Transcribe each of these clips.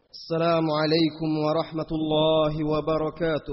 السلام عليكم ورحمة الله وبركاته.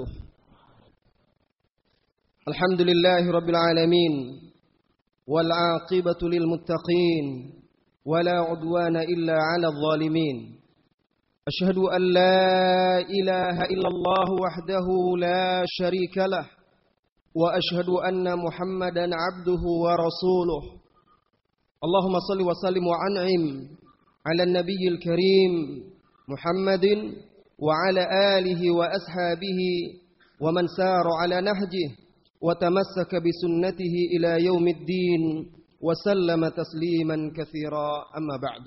الحمد لله رب العالمين والعاقبة للمتقين ولا عدوان إلا على الظالمين. أشهد أن لا إله إلا الله وحده لا شريك له وأشهد أن محمدا عبده ورسوله. اللهم صل وسلم وأنعم على النبي الكريم محمد وعلى آله وأصحابه ومن سار على نهجه وتمسك بسنته إلى يوم الدين وسلم تسليما كثيرا. أما بعد.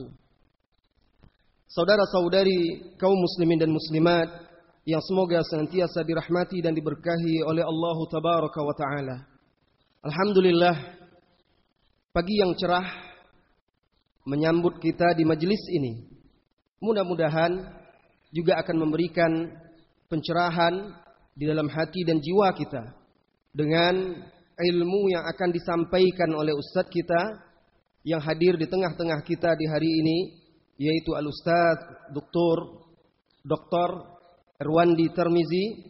Saudara-saudari kaum muslimin dan muslimat yang semoga senantiasa dirahmati dan diberkahi oleh Allah Tabaraka wa Ta'ala. Alhamdulillah, pagi yang cerah menyambut kita di majelis ini. Mudah-mudahan juga akan memberikan pencerahan di dalam hati dan jiwa kita dengan ilmu yang akan disampaikan oleh Ustadz kita yang hadir di tengah-tengah kita di hari ini, yaitu Al-Ustadz Dr. Erwandi Tirmizi,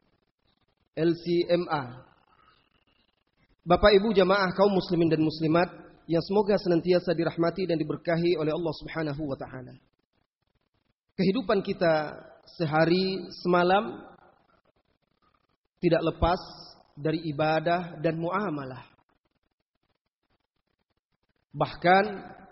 LCMA. Bapak Ibu jamaah kaum muslimin dan muslimat yang semoga senantiasa dirahmati dan diberkahi oleh Allah Subhanahu wa Ta'ala. Kehidupan kita sehari semalam tidak lepas dari ibadah dan muamalah. Bahkan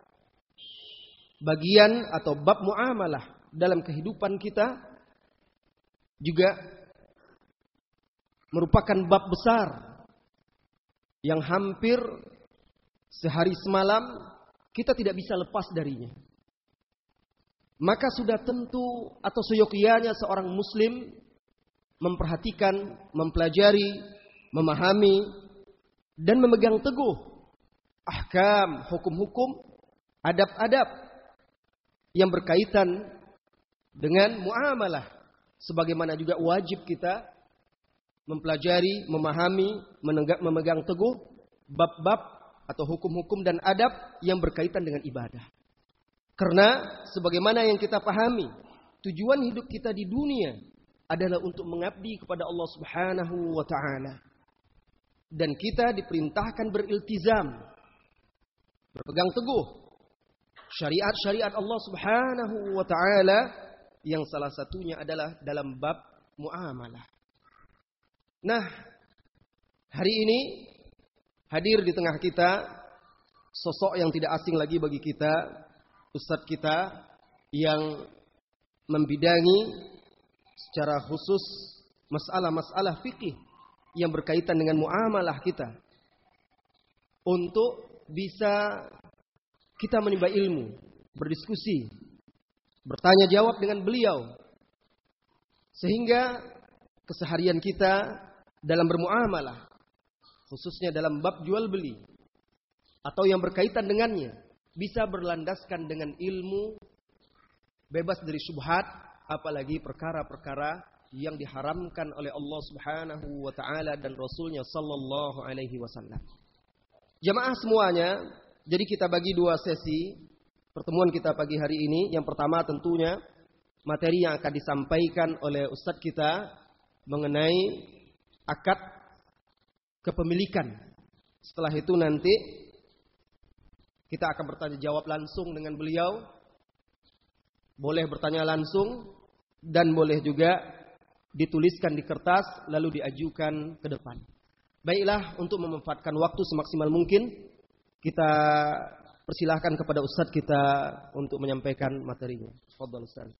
bagian atau bab muamalah dalam kehidupan kita juga merupakan bab besar yang hampir sehari semalam kita tidak bisa lepas darinya. Maka sudah tentu atau seyogyanya seorang muslim memperhatikan, mempelajari, memahami dan memegang teguh ahkam, hukum-hukum, adab-adab yang berkaitan dengan muamalah. Sebagaimana juga wajib kita mempelajari, memahami, memegang teguh bab-bab atau hukum-hukum dan adab yang berkaitan dengan ibadah. Karena sebagaimana yang kita pahami, tujuan hidup kita di dunia adalah untuk mengabdi kepada Allah Subhanahu wa Ta'ala. Dan kita diperintahkan beriltizam, berpegang teguh syariat-syariat Allah Subhanahu wa Ta'ala, yang salah satunya adalah dalam bab muamalah. Nah, hari ini hadir di tengah kita sosok yang tidak asing lagi bagi kita, Ustadz kita yang membidangi secara khusus masalah-masalah fikih yang berkaitan dengan muamalah kita, untuk bisa kita menimba ilmu, berdiskusi, bertanya jawab dengan beliau, sehingga keseharian kita dalam bermuamalah, khususnya dalam bab jual beli atau yang berkaitan dengannya, bisa berlandaskan dengan ilmu, bebas dari syubhat, apalagi perkara-perkara yang diharamkan oleh Allah Subhanahu wa Ta'ala dan Rasulnya Sallallahu Alaihi Wasallam. Jamaah semuanya, jadi kita bagi dua sesi pertemuan kita pagi hari ini. Yang pertama tentunya materi yang akan disampaikan oleh Ustadz kita mengenai akad kepemilikan. Setelah itu nanti kita akan bertanya jawab langsung dengan beliau. Boleh bertanya langsung dan boleh juga dituliskan di kertas lalu diajukan ke depan. Baiklah, untuk memanfaatkan waktu semaksimal mungkin, kita persilahkan kepada Ustadz kita untuk menyampaikan materinya. Fadhal Ustadz.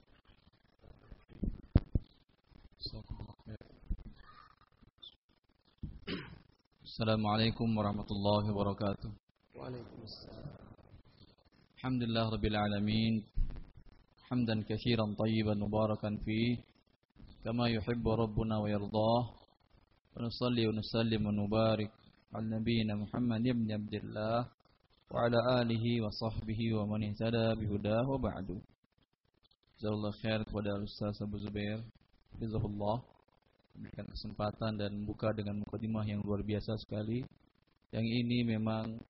Assalamualaikum warahmatullahi wabarakatuh. Waalaikumsalam. Alhamdulillah rabbil alamin. Hamdan katsiran tayyiban mubarakan fihi kama yuhibbu rabbuna wa yardah. Wa nusalli wa nusallim wa nubarik ala nabiyyina Muhammad ibn Abdullah wa ala alihi wa sahbihi wa man ihtada bihudah wa ba'du. Jazakallahu khair kepada Ustaz Abu Zubair, hafizahullah, memberikan kesempatan dan membuka dengan mukadimah yang luar biasa sekali. Yang ini memang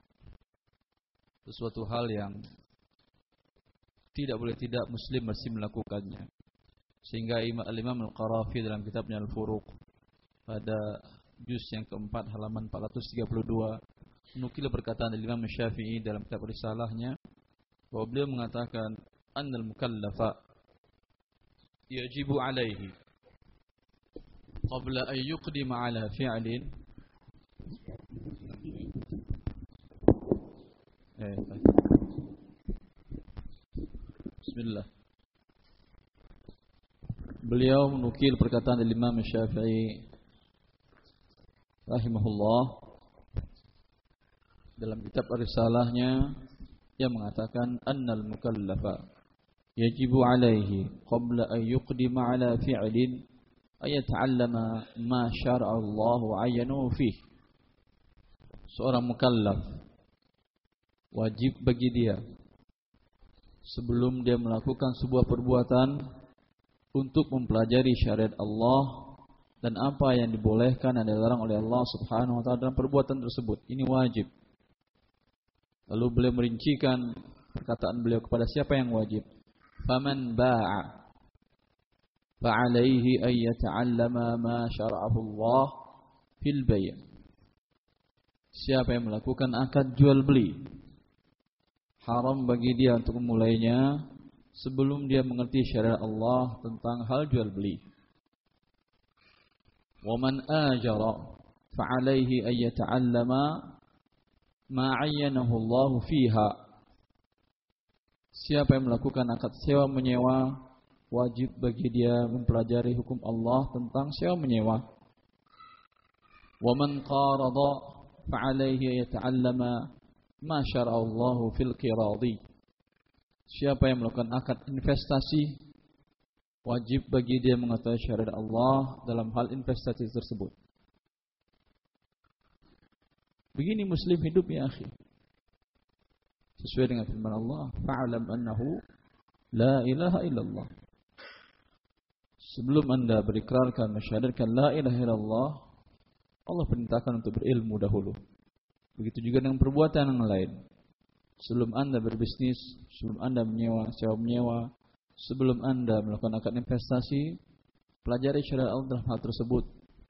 sesuatu hal yang tidak boleh tidak muslim mesti melakukannya. Sehingga Al-Imam Al-Qarafi dalam kitabnya Al-Furuq pada juz yang keempat halaman 432 menukil perkataan Imam Syafi'i dalam kitab risalahnya bahwa beliau mengatakan annal mukallafa yajibu alaihi qabla an yuqdima ala fi'lin Bismillah. Beliau menukil perkataan Imam Syafi'i rahimahullah dalam kitab risalahnya yang mengatakan annal mukallafa yajibu alaihi qabla an yuqdima ala fi'lin ay yata'allama ma syara'a Allah ayyanahu fihi. Seorang mukallaf wajib bagi dia sebelum dia melakukan sebuah perbuatan untuk mempelajari syariat Allah dan apa yang dibolehkan dan dilarang oleh Allah Subhanahu wa taala dalam perbuatan tersebut. Ini wajib. Lalu beliau merincikan perkataan beliau kepada siapa yang wajib. Faman ba'a fa'alaihi ay yata'allama ma syara'ahu Allah fil bay'. Siapa yang melakukan akad jual beli, haram bagi dia untuk memulainya sebelum dia mengerti syariat Allah tentang hal jual beli. Wa man ajara fa'alaihi ay yata'allama ma 'ayyanahu Allah fiha. Siapa yang melakukan akad sewa menyewa, wajib bagi dia mempelajari hukum Allah tentang sewa menyewa. Wa man qarada fa'alaihi yata'allama ma syara'a Allah fil qiradi. Siapa yang melakukan akad investasi, wajib bagi dia mengetahui syariat Allah dalam hal investasi tersebut. Begini muslim hidup ya akhi. Sesuai dengan firman Allah, fa'alam annahu la ilaha illallah. Sebelum anda berikrarkan mensyahadatkan la ilaha illallah, Allah perintahkan untuk berilmu dahulu. Begitu juga dengan perbuatan yang lain. Sebelum anda berbisnis, sebelum anda sewa menyewa, sebelum anda melakukan akad investasi, pelajari syariat Allah dalam hal tersebut.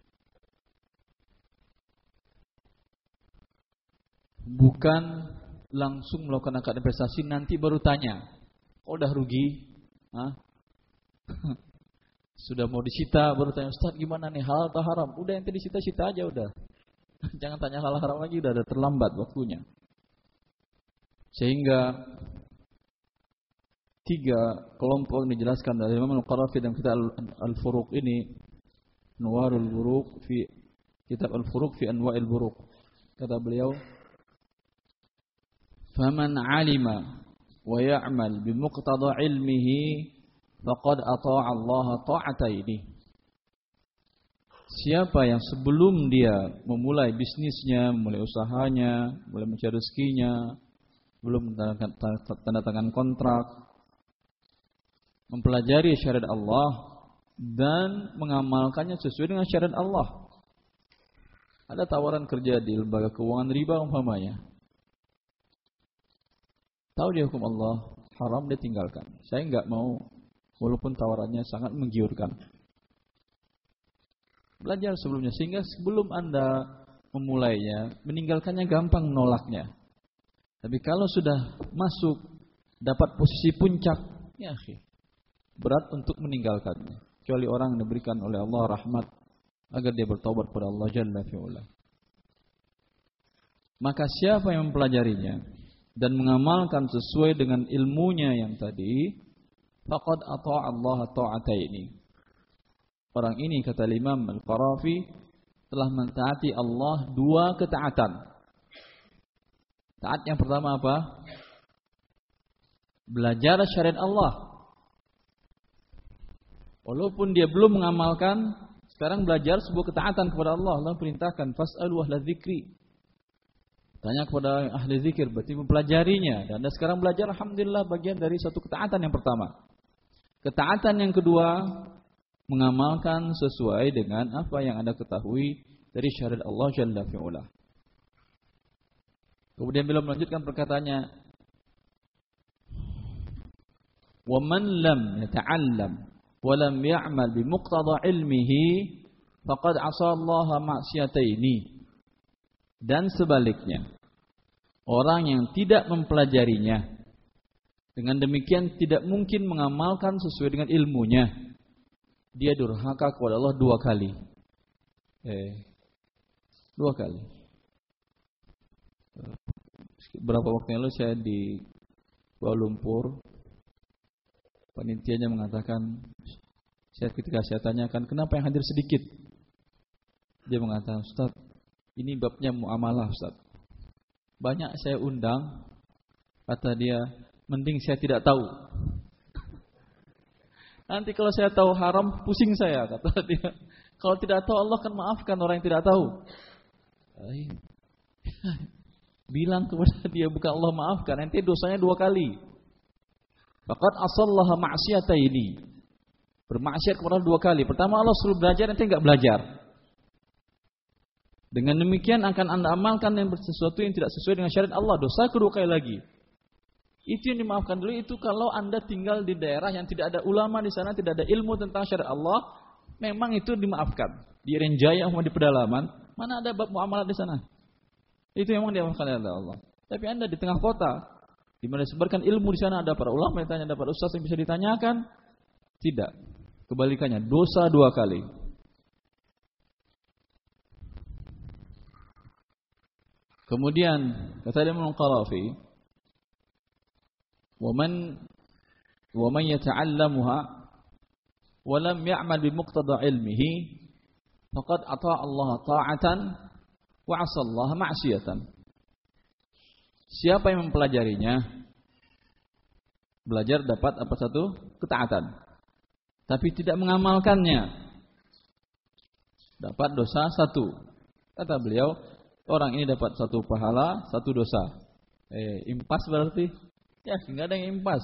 Bukan langsung melakukan akad investasi nanti baru tanya, kok udah rugi? Sudah mau disita baru tanya, Ustaz gimana nih, halal atau haram? Udah ente disita-sita aja udah. Jangan tanya halal haram lagi, udah ada terlambat waktunya. Sehingga 3 kelompok dijelaskan dari Imam Al-Qarafi dalam kitab Al-Furuq ini, Anwarul Buruq fi kitab Al-Furuq fi Anwa'il Buruq. Kata beliau, "Faman 'alima wa ya'mal bi muqtada 'ilmihi faqad ata'a Allah ta'ataini." Siapa yang sebelum dia memulai bisnisnya, memulai usahanya, mulai mencari rezekinya, belum tanda tangan kontrak, mempelajari syariat Allah dan mengamalkannya sesuai dengan syariat Allah. Ada tawaran kerja di lembaga keuangan riba umpamanya. Tahu dia hukum Allah, haram dia tinggalkan. Saya enggak mau, walaupun tawarannya sangat menggiurkan. Belajar sebelumnya, sehingga sebelum anda memulainya, meninggalkannya gampang menolaknya. Tapi kalau sudah masuk, dapat posisi puncak, ya akhi, berat untuk meninggalkannya. Kecuali orang yang diberikan oleh Allah rahmat, agar dia bertaubat kepada Allah Jalla fi'ula. Maka siapa yang mempelajarinya dan mengamalkan sesuai dengan ilmunya yang tadi, faqad ata'a Allah ta'ataini. Orang ini, kata Imam Al-Qarafi, telah mentaati Allah 2 ketaatan. Taat yang pertama apa? Belajar syariat Allah. Walaupun dia belum mengamalkan, sekarang belajar sebuah ketaatan kepada Allah. Allah perintahkan, fas'alu ahla dzikri. Tanya kepada ahli zikir, berarti mempelajarinya. Dan anda sekarang belajar, alhamdulillah, bagian dari satu ketaatan yang pertama. Ketaatan yang kedua, mengamalkan sesuai dengan apa yang anda ketahui dari syariat Allah Jalla fi'ula. Kemudian beliau melanjutkan perkataannya, wa man lam yata'allam wa lam ya'mal bi muqtada ilmihi faqad 'asa Allah ma'siyataini. Dan sebaliknya, orang yang tidak mempelajarinya, dengan demikian tidak mungkin mengamalkan sesuai dengan ilmunya, dia durhaka kepada Allah 2 kali. 2 kali. Berapa waktu lalu saya di Kuala Lumpur, panitianya mengatakan, ketika saya tanyakan kenapa yang hadir sedikit, dia mengatakan, Ustaz, ini babnya muamalah Ustaz. Banyak saya undang, kata dia, mending saya tidak tahu. Nanti kalau saya tahu haram, pusing saya, kata dia. Kalau tidak tahu, Allah akan maafkan orang yang tidak tahu. Bilang kepada dia, bukan Allah maafkan, nanti dosanya 2 kali. Faqad asallaha ma'siyataini. Bermaksiat kepada 2 kali. Pertama Allah suruh belajar, nanti enggak belajar. Dengan demikian akan Anda amalkan yang sesuatu yang tidak sesuai dengan syariat Allah, dosa kedua kali lagi. Itu yang dimaafkan dulu, itu kalau Anda tinggal di daerah yang tidak ada ulama di sana, tidak ada ilmu tentang syariat Allah, memang itu dimaafkan. Di Renjaya di pedalaman, mana ada bab muamalah di sana? Itu memang dimaafkan oleh Allah. Tapi Anda di tengah kota, di mana disebarkan ilmu di sana, ada para ulama yang tanya, ada para ustaz yang bisa ditanyakan, tidak. Kebalikannya, dosa 2 kali. Kemudian kata Imam Qarafi, "Wa man yata'allamuha wa lam ya'mal bi muqtada ilmihi faqad ata'a Allah ta'atan wa 'asa Allah ma'siyatan." Siapa yang mempelajarinya, belajar dapat apa satu? Ketaatan. Tapi tidak mengamalkannya, dapat dosa 1. Kata beliau, orang ini dapat 1 pahala, 1 dosa. Impas berarti? Ya, enggak ada yang impas.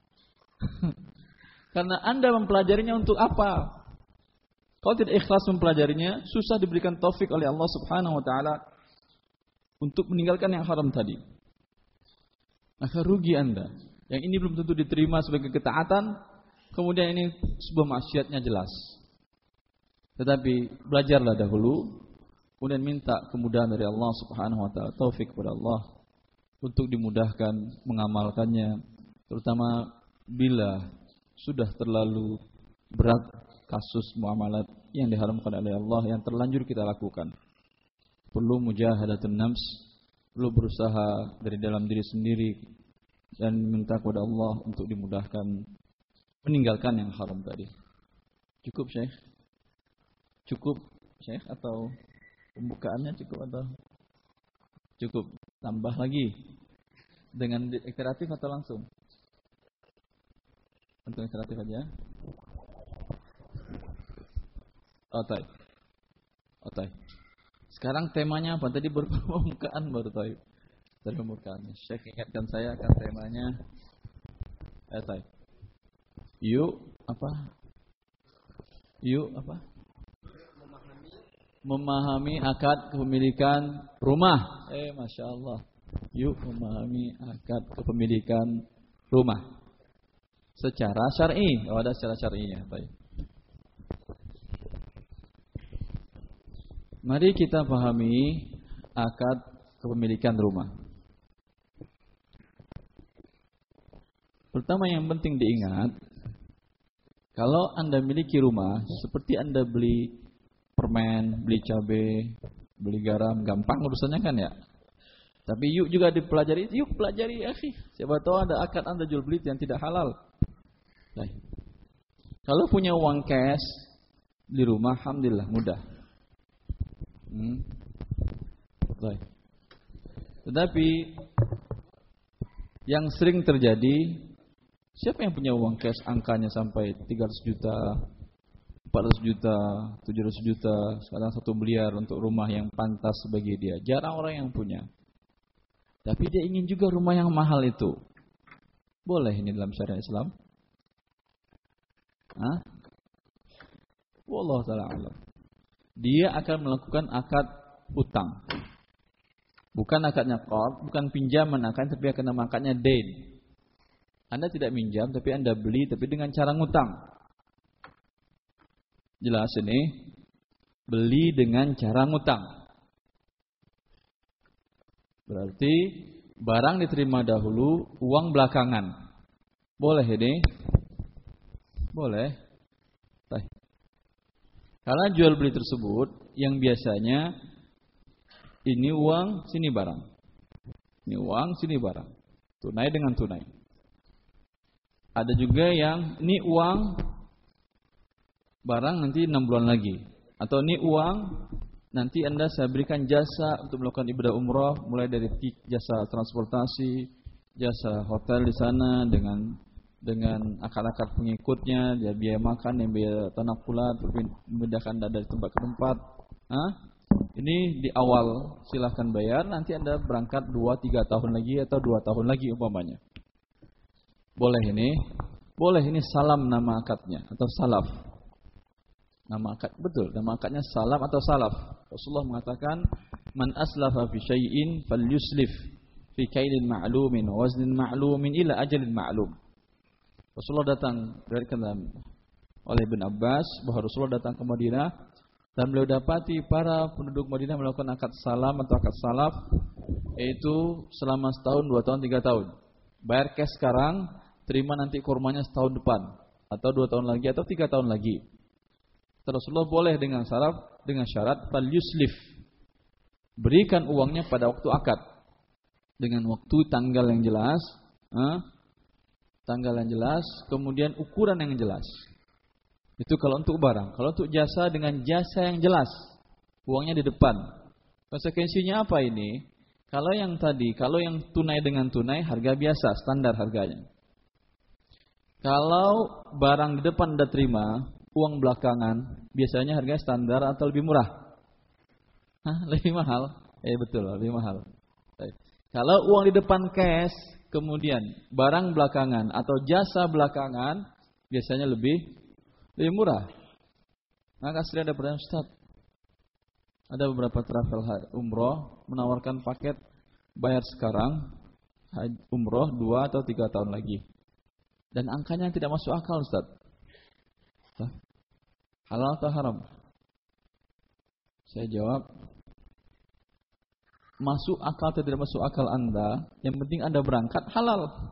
Karena Anda mempelajarinya untuk apa? Kalau tidak ikhlas mempelajarinya, susah diberikan taufik oleh Allah Subhanahu wa taala untuk meninggalkan yang haram tadi. Maka rugi Anda. Yang ini belum tentu diterima sebagai ketaatan, kemudian ini sebuah maksiatnya jelas. Tetapi belajarlah dahulu, kemudian minta kemudahan dari Allah Subhanahu wa taala, taufik kepada Allah untuk dimudahkan mengamalkannya, terutama bila sudah terlalu berat kasus muamalat yang diharamkan oleh Allah yang terlanjur kita lakukan. Perlu mujahadatun nafs, perlu berusaha dari dalam diri sendiri dan minta kepada Allah untuk dimudahkan meninggalkan yang haram tadi. Cukup Syekh? Cukup Syekh atau pembukaannya cukup atau cukup tambah lagi dengan iteratif atau langsung? Untuk iteratif aja. Otai. Sekarang temanya apa? Tadi baru pembukaan baru tahu. Dari pembukaan. Syekh ingatkan saya akan temanya. Otai. Yuk apa? Memahami akad kepemilikan rumah. Masya Allah. Yuk memahami akad kepemilikan rumah secara syar'i. Ada secara syar'inya. Baik. Mari kita pahami akad kepemilikan rumah. Pertama yang penting diingat, kalau Anda miliki rumah, seperti Anda beli permen, beli cabai, beli garam, gampang urusannya kan ya. Tapi yuk juga dipelajari, yuk pelajari akhi. Siapa tahu ada akad Anda jual beli yang tidak halal. Baik. Kalau punya uang cash di rumah, alhamdulillah mudah. Baik. Tetapi yang sering terjadi, siapa yang punya uang cash angkanya sampai 300 juta, 400 juta, 700 juta, sekarang 1 miliar untuk rumah yang pantas bagi dia. Jarang orang yang punya. Tapi dia ingin juga rumah yang mahal itu. Boleh ini dalam syariat Islam? Wallahu ta'ala alam. Dia akan melakukan akad hutang. Bukan akadnya qard, bukan pinjaman akad, tapi akan nama akadnya dain. Anda tidak minjam, tapi Anda beli, tapi dengan cara ngutang. Jelas ini beli dengan cara ngutang. Berarti barang diterima dahulu, uang belakangan. Boleh ini? Boleh. Baik. Karena jual beli tersebut yang biasanya ini uang, sini barang. Ini uang, sini barang. Tunai dengan tunai. Ada juga yang ini uang, barang nanti 6 bulan lagi. Atau ini uang, nanti Anda saya berikan jasa untuk melakukan ibadah umrah, mulai dari jasa transportasi, jasa hotel di sana dengan akad-akad pengikutnya, biaya makan, biaya tanakulat, memindahkan dari tempat ke tempat. Ini di awal silahkan bayar, nanti Anda berangkat 2-3 tahun lagi atau 2 tahun lagi umpamanya. Boleh ini? Boleh ini salam nama akadnya atau salaf. Nama akad betul, nama akadnya salam atau salaf. Rasulullah mengatakan, "Man aslafa fi syai'in falyuslif fi kailin ma'lumin wa waznin ma'lumin ila ajalin ma'lum." Rasulullah datang dari oleh Ibn Abbas bahwa Rasulullah datang ke Madinah dan beliau dapati para penduduk Madinah melakukan akad salam atau akad salaf, yaitu selama setahun, 2 tahun, 3 tahun. Bayar cash sekarang, terima nanti kurmanya setahun depan, atau 2 tahun lagi, atau 3 tahun lagi. Rasulullah boleh dengan syarat fal yuslif, berikan uangnya pada waktu akad dengan waktu tanggal yang jelas, kemudian ukuran yang jelas. Itu kalau untuk barang. Kalau untuk jasa, dengan jasa yang jelas, uangnya di depan. Konsekuensinya apa ini? Kalau yang tunai dengan tunai, harga biasa, standar harganya. Kalau barang di depan Anda terima, uang belakangan, biasanya harga standar atau lebih murah? Lebih mahal? Betul, lebih mahal. Kalau uang di depan cash, kemudian barang belakangan atau jasa belakangan, biasanya lebih murah. Maka sering ada pertanyaan, Ustaz, ada beberapa travel umroh menawarkan paket bayar sekarang, umroh 2 atau 3 tahun lagi. Dan angkanya tidak masuk akal, Ustaz. Halal atau haram? Saya jawab, masuk akal atau tidak masuk akal Anda, yang penting Anda berangkat halal.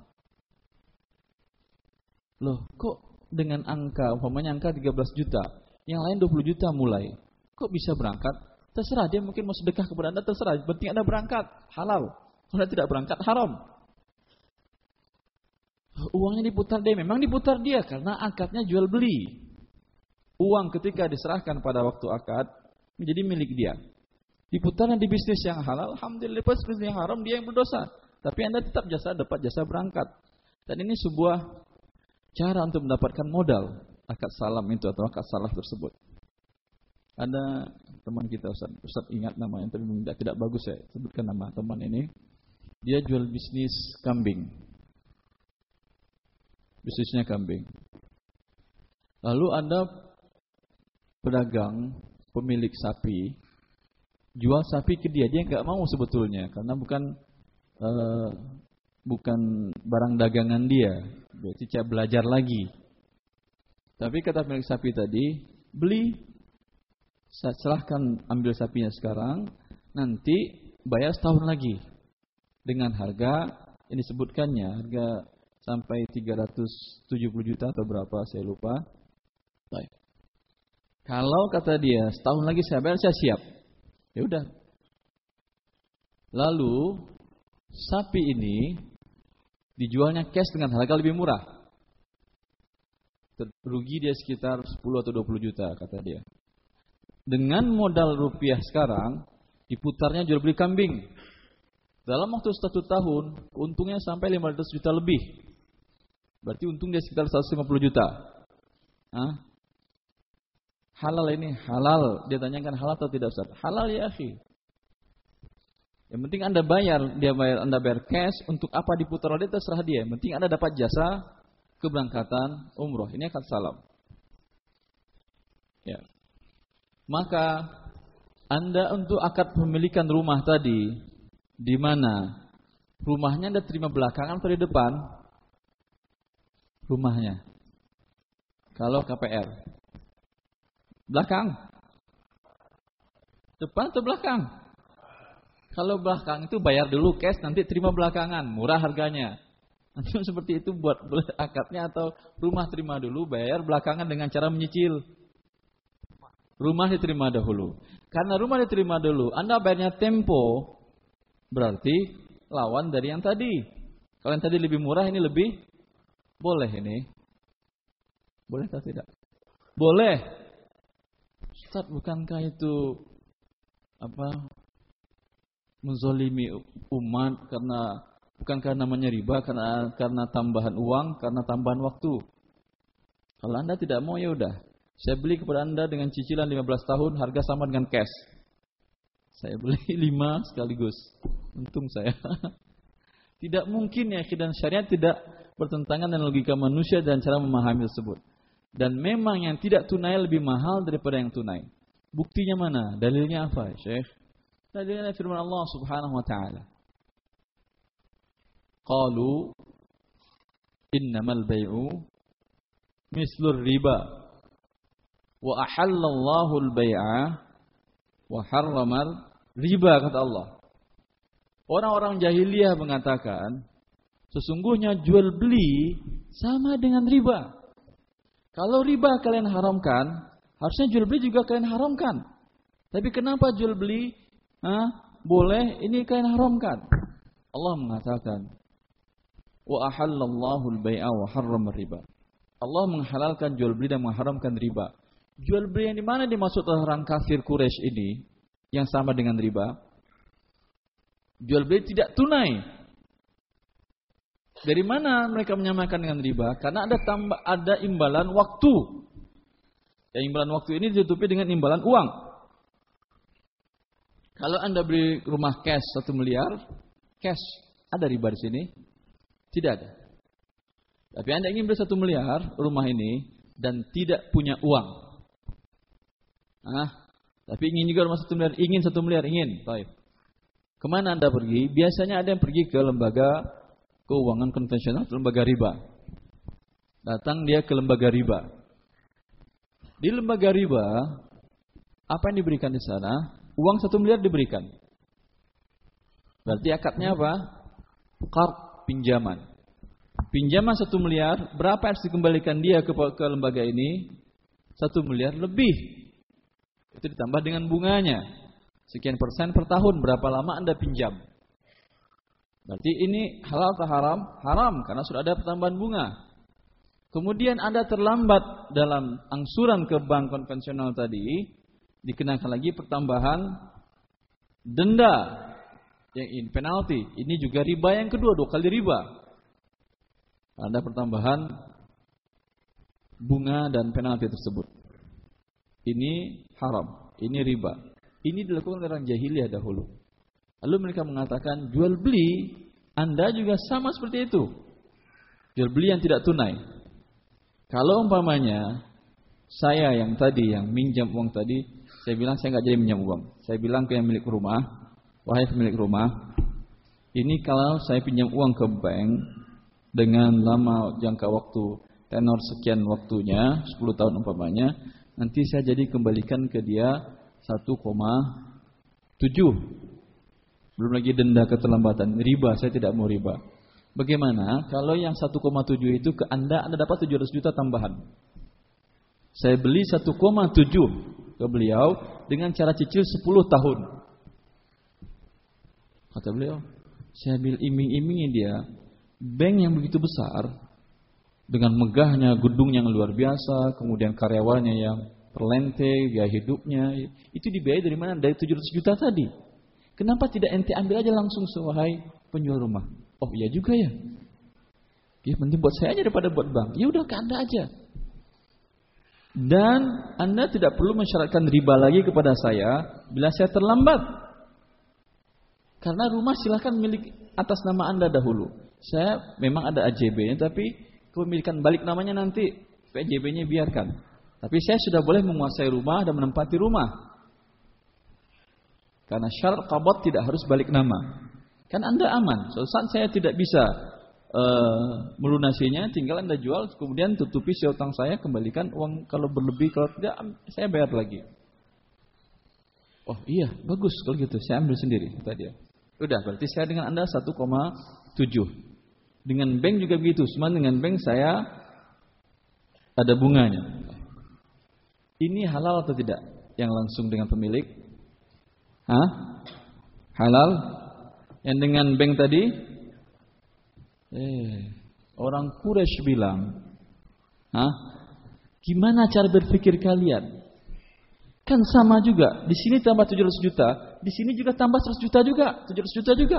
Loh, kok dengan angka, umpamanya angka 13 juta, yang lain 20 juta mulai, kok bisa berangkat? Terserah, dia mungkin mau sedekah kepada Anda, terserah, yang penting Anda berangkat, halal. Kalau tidak berangkat, haram. Uangnya diputar dia, memang diputar dia, karena akadnya jual beli. Uang ketika diserahkan pada waktu akad menjadi milik dia. Diputarnya di bisnis yang halal, alhamdulillah. Pas bisnis yang haram, dia yang berdosa. Tapi Anda tetap dapat jasa berangkat. Dan ini sebuah cara untuk mendapatkan modal akad salam itu atau akad salaf tersebut. Ada teman kita, Ustaz ingat namanya, tapi tidak bagus saya sebutkan nama teman ini. Dia jual bisnis kambing. Bisnisnya kambing. Lalu ada pedagang, pemilik sapi, jual sapi ke dia nggak mau sebetulnya, karena bukan barang dagangan dia, berarti dia belajar lagi. Tapi kata pemilik sapi tadi, beli, silahkan ambil sapinya sekarang, nanti bayar setahun lagi dengan harga ini sebutkannya, harga sampai 370 juta atau berapa saya lupa. Baik. Kalau kata dia setahun lagi saya bayar, saya siap. Ya udah. Lalu sapi ini dijualnya cash dengan harga lebih murah. Rugi dia sekitar 10 atau 20 juta kata dia. Dengan modal rupiah sekarang diputarnya jual beli kambing. Dalam waktu 1 tahun untungnya sampai 500 juta lebih. Berarti untung dia sekitar 150 juta. Halal ini, halal. Dia tanyakan halal atau tidak, Ustaz? Halal ya akhi. Yang penting Anda bayar, Anda bayar cash, untuk apa diputar oleh dia terserah dia. Yang penting Anda dapat jasa keberangkatan umroh. Ini akad salam. Ya. Maka Anda untuk akad pemilikan rumah tadi, di mana rumahnya Anda terima belakangan atau di depan? Rumahnya. Kalau KPR. Belakang. Depan atau belakang? Kalau belakang itu bayar dulu cash, nanti terima belakangan, murah harganya. Antum seperti itu buat akadnya, atau rumah terima dulu, bayar belakangan dengan cara menyicil. Rumah diterima dahulu. Karena rumah diterima dulu, Anda bayarnya tempo, berarti lawan dari yang tadi. Kalau yang tadi lebih murah, ini lebih boleh ini. Boleh atau tidak? Boleh. Ustaz, bukankah itu menzolimi umat, karena bukankah namanya riba, karena tambahan uang, karena tambahan waktu. Kalau Anda tidak mau, ya udah, saya beli kepada Anda dengan cicilan 15 tahun, harga sama dengan cash. Saya beli 5 sekaligus, untung saya. Tidak mungkin ya, dan syariat tidak bertentangan dengan logika manusia dan cara memahami tersebut. Dan memang yang tidak tunai lebih mahal daripada yang tunai. Buktinya mana? Dalilnya apa, Syekh? Dalilnya firman Allah Subhanahu wa taala. Qalu innamal bai'u mislur riba wa ahallallahu al-bai'a wa harramal riba, kata Allah. Orang-orang jahiliyah mengatakan sesungguhnya jual beli sama dengan riba. Kalau riba kalian haramkan, harusnya jual beli juga kalian haramkan. Tapi kenapa jual beli boleh, ini kalian haramkan? Allah mengatakan, wa ahallallahu al-bai'a wa harrama riba. Allah menghalalkan jual beli dan mengharamkan riba. Jual beli yang di mana dimaksud orang kafir Quraisy ini yang sama dengan riba? Jual beli tidak tunai. Dari mana mereka menyamakan dengan riba? Karena ada imbalan waktu. Ya, imbalan waktu ini ditutupi dengan imbalan uang. Kalau Anda beli rumah cash 1 miliar, cash, ada riba di sini? Tidak ada. Tapi Anda ingin beli 1 miliar rumah ini dan tidak punya uang. Tapi ingin juga rumah 1 miliar, ingin 1 miliar, ingin. Baik. Kemana Anda pergi? Biasanya ada yang pergi ke lembaga keuangan konvensional, lembaga riba. Datang dia ke lembaga riba. Di lembaga riba, apa yang diberikan di sana? Uang 1 miliar diberikan. Berarti akadnya apa? Qard, pinjaman. Pinjaman 1 miliar, berapa harus dikembalikan dia ke lembaga ini? 1 miliar lebih. Itu ditambah dengan bunganya. Sekian persen per tahun, berapa lama Anda pinjam. Berarti ini halal atau haram? Haram, karena sudah ada pertambahan bunga. Kemudian Anda terlambat dalam angsuran ke bank konvensional tadi, dikenakan lagi pertambahan denda, yang penalti. Ini juga riba yang kedua, 2 kali riba. Ada pertambahan bunga dan penalti tersebut. Ini haram, ini riba. Ini dilakukan oleh orang jahiliyah dahulu. Lalu mereka mengatakan jual beli Anda juga sama seperti itu. Jual beli yang tidak tunai. Kalau umpamanya saya yang tadi yang minjam uang tadi, saya bilang saya nggak jadi minjam uang. Saya bilang ke yang milik rumah, wahai pemilik rumah, ini kalau saya pinjam uang ke bank dengan lama jangka waktu, tenor sekian waktunya, 10 tahun umpamanya, nanti saya jadi kembalikan ke dia 1,7. Belum lagi denda keterlambatan, riba, saya tidak mau riba. Bagaimana kalau yang 1,7 itu ke Anda dapat 700 juta tambahan? Saya beli 1,7 ke beliau dengan cara cicil 10 tahun. Kata beliau, saya ambil iming-imingi dia, bank yang begitu besar, dengan megahnya gedung yang luar biasa, kemudian karyawannya yang terlente, gaya hidupnya, itu dibiayai dari mana? Dari 700 juta tadi. Kenapa tidak ente ambil aja langsung sewahai penjual rumah? Oh iya juga ya. Ya penting buat saya aja daripada buat bank. Ya udah ke Anda aja. Dan Anda tidak perlu mensyaratkan riba lagi kepada saya bila saya terlambat. Karena rumah silahkan milik atas nama Anda dahulu. Saya memang ada AJB-nya, tapi kepemilikan balik namanya nanti. AJB-nya biarkan. Tapi saya sudah boleh menguasai rumah dan menempati rumah. Karena syarat qabad tidak harus balik nama. Kan Anda aman. Suatu saat saya tidak bisa melunasinya, tinggal Anda jual, kemudian tutupi hutang saya, kembalikan uang kalau berlebih, kalau tidak saya bayar lagi. Oh iya, bagus kalau gitu, saya ambil sendiri, kata dia. Udah, berarti saya dengan Anda 1,7. Dengan bank juga begitu, cuma dengan bank saya ada bunganya. Ini halal atau tidak? Yang langsung dengan pemilik? Halal? Yang dengan bank tadi? Orang Quraisy bilang, gimana cara berpikir kalian? Kan sama juga. Di sini tambah 700 juta, di sini juga tambah 100 juta juga, 700 juta juga.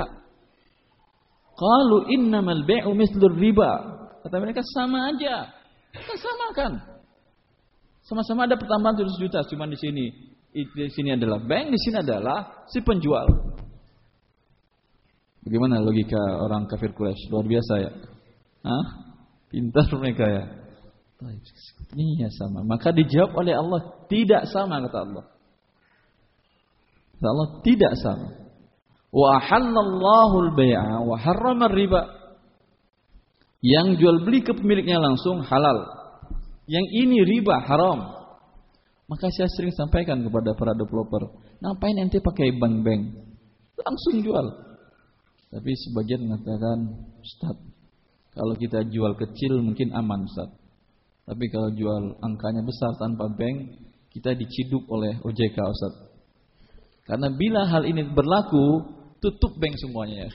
Qalu innamal bai'u mithlur riba. Kata mereka sama aja. Kan sama kan? Sama-sama ada pertambahan 700 juta, cuma di sini adalah bank, di sini adalah si penjual. Bagaimana logika orang kafir Quraisy? Luar biasa ya. Pintar mereka ya. Ini sama. Maka dijawab oleh Allah, tidak sama, kata Allah. Kata Allah, tidak sama. Wa halallahu al-bai'a wa harrama ar-riba. Yang jual beli ke pemiliknya langsung halal. Yang ini riba, haram. Maka saya sering sampaikan kepada para developer, ngapain ente pakai bank-bank? Langsung jual. Tapi sebagian mengatakan, Ustaz, kalau kita jual kecil mungkin aman, Ustaz. Tapi kalau jual angkanya besar tanpa bank, kita diciduk oleh OJK, Ustaz. Karena bila hal ini berlaku, tutup bank semuanya ya.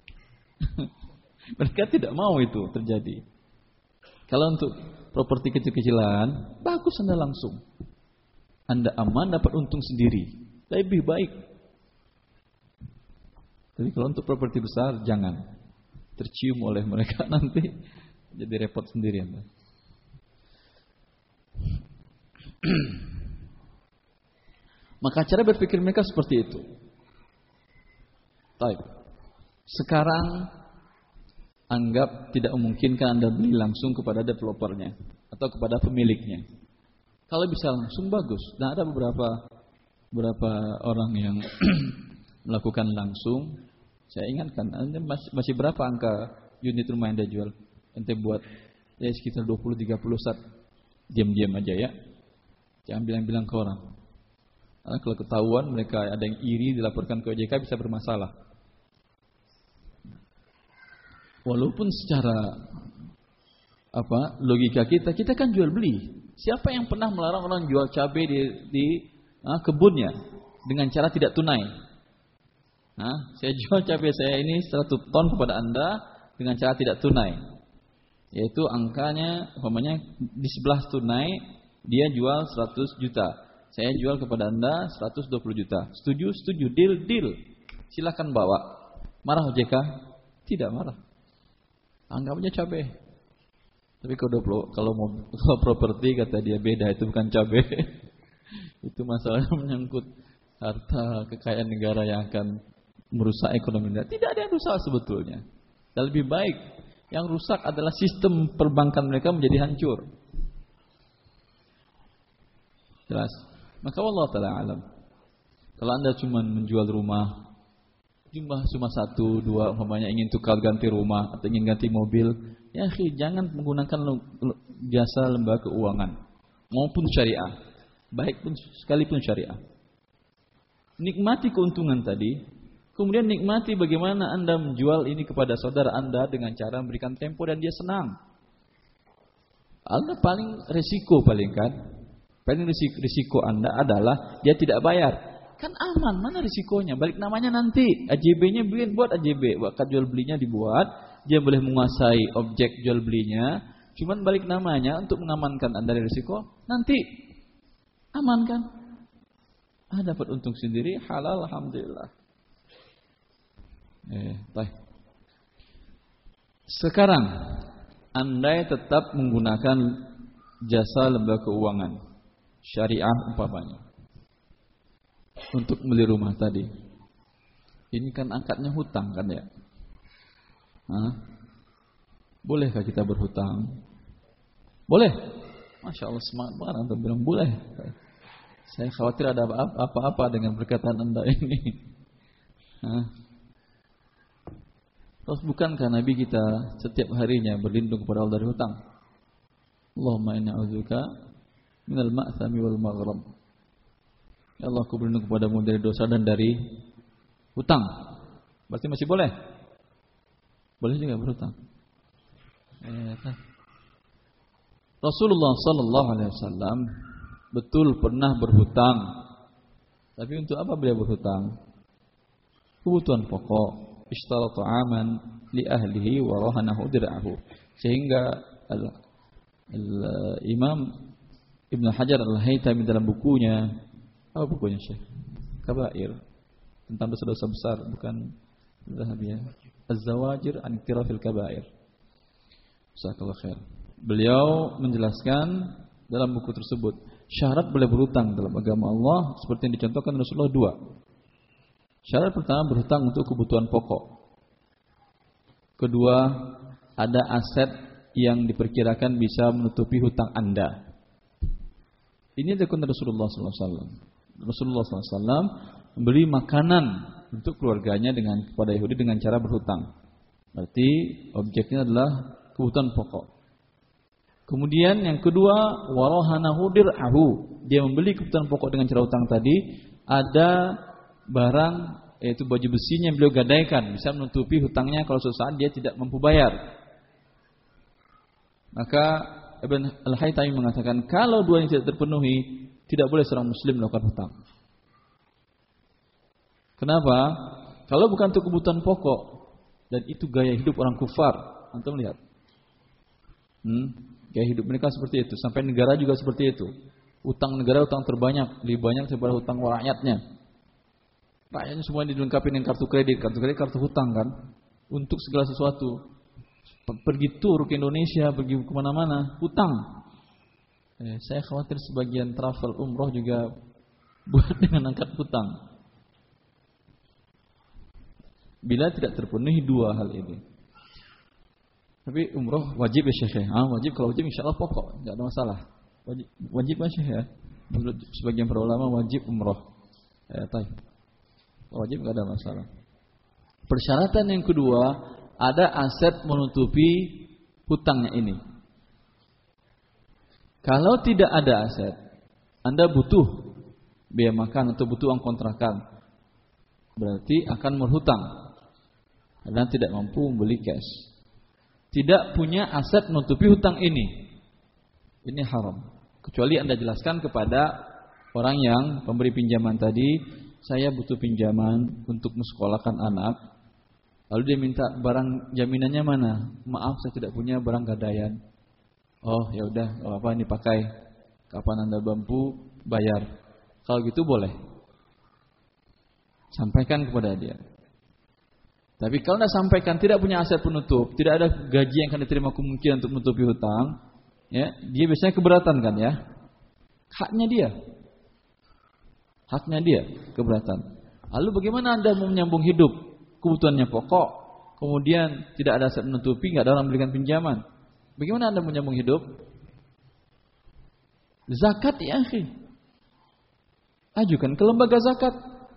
Mereka tidak mau itu terjadi. Kalau untuk properti kecil-kecilan, bagus Anda langsung. Anda aman, dapat untung sendiri. Lebih baik. Tapi kalau untuk properti besar, jangan. Tercium oleh mereka nanti, jadi repot sendiri Anda. Maka cara berpikir mereka seperti itu. Baik. Sekarang anggap tidak memungkinkan Anda beli langsung kepada developernya atau kepada pemiliknya. Kalau bisa langsung bagus. Dan ada beberapa orang yang melakukan langsung. Saya ingatkan, Anda masih berapa angka unit rumah yang Anda jual? Ente buat ya sekitar 20-30 saat. Diam-diam aja ya. Jangan bilang-bilang ke orang. Karena kalau ketahuan mereka ada yang iri dilaporkan ke OJK bisa bermasalah. Walaupun secara logika kita kan jual beli. Siapa yang pernah melarang orang jual cabai di kebunnya dengan cara tidak tunai? Saya jual cabai saya ini 100 ton kepada Anda dengan cara tidak tunai. Yaitu angkanya umpamanya di sebelah tunai dia jual 100 juta. Saya jual kepada Anda 120 juta. Setuju, deal. Silakan bawa. Marah OJK? Tidak marah. Anggap aja cabai. Tapi kalau properti kata dia beda, itu bukan cabai. Itu masalahnya menyangkut harta kekayaan negara yang akan merusak ekonomi. Tidak ada yang rusak sebetulnya. Dan lebih baik yang rusak adalah sistem perbankan mereka menjadi hancur. Jelas. Maka Allah Ta'ala alam. Kalau Anda cuma menjual rumah, jumlah cuma 1, 2, umpamanya ingin tukar ganti rumah atau ingin ganti mobil, ya jangan menggunakan jasa lembaga keuangan maupun syariah, baik pun sekalipun syariah. Nikmati keuntungan tadi, kemudian nikmati bagaimana Anda menjual ini kepada saudara Anda dengan cara memberikan tempo dan dia senang. Anda paling risiko Anda adalah dia tidak bayar. Kan aman, mana risikonya? Balik namanya nanti. AJB-nya buat AJB, akad jual belinya dibuat, dia boleh menguasai objek jual belinya. Cuman balik namanya untuk mengamankan Anda dari risiko, nanti aman kan? Dapat untung sendiri, halal alhamdulillah. Baik. Sekarang Anda tetap menggunakan jasa lembaga keuangan syariah umpamanya untuk beli rumah tadi. Ini kan akadnya hutang kan ya? Bolehkah kita berhutang? Boleh. Masya Allah semangat banget Anda bilang boleh. Saya khawatir ada apa-apa dengan perkataan Anda ini. Terus bukankah Nabi kita setiap harinya berlindung kepada Allah dari hutang? Allahumma inna a'udzubika minal ma'thami wal maghrab. Ya Allah, aku berlindung kepadamu dari dosa dan dari hutang. Berarti masih boleh? Boleh juga berhutang. Rasulullah sallallahu alaihi wasallam betul pernah berhutang. Tapi untuk apa beliau berhutang? Kebutuhan pokok. Ishtara ta'aman li ahlihi wa rahanahu dir'ahu. Sehingga Imam Ibn Hajar Al-Haytami dalam bukunya, apa bukunya Syekh? Kabair, tentang dosa-dosa besar, bukan Zahabi ya. Az-Zawajir an Iktirafil Kabair. Jazakallahu khair. Beliau menjelaskan dalam buku tersebut syarat boleh berhutang dalam agama Allah seperti yang dicontohkan Rasulullah 2. Syarat pertama berhutang untuk kebutuhan pokok. Kedua, ada aset yang diperkirakan bisa menutupi hutang Anda. Ini dilakukan Rasulullah SAW. Rasulullah SAW memberi makanan untuk keluarganya kepada Yahudi dengan cara berhutang. Berarti objeknya adalah kebutuhan pokok. Kemudian yang kedua, warahanahu dir'ahu. Dia membeli kebutuhan pokok dengan cara hutang tadi. Ada barang, yaitu baju besinya yang beliau gadaikan, bisa menutupi hutangnya kalau suatu saat dia tidak mampu bayar. Maka Ibn Al-Haytami mengatakan kalau dua ini tidak terpenuhi, tidak boleh seorang muslim melakukan hutang. Kenapa? Kalau bukan untuk kebutuhan pokok dan itu gaya hidup orang kufar, antum lihat. Gaya hidup mereka seperti itu, sampai negara juga seperti itu. Utang negara utang terbanyak, lebih banyak daripada utang rakyatnya. Rakyatnya semua dilengkapi dengan kartu kredit, kartu hutang kan, untuk segala sesuatu. Pergi tur ke Indonesia, pergi kemana-mana, hutang. Saya khawatir sebagian travel umroh juga buat dengan angkat hutang. Bila tidak terpenuhi dua hal ini. Tapi umroh wajib ya Syekh. Wajib, kalau wajib insya Allah pokok, tidak ada masalah. Wajib kan Syekh ya. Menurut sebagian para ulama wajib umroh. Wajib tidak ada masalah. Persyaratan yang kedua, ada aset menutupi hutangnya ini. Kalau tidak ada aset, Anda butuh biaya makan atau butuh uang kontrakan, berarti akan berhutang karena tidak mampu membeli cash. Tidak punya aset menutupi hutang ini haram. Kecuali Anda jelaskan kepada orang yang pemberi pinjaman tadi, saya butuh pinjaman untuk mensekolahkan anak. Lalu dia minta barang jaminannya mana? Maaf, saya tidak punya barang gadaian. Oh, ya udah, enggak apa-apa, ini pakai. Kapan Anda mampu bayar. Kalau gitu boleh. Sampaikan kepada dia. Tapi kalau Anda sampaikan tidak punya aset penutup, tidak ada gaji yang akan diterima kemungkinan untuk menutupi hutang, ya, dia biasanya keberatan kan ya? Haknya dia keberatan. Lalu bagaimana Anda mau menyambung hidup? Kebutuhannya pokok, kemudian tidak ada aset menutupi, nggak ada orang berikan pinjaman. Bagaimana Anda menyambung hidup? Zakat ya akhi. Ajukan ke lembaga zakat.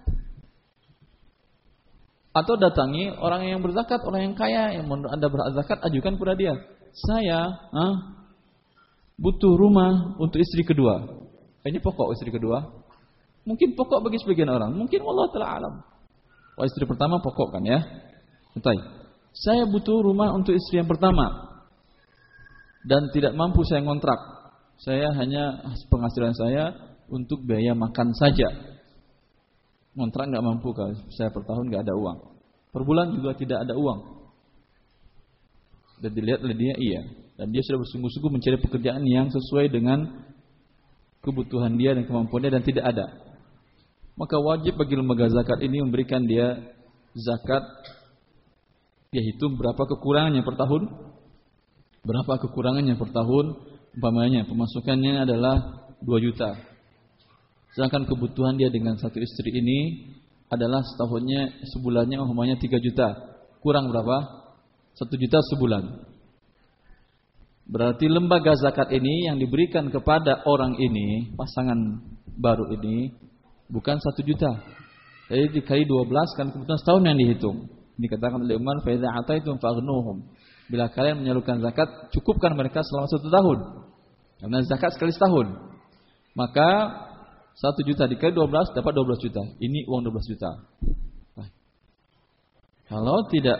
Atau datangi orang yang berzakat, orang yang kaya yang menurut Anda berhak zakat, ajukan kepada dia. Saya butuh rumah untuk istri kedua. Ini pokok istri kedua. Mungkin pokok bagi sebagian orang, mungkin wallahu ta'ala alam. Istri pertama pokok kan ya. Betul. Saya butuh rumah untuk istri yang pertama. Dan tidak mampu saya ngontrak. Saya hanya penghasilan saya untuk biaya makan saja. Ngontrak enggak mampu, kalau saya per tahun enggak ada uang. Per bulan juga tidak ada uang. Dan dilihat oleh dia iya. Dan dia sudah bersungguh-sungguh mencari pekerjaan yang sesuai dengan kebutuhan dia dan kemampuan dia, dan tidak ada. Maka wajib bagi lembaga zakat ini memberikan dia zakat. Dia hitung berapa kekurangannya per tahun. Berapa kekurangannya per tahun. Umpamanya pemasukannya adalah 2 juta. Sedangkan kebutuhan dia dengan satu istri ini adalah sebulannya umpamanya 3 juta. Kurang berapa? 1 juta sebulan. Berarti lembaga zakat ini yang diberikan kepada orang ini, pasangan baru ini, bukan 1 juta. Jadi dikali 12 kan kebutuhan setahun yang dihitung. Dikatakan oleh Umar, fa idza ataitum faghnuhum. Bila kalian menyalurkan zakat, cukupkan mereka selama 1 tahun. Karena zakat sekali setahun. Maka 1 juta dikali 12 dapat 12 juta. Ini uang 12 juta. Nah, kalau tidak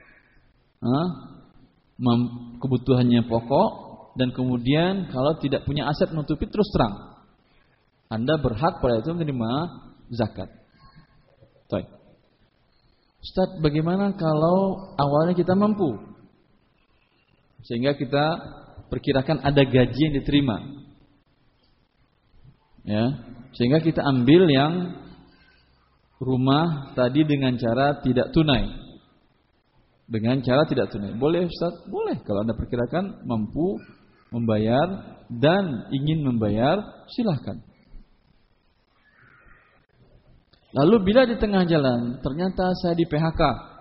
kebutuhannya pokok dan kemudian kalau tidak punya aset menutupi, terus terang Anda berhak pada itu menerima zakat. Baik. Ustaz, bagaimana kalau awalnya kita mampu? Sehingga kita perkirakan ada gaji yang diterima. Ya, sehingga kita ambil yang rumah tadi dengan cara tidak tunai. Dengan cara tidak tunai. Boleh Ustaz? Boleh. Kalau Anda perkirakan mampu membayar dan ingin membayar, silahkan. Lalu bila di tengah jalan ternyata saya di PHK,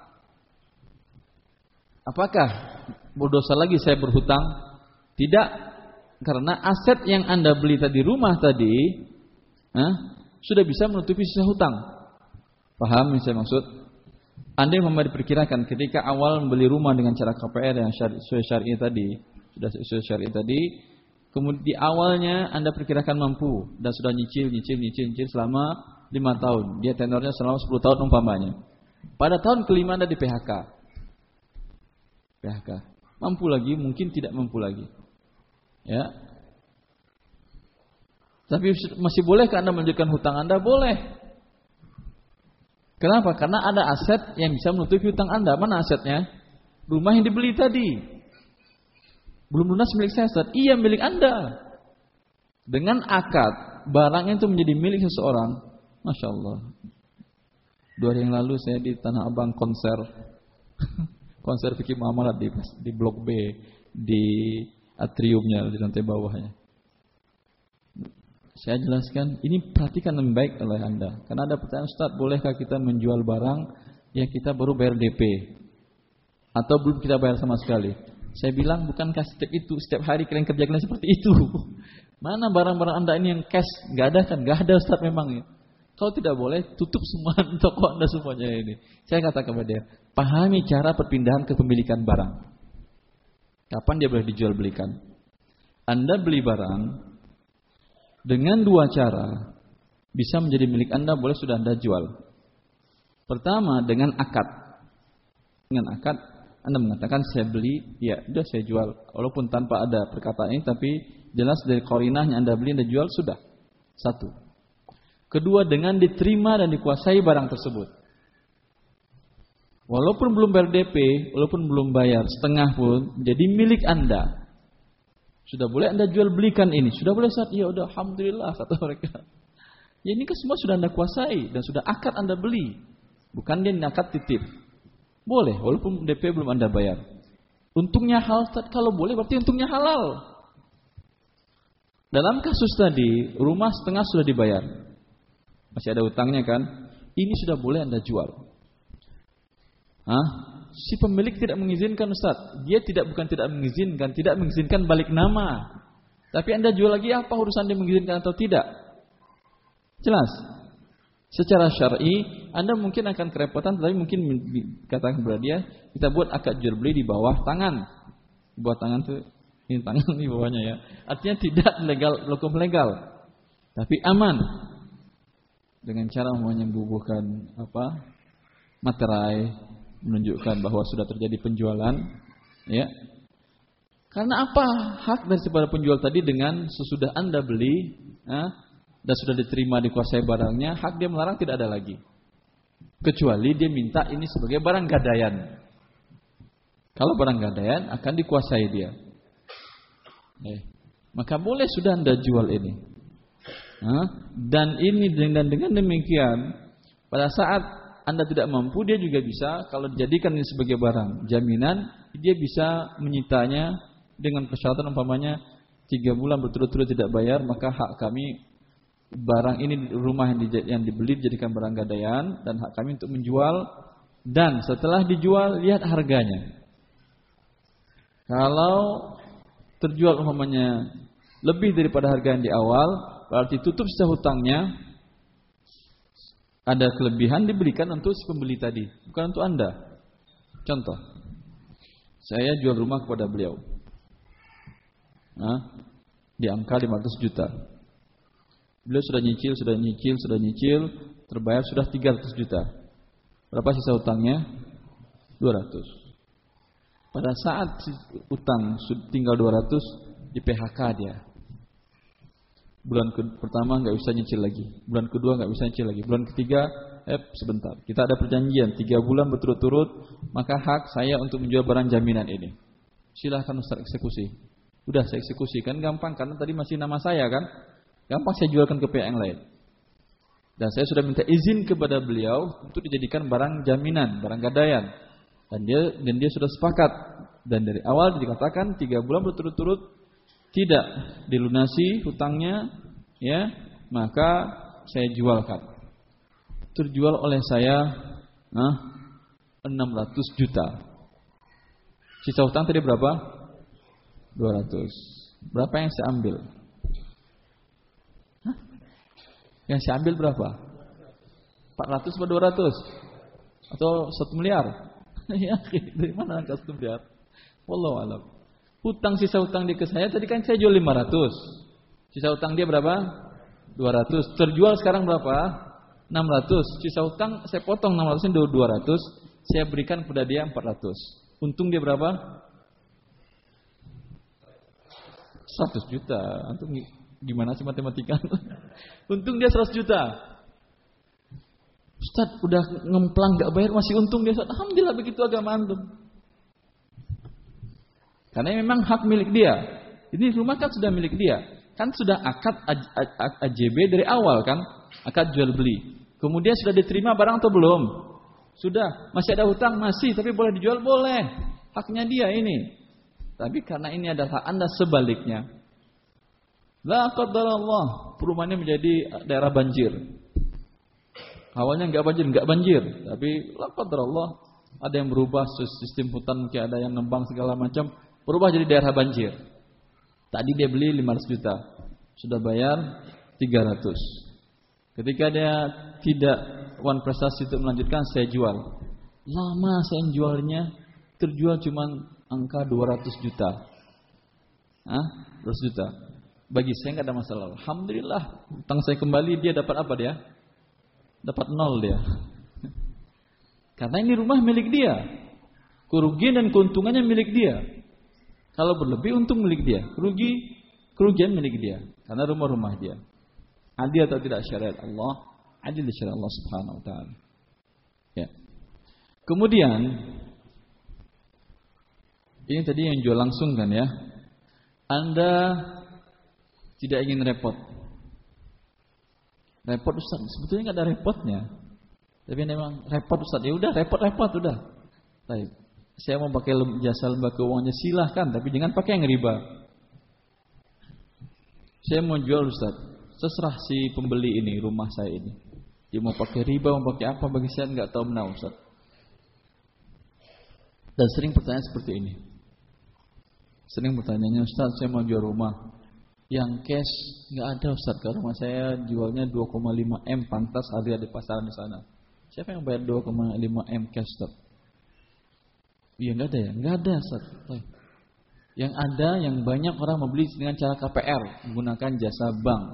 apakah berdosa lagi saya berhutang? Tidak, karena aset yang Anda beli tadi, rumah tadi, sudah bisa menutupi sisa hutang. Paham yang saya maksud? Anda yang diperkirakan ketika awal membeli rumah dengan cara KPR yang sesuai syar'i tadi, sudah sesuai syar'i tadi, kemudian di awalnya Anda perkirakan mampu dan sudah nyicil selama 5 tahun. Dia tenornya selama 10 tahun umpamanya. Pada tahun kelima Anda di PHK. Mampu lagi, mungkin tidak mampu lagi. Ya. Tapi masih bolehkah Anda melanjutkan hutang Anda? Boleh. Kenapa? Karena ada aset yang bisa menutupi hutang Anda. Mana asetnya? Rumah yang dibeli tadi. Belum lunas milik saya, Ustaz. Iya, milik Anda. Dengan akad barangnya itu menjadi milik seseorang. Masya Allah. 2 hari yang lalu saya di Tanah Abang konser fikih muamalat di Blok B, di atriumnya di lantai bawahnya. Saya jelaskan, ini perhatikan lebih baik oleh Anda. Karena ada pertanyaan, Ustaz, bolehkah kita menjual barang yang kita baru bayar DP atau belum kita bayar sama sekali? Saya bilang, bukankah setiap hari kalian kerja kalian seperti itu? Mana barang-barang Anda ini yang cash? Gak ada kan? Gak ada, Ustaz, memang ya. Kalau tidak boleh, tutup semua toko Anda semuanya ini. Saya katakan kepada dia, pahami cara perpindahan kepemilikan barang. Kapan dia boleh dijual belikan? Anda beli barang dengan 2 cara bisa menjadi milik Anda, boleh sudah Anda jual. Pertama, dengan akad. Dengan akad Anda mengatakan saya beli, ya sudah saya jual. Walaupun tanpa ada perkataan ini, tapi jelas dari qarinahnya Anda beli, Anda jual, sudah. 1. Kedua, dengan diterima dan dikuasai barang tersebut. Walaupun belum bayar DP, walaupun belum bayar setengah pun, jadi milik Anda. Sudah boleh Anda jual belikan ini. Sudah boleh, Ustaz? Ya udah, alhamdulillah, kata mereka. Ya ini kan semua sudah Anda kuasai dan sudah akad Anda beli. Bukan dia akad titip. Boleh, walaupun DP belum Anda bayar. Untungnya halal, kalau boleh berarti untungnya halal. Dalam kasus tadi, rumah setengah sudah dibayar. Masih ada utangnya kan? Ini sudah boleh Anda jual. Si pemilik tidak mengizinkan, Ustaz. Dia bukan tidak mengizinkan balik nama. Tapi Anda jual lagi, apa urusan dia mengizinkan atau tidak? Jelas. Secara syar'i Anda mungkin akan kerepotan, tapi mungkin katakan kepada dia, kita buat akad jual beli di bawah tangan. Di bawah tangan tuh, ini tangan di bawahnya ya. Artinya tidak legal, hukum legal. Tapi aman. Dengan cara menyembuhkan materai, menunjukkan bahwa sudah terjadi penjualan, ya. Karena apa? Hak daripada penjual tadi dengan sesudah Anda beli, dan sudah diterima dikuasai barangnya, hak dia melarang tidak ada lagi. Kecuali dia minta ini sebagai barang gadaian. Kalau barang gadaian akan dikuasai dia. Maka boleh sudah Anda jual ini. Dan dengan demikian, pada saat Anda tidak mampu, dia juga bisa, kalau dijadikan ini sebagai barang jaminan, dia bisa menyitanya dengan persyaratan umpamanya 3 bulan berturut-turut tidak bayar, maka hak kami barang ini, rumah yang dibeli dijadikan barang gadaian dan hak kami untuk menjual. Dan setelah dijual, lihat harganya. Kalau terjual umpamanya lebih daripada harga yang di awal, berarti tutup sisa hutangnya, ada kelebihan diberikan untuk si pembeli tadi, bukan untuk Anda. Contoh, saya jual rumah kepada beliau, di angka 500 juta. Beliau sudah nyicil, terbayar sudah 300 juta. Berapa sisa utangnya? 200. Pada saat utang tinggal 200, di PHK dia. Bulan pertama nggak bisa nyicil lagi, bulan kedua nggak bisa nyicil lagi, bulan ketiga sebentar. Kita ada perjanjian 3 bulan berturut-turut, maka hak saya untuk menjual barang jaminan ini. Silahkan Ustaz eksekusi. Udah saya eksekusi, kan gampang karena tadi masih nama saya kan. Gampang saya jualkan ke pihak yang lain. Dan saya sudah minta izin kepada beliau untuk dijadikan barang jaminan, barang gadaian. Dan dia sudah sepakat. Dan dari awal dikatakan 3 bulan berturut-turut tidak dilunasi hutangnya, ya, maka saya jualkan. Terjual oleh saya 600 juta. Sisa hutang tadi berapa? 200. Berapa yang saya ambil? Yang saya ambil berapa? 400 atau 200? Atau 1 miliar? Ya, dari mana angka 1 miliar? Wallahu a'lam. Sisa hutang dia ke saya tadi kan saya jual 500. Sisa hutang dia berapa? 200. Terjual sekarang berapa? 600. Sisa hutang saya potong 600 nya 200, saya berikan kepada dia 400. Untung dia berapa? 100 juta. Antum gimana sih matematika? Untung dia 100 juta. Ustaz udah ngemplang gak bayar masih untung dia. Alhamdulillah begitu agama antum. Karena memang hak milik dia. Ini rumah kan sudah milik dia. Kan sudah akad AJB dari awal kan. Akad jual beli. Kemudian sudah diterima barang atau belum? Sudah. Masih ada hutang? Masih. Tapi boleh dijual? Boleh. Haknya dia ini. Tapi karena ini adalah hak Anda sebaliknya. La qadarallah. Perumahannya menjadi daerah banjir. Awalnya enggak banjir. Tapi la qadarallah. Ada yang berubah sistem hutan. Mungkin ada yang nembang segala macam. Berubah jadi daerah banjir. Tadi dia beli 500 juta. Sudah bayar 300. Ketika dia tidak wan prestasi untuk melanjutkan, saya jual. Lama saya jualnya, terjual cuma angka 200 juta. 200 juta. Bagi saya enggak ada masalah. Alhamdulillah, utang saya kembali, dia dapat apa dia? Dapat 0 dia. Karena ini rumah milik dia. Kerugian dan keuntungannya milik dia. Kalau berlebih untung milik dia, kerugian milik dia. Karena rumah dia. Adil atau tidak syariat Allah? Adil di syariat Allah Subhanahu wa taala. Ya. Kemudian ini tadi yang jual langsung kan ya. Anda tidak ingin repot. Repot Ustaz, sebetulnya enggak ada repotnya. Tapi memang repot Ustaz. Ya udah repot udah. Baik. Saya mau pakai jasa lembaga keuangannya silahkan, tapi jangan pakai yang riba. Saya mau jual Ustaz, seserah si pembeli ini rumah saya ini. Dia mau pakai riba, mau pakai apa, bagi saya nggak tahu menau Ustaz. Dan sering pertanyaan seperti ini. Sering pertanyaannya Ustaz, saya mau jual rumah. Yang cash nggak ada Ustaz, karena rumah saya jualnya 2,5 M pantas harga di pasaran di sana. Siapa yang bayar 2,5 M cash Ustaz? Iya enggak ada ya? Enggak ada Ustaz. Yang ada, yang banyak orang membeli dengan cara KPR, menggunakan jasa bank.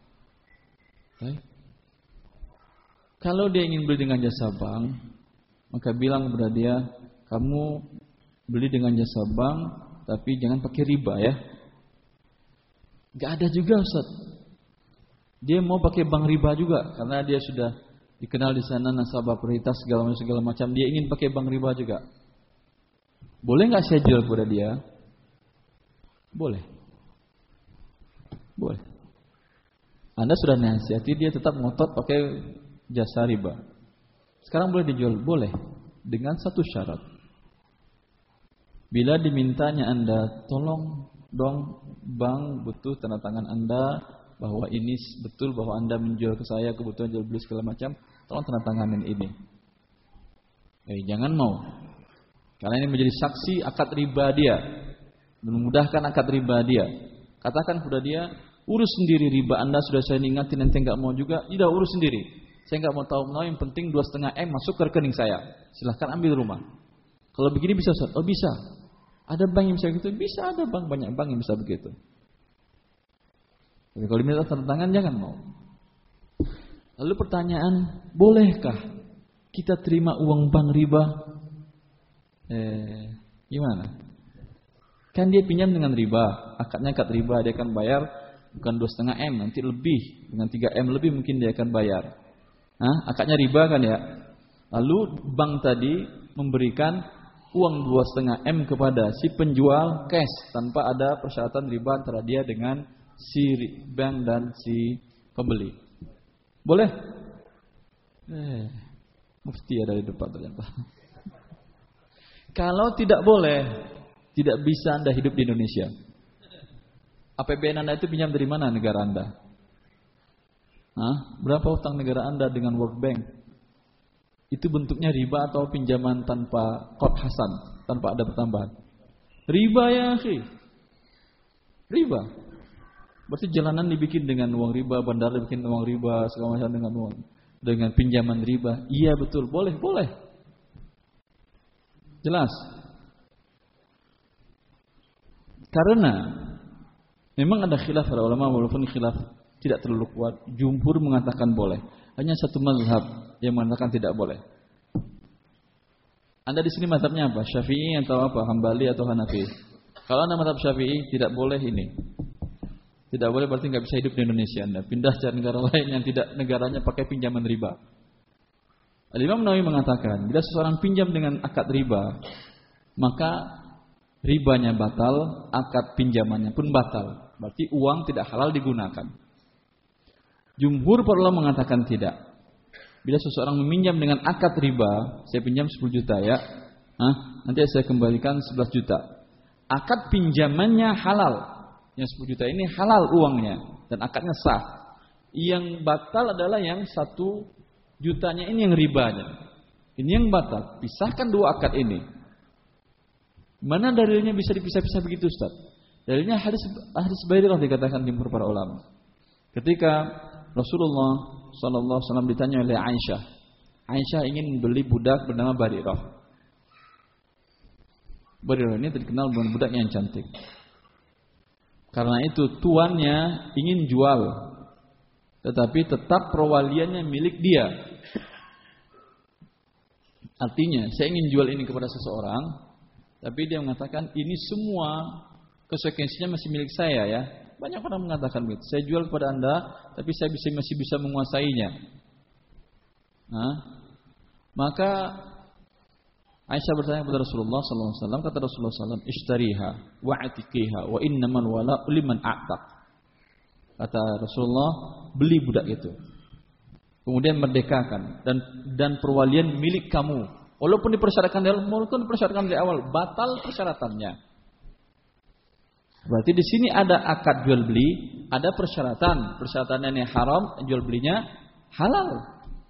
Kalau dia ingin beli dengan jasa bank, maka bilang kepada dia, kamu beli dengan jasa bank, tapi jangan pakai riba ya. Enggak ada juga Ustaz. Dia mau pakai bank riba juga, karena dia sudah dikenal di sana nasabah prioritas segala macam. Dia ingin pakai bank riba juga. Boleh nggak saya jual kepada dia? Boleh. Anda sudah nasihati dia tetap ngotot pakai jasa riba. Sekarang boleh dijual? Boleh. Dengan satu syarat. Bila dimintanya Anda, tolong dong bank butuh tanda tangan Anda bahwa ini betul bahwa Anda menjual ke saya kebutuhan jual beli segala macam, tolong tanda tanganin ini. Jangan mau. Karena ini menjadi saksi akad riba dia. Memudahkan akad riba dia. Katakan kepada dia, urus sendiri riba Anda, sudah saya ingatin, nanti enggak mau juga, tidak urus sendiri. Saya enggak mau tahu, yang penting 2,5 M masuk ke rekening saya. Silahkan ambil rumah. Kalau begini bisa Ustaz? Oh bisa. Ada bank yang bisa begitu? Bisa, ada banyak bank yang bisa begitu. Tapi kalau diminta tanda tangan jangan mau. Lalu pertanyaan, bolehkah kita terima uang bank riba? Gimana? Kan dia pinjam dengan riba, akadnya akad riba, dia akan bayar bukan 2,5 M, nanti lebih, dengan 3 M lebih mungkin dia akan bayar. Akadnya riba kan ya. Lalu bank tadi memberikan uang 2,5 M kepada si penjual cash tanpa ada persyaratan riba antara dia dengan si bank dan si pembeli. Boleh? Mufti ada di depan ternyata. Kalau tidak boleh, tidak bisa Anda hidup di Indonesia. APBN Anda itu pinjam dari mana negara Anda? Berapa utang negara Anda dengan World Bank? Itu bentuknya riba atau pinjaman tanpa qard hasan, tanpa ada pertambahan? Riba ya akhi. Riba. Berarti jalanan dibikin dengan uang riba, bandara dibikin uang riba, segala macam dengan pinjaman riba. Iya betul, boleh. Jelas. Karena memang ada khilaf para ulama, walaupun khilaf tidak terlalu kuat. Jumhur mengatakan boleh. Hanya satu mazhab yang mengatakan tidak boleh. Anda di sini mazhabnya apa? Syafi'i atau apa? Hambali atau Hanafi? Kalau Anda mazhab Syafi'i, tidak boleh ini. Tidak boleh berarti nggak bisa hidup di Indonesia. Anda pindah ke negara lain yang tidak negaranya pakai pinjaman riba. Al-Imam Nawawi mengatakan, bila seseorang pinjam dengan akad riba, maka ribanya batal, akad pinjamannya pun batal. Berarti uang tidak halal digunakan. Jumhur para ulama mengatakan tidak. Bila seseorang meminjam dengan akad riba, saya pinjam 10 juta ya, nanti saya kembalikan 11 juta. Akad pinjamannya halal. Yang 10 juta ini halal uangnya dan akadnya sah. Yang batal adalah yang 1 jutanya ini yang ribanya. Ini yang batal. Pisahkan dua akad ini. Mana dalilnya bisa dipisah-pisah begitu Ustaz? Dalilnya hadis Bairah dikatakan jumhur para ulama. Ketika Rasulullah sallallahu alaihi wasallam ditanya oleh Aisyah. Aisyah ingin membeli budak bernama Barirah. Barirah ini terkenal dengan budaknya yang cantik. Karena itu tuannya ingin jual, tetapi tetap perwaliannya milik dia. Artinya, saya ingin jual ini kepada seseorang, tapi dia mengatakan ini semua konsekuensinya masih milik saya ya. Banyak orang mengatakan begitu. Saya jual kepada Anda, tapi saya masih bisa menguasainya. Maka Aisyah bertanya kepada Rasulullah SAW, kata Rasulullah SAW, ishtariha wa'atiqiha wa innamal wala liman a'taq. Kata Rasulullah, beli budak itu, kemudian merdekakan dan perwalian milik kamu. Walaupun dipersyaratkan dari awal, batal persyaratannya. Berarti di sini ada akad jual beli, ada persyaratannya ini haram, jual belinya halal.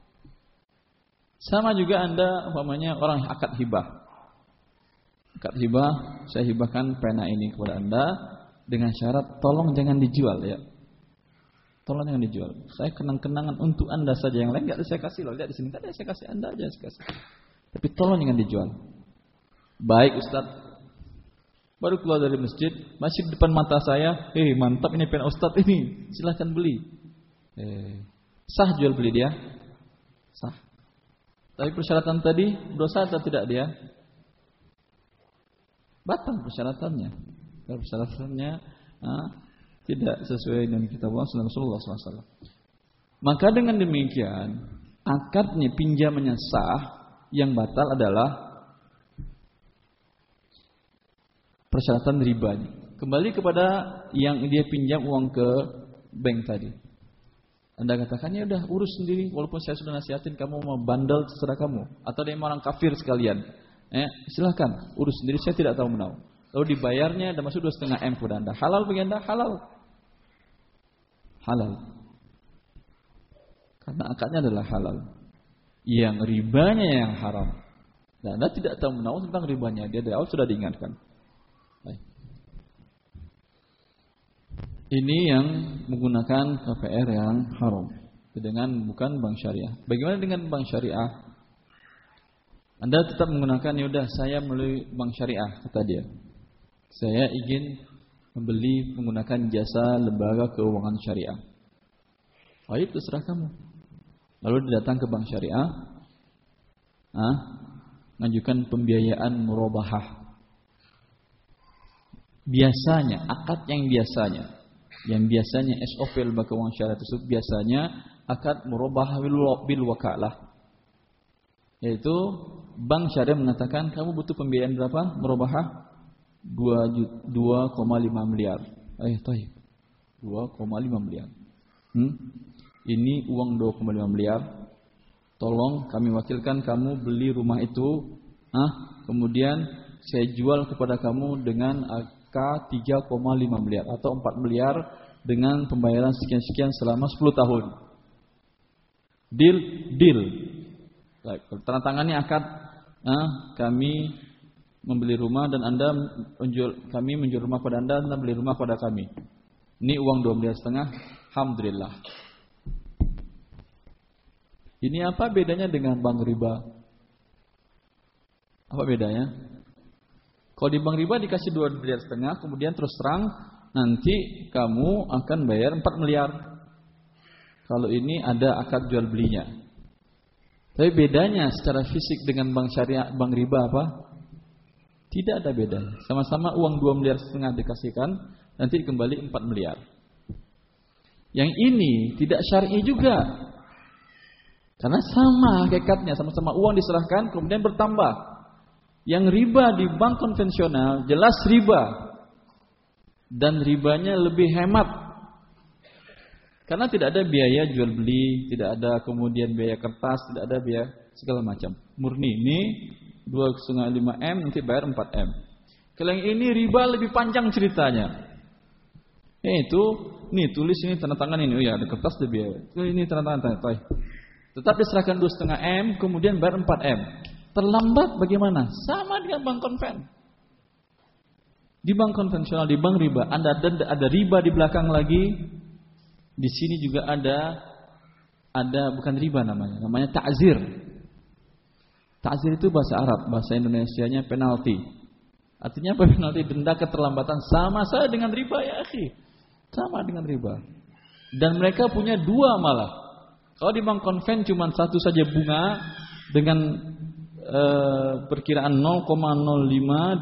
Sama juga Anda umpamanya orang akad hibah. Akad hibah, saya hibahkan pena ini kepada Anda dengan syarat tolong jangan dijual ya. Tolong jangan dijual. Saya kenang-kenangan untuk Anda saja, yang lain enggak saya kasih loh. Lihat di sini kan saya kasih Anda aja saya kasih. Tapi tolong jangan dijual. Baik Ustaz. Baru keluar dari masjid, masih di depan mata saya, mantap ini pena Ustaz ini. Silakan beli. Sah jual beli dia? Sah. Tapi persyaratan tadi dosa atau tidak dia? Batal persyaratannya. Persyaratannya tidak sesuai dengan kitab Allah Rasulullah SAW. Maka dengan demikian akadnya pinjamannya sah, yang batal adalah persyaratan ribanya. Kembali kepada yang dia pinjam uang ke bank tadi. Anda katakan ya udah urus sendiri, walaupun saya sudah nasihatin kamu mau bandel terserah kamu, atau dia orang kafir sekalian, silahkan urus sendiri, saya tidak tahu menau. Lalu dibayarnya dan masuk 2,5 M kepada Anda. Halal bagi Anda? Halal. Halal. Karena akadnya adalah halal. Yang ribanya yang haram. Dan Anda tidak tahu menau tentang ribanya, dia dari awal sudah diingatkan. Baik. Ini yang menggunakan KPR yang haram, dengan bukan bank syariah. Bagaimana dengan bank syariah? Anda tetap menggunakan, ya udah saya melalui bank syariah, kata dia. Saya ingin membeli menggunakan jasa lembaga keuangan syariah. Baik, terserah kamu. Lalu dia datang ke bank syariah, mengajukan pembiayaan murabahah. Biasanya, akad yang biasanya SOP lembaga keuangan syariah tersebut biasanya akad murabahah bil wakalah. Yaitu bank syariah mengatakan kamu butuh pembiayaan berapa? Murabahah 2,5 miliar. 2,5 miliar. Ini uang 2,5 miliar. Tolong kami wakilkan kamu beli rumah itu. Kemudian saya jual kepada kamu dengan angka 3,5 miliar atau 4 miliar dengan pembayaran sekian-sekian selama 10 tahun. Deal. Tantangannya akad, kami membeli rumah dan kami menjual rumah pada Anda beli rumah pada kami. Ini uang 2,5 miliar. Alhamdulillah. Ini apa bedanya dengan bank riba? Apa bedanya? Kalau di bank riba dikasih 2,5 miliar, kemudian terus terang nanti kamu akan bayar 4 miliar. Kalau ini ada akad jual belinya. Tapi bedanya secara fisik dengan bank syariah, bank riba apa? Tidak ada bedanya. Sama-sama uang 2,5 miliar dikasihkan, nanti kembali 4 miliar. Yang ini tidak syar'i juga. Karena sama hakikatnya, sama-sama uang diserahkan kemudian bertambah. Yang riba di bank konvensional jelas riba. Dan ribanya lebih hemat. Karena tidak ada biaya jual beli, tidak ada kemudian biaya kertas, tidak ada biaya segala macam. Murni ini 2,5 M nanti bayar 4 M. Kalau yang ini riba lebih panjang ceritanya. Itu nih tulis ini tanda tangan ini, ada kertas ada biaya. Ini tanda tangan. Tetap diserahkan 2,5 M, kemudian bayar 4 M. Terlambat bagaimana? Sama dengan bank konven. Di bank konvensional, di bank riba, ada riba di belakang lagi. Di sini juga ada bukan riba namanya ta'zir. Ta'zir itu bahasa Arab, bahasa Indonesianya penalti. Artinya apa penalti? Denda keterlambatan sama saja dengan riba ya akhi. Sama dengan riba. Dan mereka punya dua malah. Kalau di bank konven cuma satu saja bunga dengan perkiraan 0,05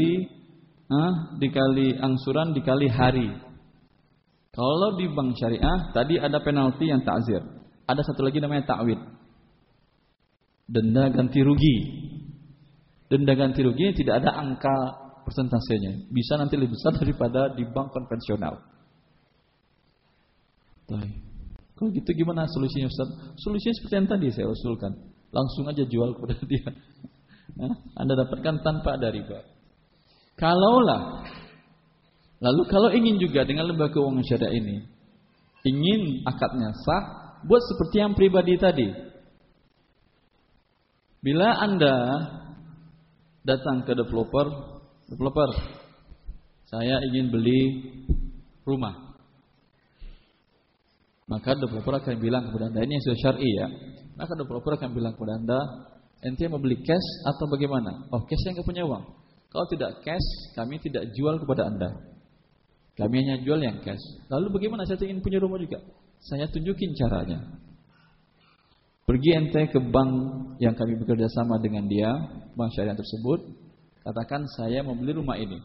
dikali angsuran dikali hari. Kalau di bank syariah tadi ada penalti yang ta'zir. Ada satu lagi namanya ta'wid. Denda ganti rugi. Denda ganti rugi tidak ada angka persentasenya. Bisa nanti lebih besar daripada di bank konvensional. Kalau gitu gimana solusinya Ustaz? Solusinya seperti yang tadi saya usulkan. Langsung aja jual kepada dia. Anda dapatkan tanpa ada riba. Lalu kalau ingin juga dengan lembaga keuangan syariah ini, ingin akadnya sah, buat seperti yang pribadi tadi. Bila Anda datang ke developer, saya ingin beli rumah. Maka developer akan bilang kepada Anda, ini yang sudah syar'i ya. Maka developer akan bilang kepada Anda, ente mau beli cash atau bagaimana? Oh, cash yang nggak punya uang. Kalau tidak cash, kami tidak jual kepada Anda. Kami hanya jual yang cash. Lalu bagaimana saya ingin punya rumah juga? Saya tunjukin caranya. Pergi ente ke bank yang kami bekerja sama dengan dia, bank syariah tersebut, katakan saya mau beli rumah ini.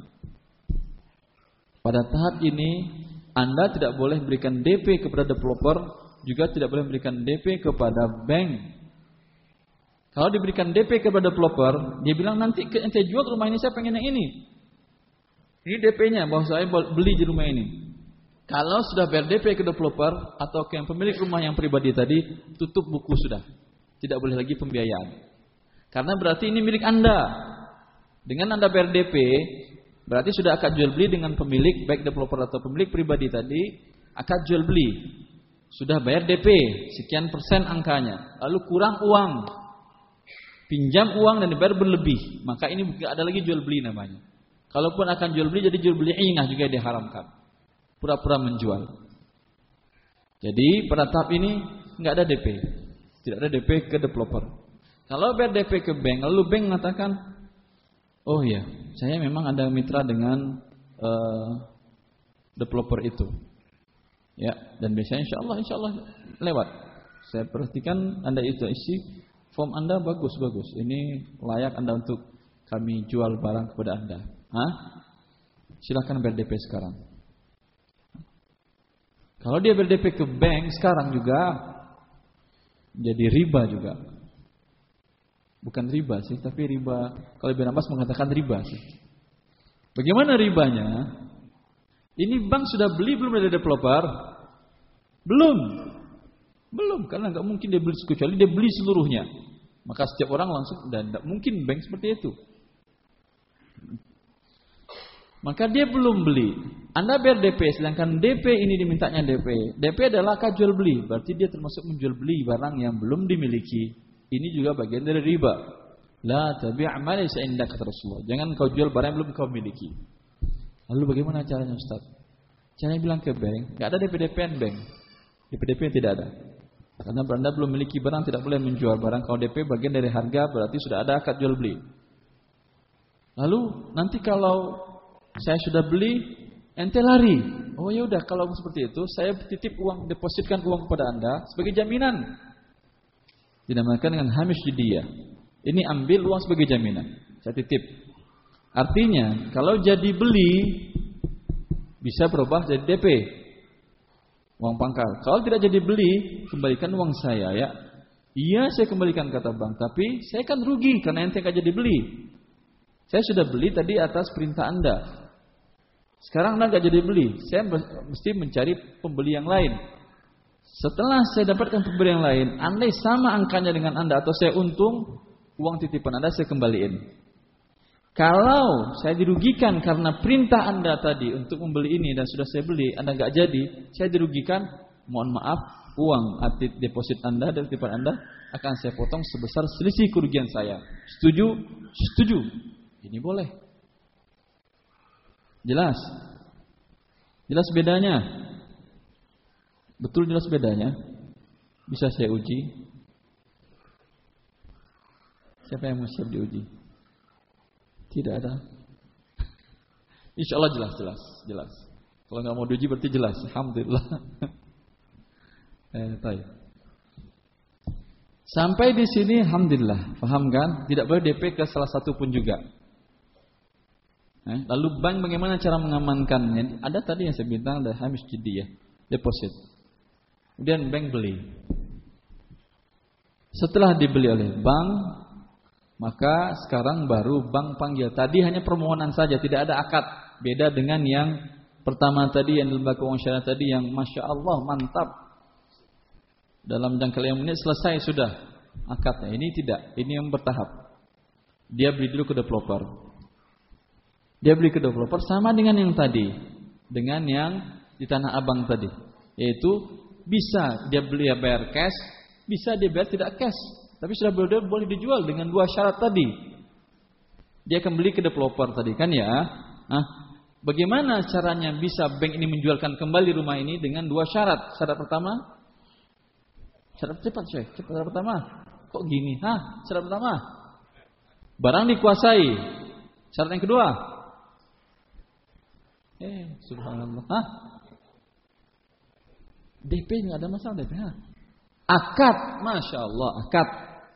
Pada tahap ini, Anda tidak boleh berikan DP kepada developer, juga tidak boleh berikan DP kepada bank. Kalau diberikan DP kepada developer, dia bilang nanti ente jual rumah ini, saya pengen yang ini. Ini DP-nya bahwa saya beli di rumah ini. Kalau sudah bayar DP ke developer atau ke yang pemilik rumah yang pribadi tadi, tutup buku sudah. Tidak boleh lagi pembiayaan. Karena berarti ini milik Anda. Dengan Anda bayar DP, berarti sudah akad jual beli dengan pemilik, baik developer atau pemilik pribadi tadi, akad jual beli. Sudah bayar DP, sekian persen angkanya. Lalu kurang uang. Pinjam uang dan dibayar berlebih. Maka ini bukan ada lagi jual beli namanya. Kalaupun akan jual beli, jadi jual beli inah juga diharamkan. Pura-pura menjual. Jadi pada tahap ini nggak ada DP, tidak ada DP ke developer. Kalau bayar DP ke bank, lalu bank mengatakan, oh ya, saya memang ada mitra dengan developer itu. Ya, dan biasanya insya Allah lewat. Saya perhatikan Anda itu isi form Anda bagus. Ini layak Anda untuk kami jual barang kepada Anda. Silakan bayar DP sekarang. Kalau dia bayar DP ke bank sekarang juga jadi riba juga. Bukan riba sih, tapi riba. Kalau Ibn Abbas mengatakan riba sih. Bagaimana ribanya? Ini bank sudah beli belum dari developer? Belum, karena nggak mungkin dia beli, kecuali dia beli seluruhnya. Maka setiap orang langsung, dan tidak mungkin bank seperti itu. Maka dia belum beli. Anda bayar DP, sedangkan DP ini dimintanya DP. DP adalah akad jual beli, berarti dia termasuk menjual beli barang yang belum dimiliki. Ini juga bagian dari riba. La tabi' ma laysa indaka, kata Rasulullah. Jangan kau jual barang yang belum kau miliki. Lalu bagaimana caranya, Ustaz? Caranya bilang ke bank, enggak ada DP-DP-an bank. DP-DP tidak ada. Karena Anda belum memiliki barang, tidak boleh menjual barang. Kalau DP bagian dari harga, berarti sudah ada akad jual beli. Lalu nanti kalau saya sudah beli, ente lari. Oh ya udah, kalau seperti itu, saya titip uang, depositkan uang kepada Anda sebagai jaminan. Dinamakan dengan hamish jidiyah. Ini ambil uang sebagai jaminan. Saya titip. Artinya, kalau jadi beli bisa berubah jadi DP. Uang pangkal. Kalau tidak jadi beli, kembalikan uang saya ya. Iya, saya kembalikan kata bank, tapi saya kan rugi karena ente enggak jadi beli. Saya sudah beli tadi atas perintah Anda. Sekarang Anda enggak jadi beli. Saya mesti mencari pembeli yang lain. Setelah saya dapatkan pembeli yang lain, andai sama angkanya dengan Anda atau saya untung, uang titipan Anda saya kembaliin. Kalau saya dirugikan karena perintah Anda tadi untuk membeli ini dan sudah saya beli, Anda enggak jadi, saya dirugikan, mohon maaf, uang deposit Anda dan titipan Anda akan saya potong sebesar selisih kerugian saya. Setuju? Setuju. Ini boleh. Jelas? Jelas bedanya? Betul jelas bedanya? Bisa saya uji? Siapa yang mau siap diuji? Tidak ada. Insya Allah jelas. Kalau nggak mau diuji berarti jelas. Alhamdulillah. Baik. Sampai di sini, alhamdulillah. Paham kan? Tidak boleh DP ke salah satu pun juga. Lalu bank bagaimana cara mengamankannya? Ada tadi yang saya bilang ada hamish jidiyah, deposit. Kemudian bank beli. Setelah dibeli oleh bank, maka sekarang baru bank panggil. Tadi hanya permohonan saja, tidak ada akad. Beda dengan yang pertama tadi, yang lembaga keuangan syariah tadi, yang masya Allah mantap. Dalam jangka 5 menit selesai sudah akadnya. Ini tidak, ini yang bertahap. Dia beli dulu ke developer. Dia beli ke developer sama dengan yang tadi, dengan yang di Tanah Abang tadi, yaitu bisa dia beli bayar cash, bisa dia bayar tidak cash. Tapi sudah boleh dijual dengan 2 syarat tadi. Dia akan beli ke developer tadi kan ya. Bagaimana caranya bisa bank ini menjualkan kembali rumah ini dengan 2 syarat? Syarat pertama, syarat cepat coy. Syarat pertama, kok gini? Syarat pertama, barang dikuasai. Syarat yang kedua, subhanallah. DP nggak ada masalah DP. Akad, masya Allah, akad.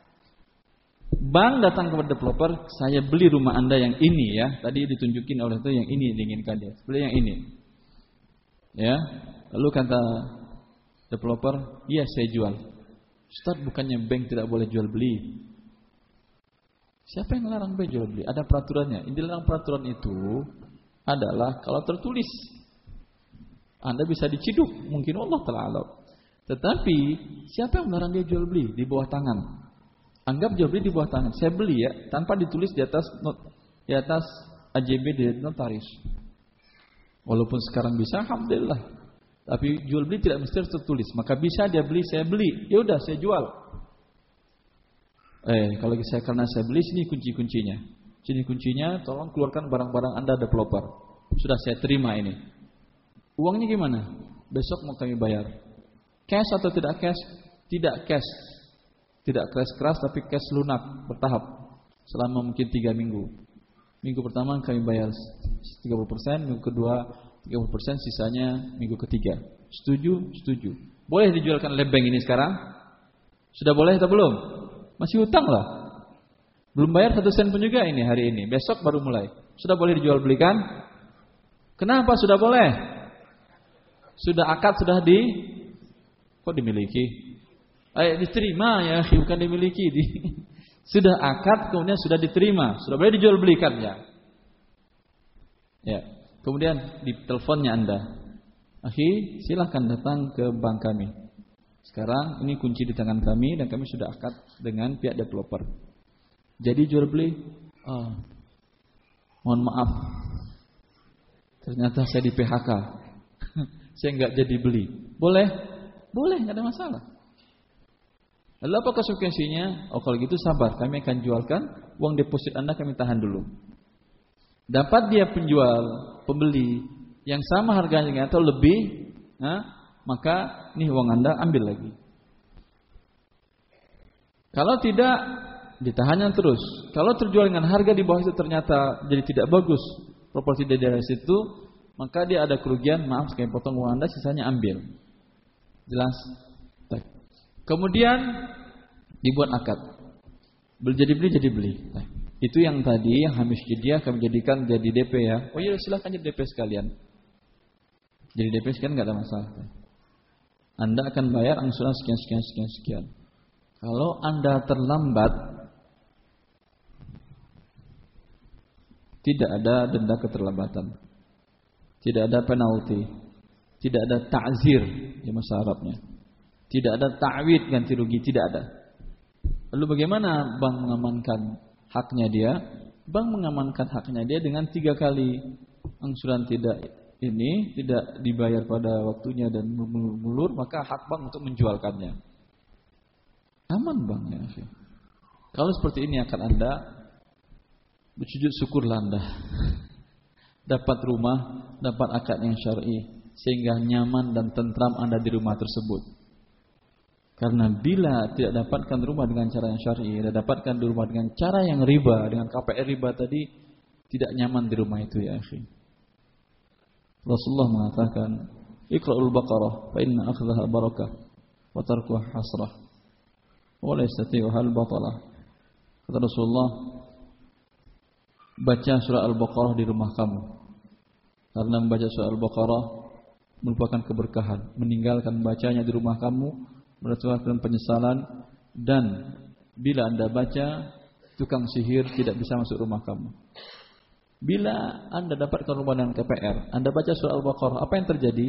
Bank datang kepada developer, saya beli rumah Anda yang ini ya. Tadi ditunjukin oleh itu yang ini diinginkan dia. Beli yang ini. Ya. Lalu kata developer, iya saya jual. Ustaz, bukannya bank tidak boleh jual beli? Siapa yang melarang bank jual beli? Ada peraturannya. Ini dalam peraturan itu adalah kalau tertulis. Anda bisa diciduk, mungkin Allah Ta'ala. Tetapi siapa yang melarang dia jual beli di bawah tangan? Anggap jual beli di bawah tangan. Saya beli ya, tanpa ditulis di atas AJB di notaris. Walaupun sekarang bisa, alhamdulillah. Tapi jual beli tidak mesti tertulis. Maka bisa dia beli, saya beli. Ya udah, saya jual. Kalau saya karena saya beli, sini kunci-kuncinya. Sini kuncinya, tolong keluarkan barang-barang Anda developer. Sudah saya terima ini. Uangnya gimana? Besok mau kami bayar. Cash atau tidak cash? Tidak cash. Tidak cash keras tapi cash lunak bertahap selama mungkin 3 minggu. Minggu pertama kami bayar 30%, minggu kedua 30%, sisanya minggu ketiga. Setuju? Setuju. Boleh dijualkan oleh bank ini sekarang? Sudah boleh atau belum? Masih hutang lah. Belum bayar 1 sen pun juga ini hari ini. Besok baru mulai. Sudah boleh dijual belikan? Kenapa sudah boleh? Sudah akad, sudah kok dimiliki? Diterima ya, bukan dimiliki. Sudah akad, kemudian sudah diterima, sudah boleh dijual belikan ya. Ya. Kemudian di teleponnya Anda, akhi, silahkan datang ke bank kami. Sekarang ini kunci di tangan kami dan kami sudah akad dengan pihak developer. Jadi jual beli, mohon maaf, ternyata saya di PHK, saya nggak jadi beli. Boleh, nggak ada masalah. Lalu apa konsekuensinya? Kalau gitu sabar, kami akan jualkan, uang deposit Anda kami tahan dulu. Dapat dia pembeli yang sama harganya atau lebih, maka nih uang Anda ambil lagi. Kalau tidak, ditahannya terus. Kalau terjual dengan harga di bawah itu ternyata jadi tidak bagus properti di daerah situ, maka dia ada kerugian, maaf sekali potong uang Anda, sisanya ambil. Jelas? Kemudian dibuat akad. Jadi beli. Itu yang tadi yang habis dia kami jadikan jadi DP ya. Oh iya, silakan jadi DP sekalian. Jadi DP sekalian enggak ada masalah. Anda akan bayar angsuran sekian. Kalau Anda terlambat, tidak ada denda keterlambatan. Tidak ada penalti. Tidak ada ta'zir di bahasa Arabnya. Tidak ada ta'wid ganti rugi, tidak ada. Lalu bagaimana bank mengamankan haknya dia? Bank mengamankan haknya dia dengan 3 kali angsuran tidak dibayar pada waktunya dan mulur, maka hak bank untuk menjualkannya. Aman banknya. Kalau seperti ini akan Anda bersujud syukurlah Anda. Dapat rumah, dapat akad yang syar'i, sehingga nyaman dan tentram Anda di rumah tersebut. Karena bila tidak dapatkan rumah dengan cara yang syar'i, tidak dapatkan rumah dengan cara yang riba, dengan KPR riba tadi, tidak nyaman di rumah itu ya akhi. Rasulullah mengatakan, Iqra'ul Baqarah fa inna akhdaha barakah wa tarkuha hasrah wa la yastati'uha al-batalah. Kata Rasulullah, baca surah Al-Baqarah di rumah kamu. Karena membaca surah Al-Baqarah merupakan keberkahan. Meninggalkan bacanya di rumah kamu merupakan penyesalan, dan bila Anda baca, tukang sihir tidak bisa masuk rumah kamu. Bila Anda dapatkan rumah dengan KPR, Anda baca surah Al-Baqarah, apa yang terjadi?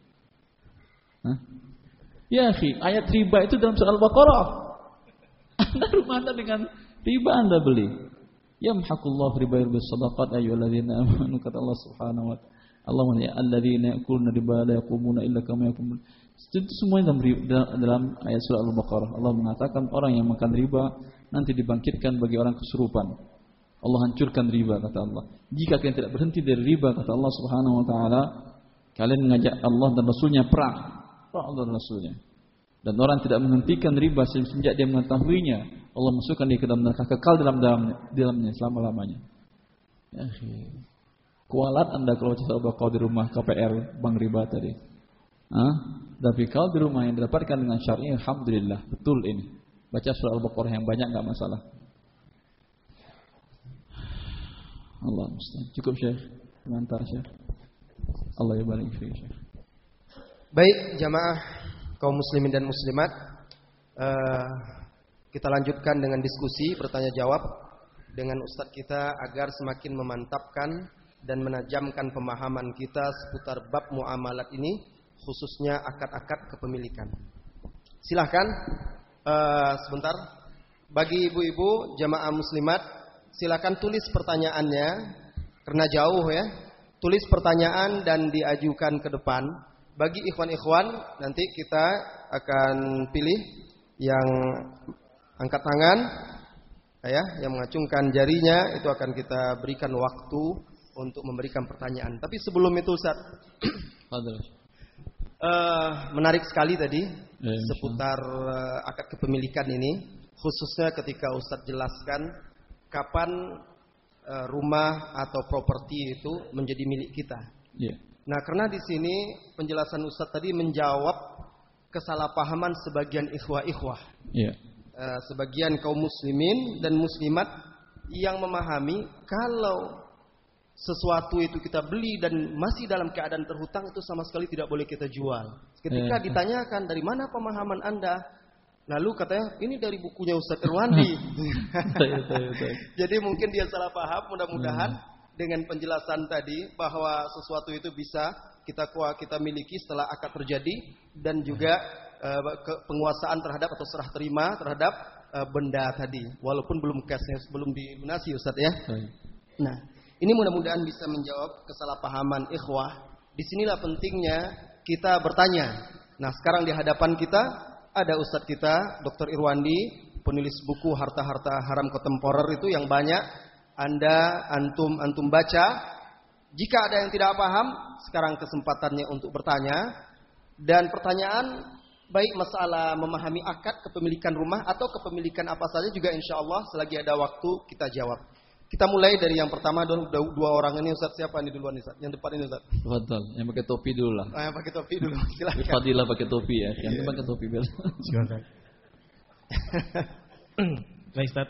Ya akhi, ayat riba itu dalam surah Al-Baqarah. Rumah Anda dengan riba Anda beli. Yamhaqullahu riba bis shadaqat ayyuhalladzina amanu, kata Allah Subhanahu wa ta'ala. Allahumma ya alladzina ya'kuluna riba la yaqumuna illa kama yaqumun. Itu semuanya dalam ayat surah Al-Baqarah. Allah mengatakan orang yang makan riba nanti dibangkitkan bagi orang kesurupan. Allah hancurkan riba, kata Allah. Jika kalian tidak berhenti dari riba, kata Allah Subhanahu wa ta'ala, kalian mengajak Allah dan Rasulnya perang Allah dan Rasulnya. Dan orang tidak menghentikan riba sejak dia mengetahuinya, Allah masukkan dia ke dalam neraka kekal dalamnya selama-lamanya. Ya, kualat Anda kalau baca Al-Baqarah di rumah KPR bank riba tadi. Tapi kalau di rumah yang didapatkan dengan syar'i, alhamdulillah, betul ini. Baca surah Al-Baqarah yang banyak enggak masalah. Allah musta'an. Cukup Syekh. Mantap Syekh. Allah yabarik fiik Syekh. Baik, jamaah kaum muslimin dan muslimat, kita lanjutkan dengan diskusi bertanya jawab dengan ustadz kita agar semakin memantapkan dan menajamkan pemahaman kita seputar bab muamalat ini, khususnya akad-akad kepemilikan. Silahkan sebentar. Bagi ibu-ibu jamaah muslimat, silakan tulis pertanyaannya karena jauh ya. Tulis pertanyaan dan diajukan ke depan. Bagi ikhwan-ikhwan, nanti kita akan pilih yang angkat tangan, ya, yang mengacungkan jarinya, itu akan kita berikan waktu untuk memberikan pertanyaan. Tapi sebelum itu Ustaz, menarik sekali tadi seputar akad kepemilikan ini. khususnya ketika Ustadz jelaskan kapan rumah atau properti itu menjadi milik kita. Yeah. Nah, karena di sini penjelasan Ustadz tadi menjawab kesalahpahaman sebagian ikhwah-ikhwah. Yeah. Sebagian kaum muslimin dan muslimat yang memahami kalau sesuatu itu kita beli dan masih dalam keadaan terhutang itu sama sekali tidak boleh kita jual. Ketika ditanyakan dari mana pemahaman Anda, lalu katanya ini dari bukunya Ustadz Irwandi. Jadi mungkin dia salah paham. Mudah-mudahan dengan penjelasan tadi bahwa sesuatu itu bisa kita miliki setelah akad terjadi dan juga penguasaan terhadap atau serah terima terhadap benda tadi, walaupun belum cashnya belum dilunasi Ustadz ya. Nah, ini mudah-mudahan bisa menjawab kesalahpahaman ikhwah. Disinilah pentingnya kita bertanya. Nah, sekarang di hadapan kita ada Ustadz kita, Dr. Irwandi, penulis buku Harta-Harta Haram Kontemporer itu yang banyak antum baca. Jika ada yang tidak paham, sekarang kesempatannya untuk bertanya. Dan pertanyaan baik masalah memahami akad kepemilikan rumah atau kepemilikan apa saja juga insya Allah selagi ada waktu kita jawab. Kita mulai dari yang pertama, dua orang ini Ustaz. Siapa ini duluan Ustaz? Yang depan ini Ustaz. Betul, yang pakai topi dulu lah. Yang pakai topi dulu, silakan. Fadilah pakai topi ya, yang pakai topi bel. Silakan. Baik Ustaz,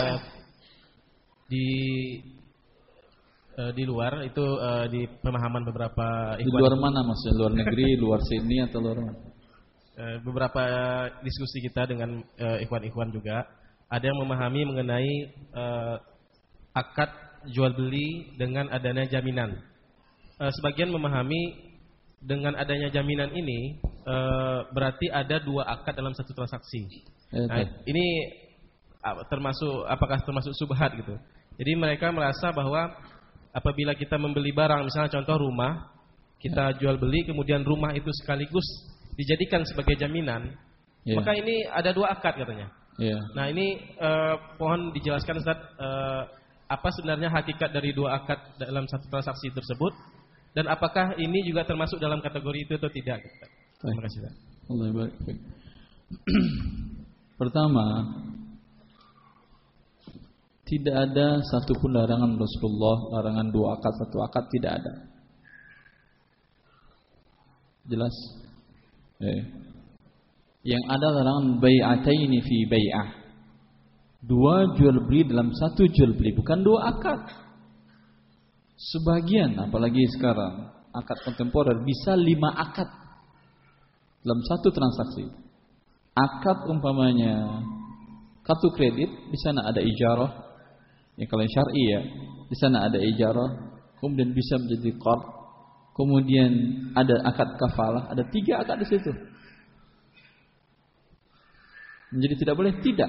di luar itu di pemahaman beberapa ikhwan. Di luar mana maksudnya? Luar negeri, luar sini atau luar mana? Beberapa diskusi kita dengan ikhwan-ikhwan juga ada yang memahami mengenai akad jual beli dengan adanya jaminan. Sebagian memahami dengan adanya jaminan ini berarti ada dua akad dalam satu transaksi. Nah, ini apakah termasuk subhat gitu. Jadi mereka merasa bahwa apabila kita membeli barang, misalnya contoh rumah, kita jual beli kemudian rumah itu sekaligus dijadikan sebagai jaminan, maka ini ada dua akad katanya. Nah, ini mohon dijelaskan Ustaz, apa sebenarnya hakikat dari dua akad dalam satu transaksi tersebut, dan apakah ini juga termasuk dalam kategori itu atau tidak? Terima kasih Ustaz. Allah baik. Pertama, tidak ada satupun larangan Rasulullah, larangan dua akad, satu akad, tidak ada. Jelas? Yang ada larangan bai'ataini fi bai'ah. Dua jual beli dalam satu jual beli, bukan dua akad. Sebagian, apalagi sekarang, akad kontemporer bisa 5 akad dalam satu transaksi. Akad umpamanya kartu kredit, di sana ada ijarah. Ya, kalau yang syar'i ya, di sana ada ijarah, kemudian bisa menjadi qard, kemudian ada akad kafalah, ada 3 akad di situ. Menjadi tidak boleh tidak.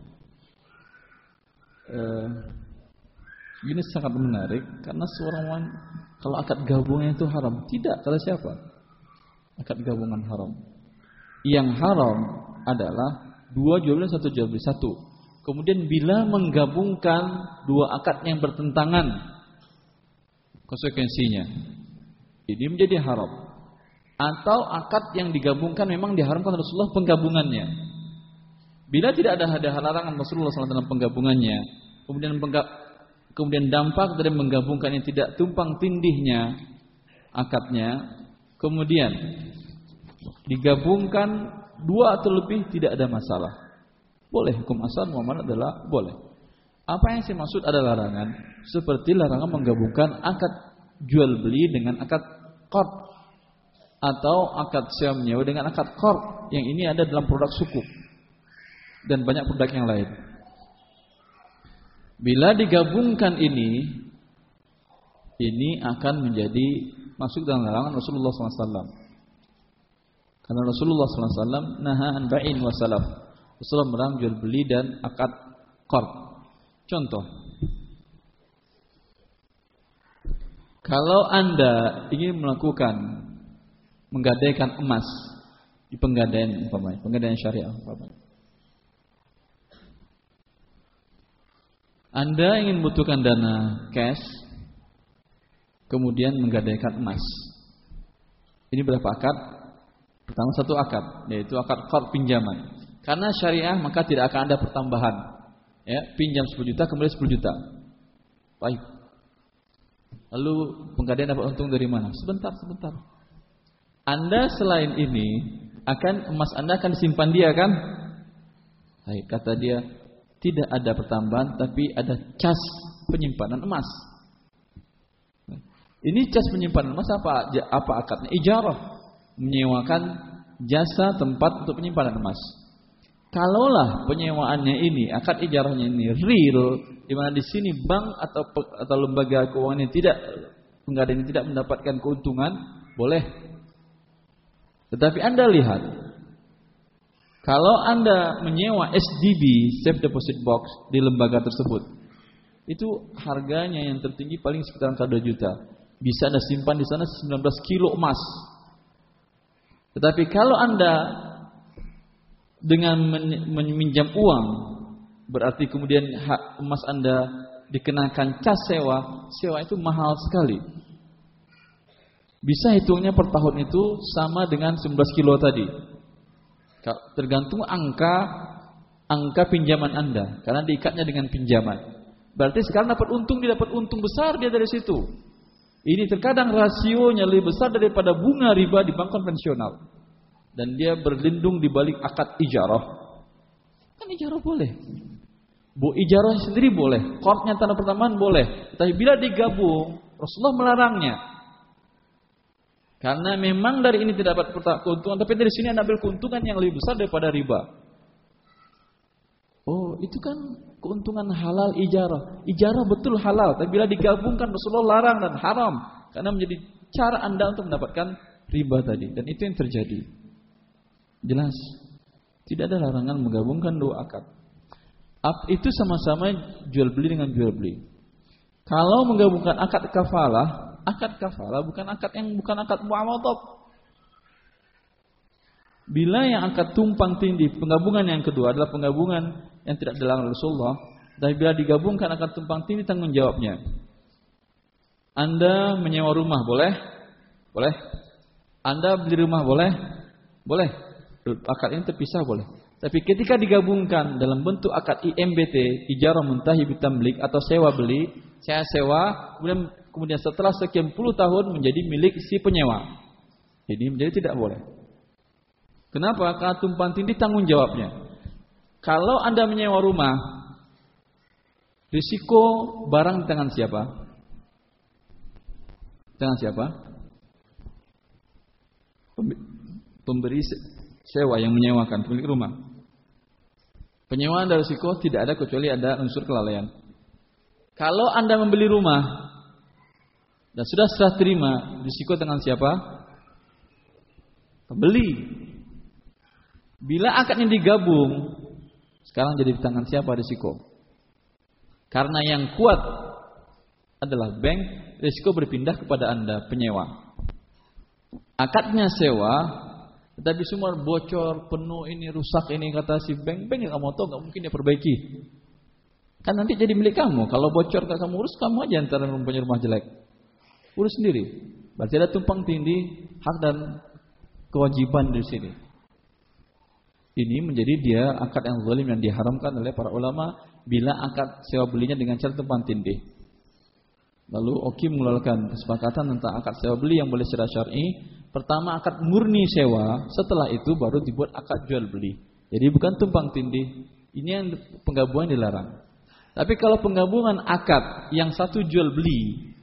Ini sangat menarik karena seorang kalau akad gabungan itu haram. Tidak, kata siapa? Akad gabungan haram. Yang haram adalah 2 jual beli, 1 jual beli, 1. Kemudian bila menggabungkan 2 akad yang bertentangan konsekuensinya, ini menjadi haram. Atau akad yang digabungkan memang diharamkan Rasulullah penggabungannya. Bila tidak ada larangan Rasulullah SAW dalam penggabungannya, kemudian dampak dari menggabungkan yang tidak tumpang tindihnya akadnya, kemudian digabungkan 2 atau lebih, tidak ada masalah. Boleh, hukum asal muamalah adalah boleh. Apa yang saya maksud ada larangan, seperti larangan menggabungkan akad jual beli dengan akad qard, atau akad sewa menyewa dengan akad qard, yang ini ada dalam produk sukuk dan banyak produk yang lain. Bila digabungkan ini akan menjadi masuk dalam larangan Rasulullah SAW. Karena Rasulullah SAW naha an bai'in wa salaf. Rasulullah melarang jual beli dan akad qard. Contoh, kalau Anda ingin menggadaikan emas di penggadaian syariah, Anda ingin membutuhkan dana cash, kemudian menggadaikan emas. Ini berapa akad? Pertama 1 akad, yaitu akad qard pinjaman. Karena syariah maka tidak akan ada pertambahan. Ya, pinjam 10 juta kembali 10 juta. Baik. Lalu penggadaian dapat untung dari mana? Sebentar. Anda selain ini emas Anda akan disimpan dia kan? Baik, kata dia, tidak ada pertambahan tapi ada cas penyimpanan emas. Ini cas penyimpanan emas apa akadnya? Ijarah, menyewakan jasa tempat untuk penyimpanan emas. Kalaulah penyewaannya ini, akad ijarahnya ini real, di mana di sini bank atau lembaga keuangan ini penggadaian ini tidak mendapatkan keuntungan, boleh. Tetapi Anda lihat, kalau Anda menyewa SDB, Safe Deposit Box, di lembaga tersebut, itu harganya yang tertinggi paling sekitar 2 juta. Bisa Anda simpan di sana 19 kilo emas. Tetapi kalau Anda dengan meminjam uang, berarti kemudian hak emas Anda dikenakan cas sewa itu mahal sekali. Bisa hitungnya per tahun itu sama dengan 19 kilo tadi. Tergantung angka pinjaman Anda, karena diikatnya dengan pinjaman. Berarti sekarang dapat untung besar dia dari situ. Ini terkadang rasionya lebih besar daripada bunga riba di bank konvensional. Dan dia berlindung di balik akad ijarah. Kan ijarah boleh. Ijarah sendiri boleh, qardnya tanah pertamahan boleh. Tapi bila digabung, Rasulullah melarangnya. Karena memang dari ini tidak dapat keuntungan, tapi dari sini Anda ambil keuntungan yang lebih besar daripada riba. Oh, itu kan keuntungan halal ijarah. Ijarah betul halal, tapi bila digabungkan Rasulullah larang dan haram. Karena menjadi cara Anda untuk mendapatkan riba tadi. Dan itu yang terjadi. Jelas, tidak ada larangan menggabungkan dua akad. Itu sama-sama jual beli dengan jual beli. Kalau menggabungkan akad kafalah bukan akad muamalah. Bila yang akad tumpang tindih, penggabungan yang kedua adalah penggabungan yang tidak dilarang Rasulullah. Dan bila digabungkan akad tumpang tindih, tanggung jawabnya. Anda menyewa rumah boleh? Boleh. Anda beli rumah boleh? Boleh. Akad ini terpisah boleh. Tapi ketika digabungkan dalam bentuk akad IMBT, ijarah muntahi bitamlik, atau sewa beli, saya sewa, kemudian setelah sekian puluh tahun menjadi milik si penyewa. Ini menjadi tidak boleh. Kenapa? Karena tumpang tindih tanggung jawabnya. Kalau Anda menyewa rumah, risiko barang di tangan siapa? Tangan siapa? Pemberi sewa yang menyewakan, pemilik rumah. Penyewaan dan risiko tidak ada kecuali ada unsur kelalaian. Kalau Anda membeli rumah dan sudah serah terima, risiko tangan siapa? Pembeli. Bila akadnya digabung, sekarang jadi di tangan siapa risiko? Karena yang kuat adalah bank, risiko berpindah kepada Anda penyewa. Akadnya sewa, tetapi semua bocor, penuh, ini rusak, ini kata si bank nggak mau tahu, nggak mungkin dia perbaiki. Kan nanti jadi milik kamu. Kalau bocor nggak kamu urus, kamu aja antara punya rumah jelek. Urus sendiri. Berarti ada tumpang tindih hak dan kewajiban di sini. Ini menjadi dia akad yang zalim yang diharamkan oleh para ulama bila akad sewa belinya dengan cara tumpang tindih. Lalu Oki mengeluarkan kesepakatan tentang akad sewa beli yang boleh secara syar'i. Pertama akad murni sewa, setelah itu baru dibuat akad jual beli. Jadi bukan tumpang tindih. Ini yang penggabungan dilarang. Tapi kalau penggabungan akad yang satu jual beli,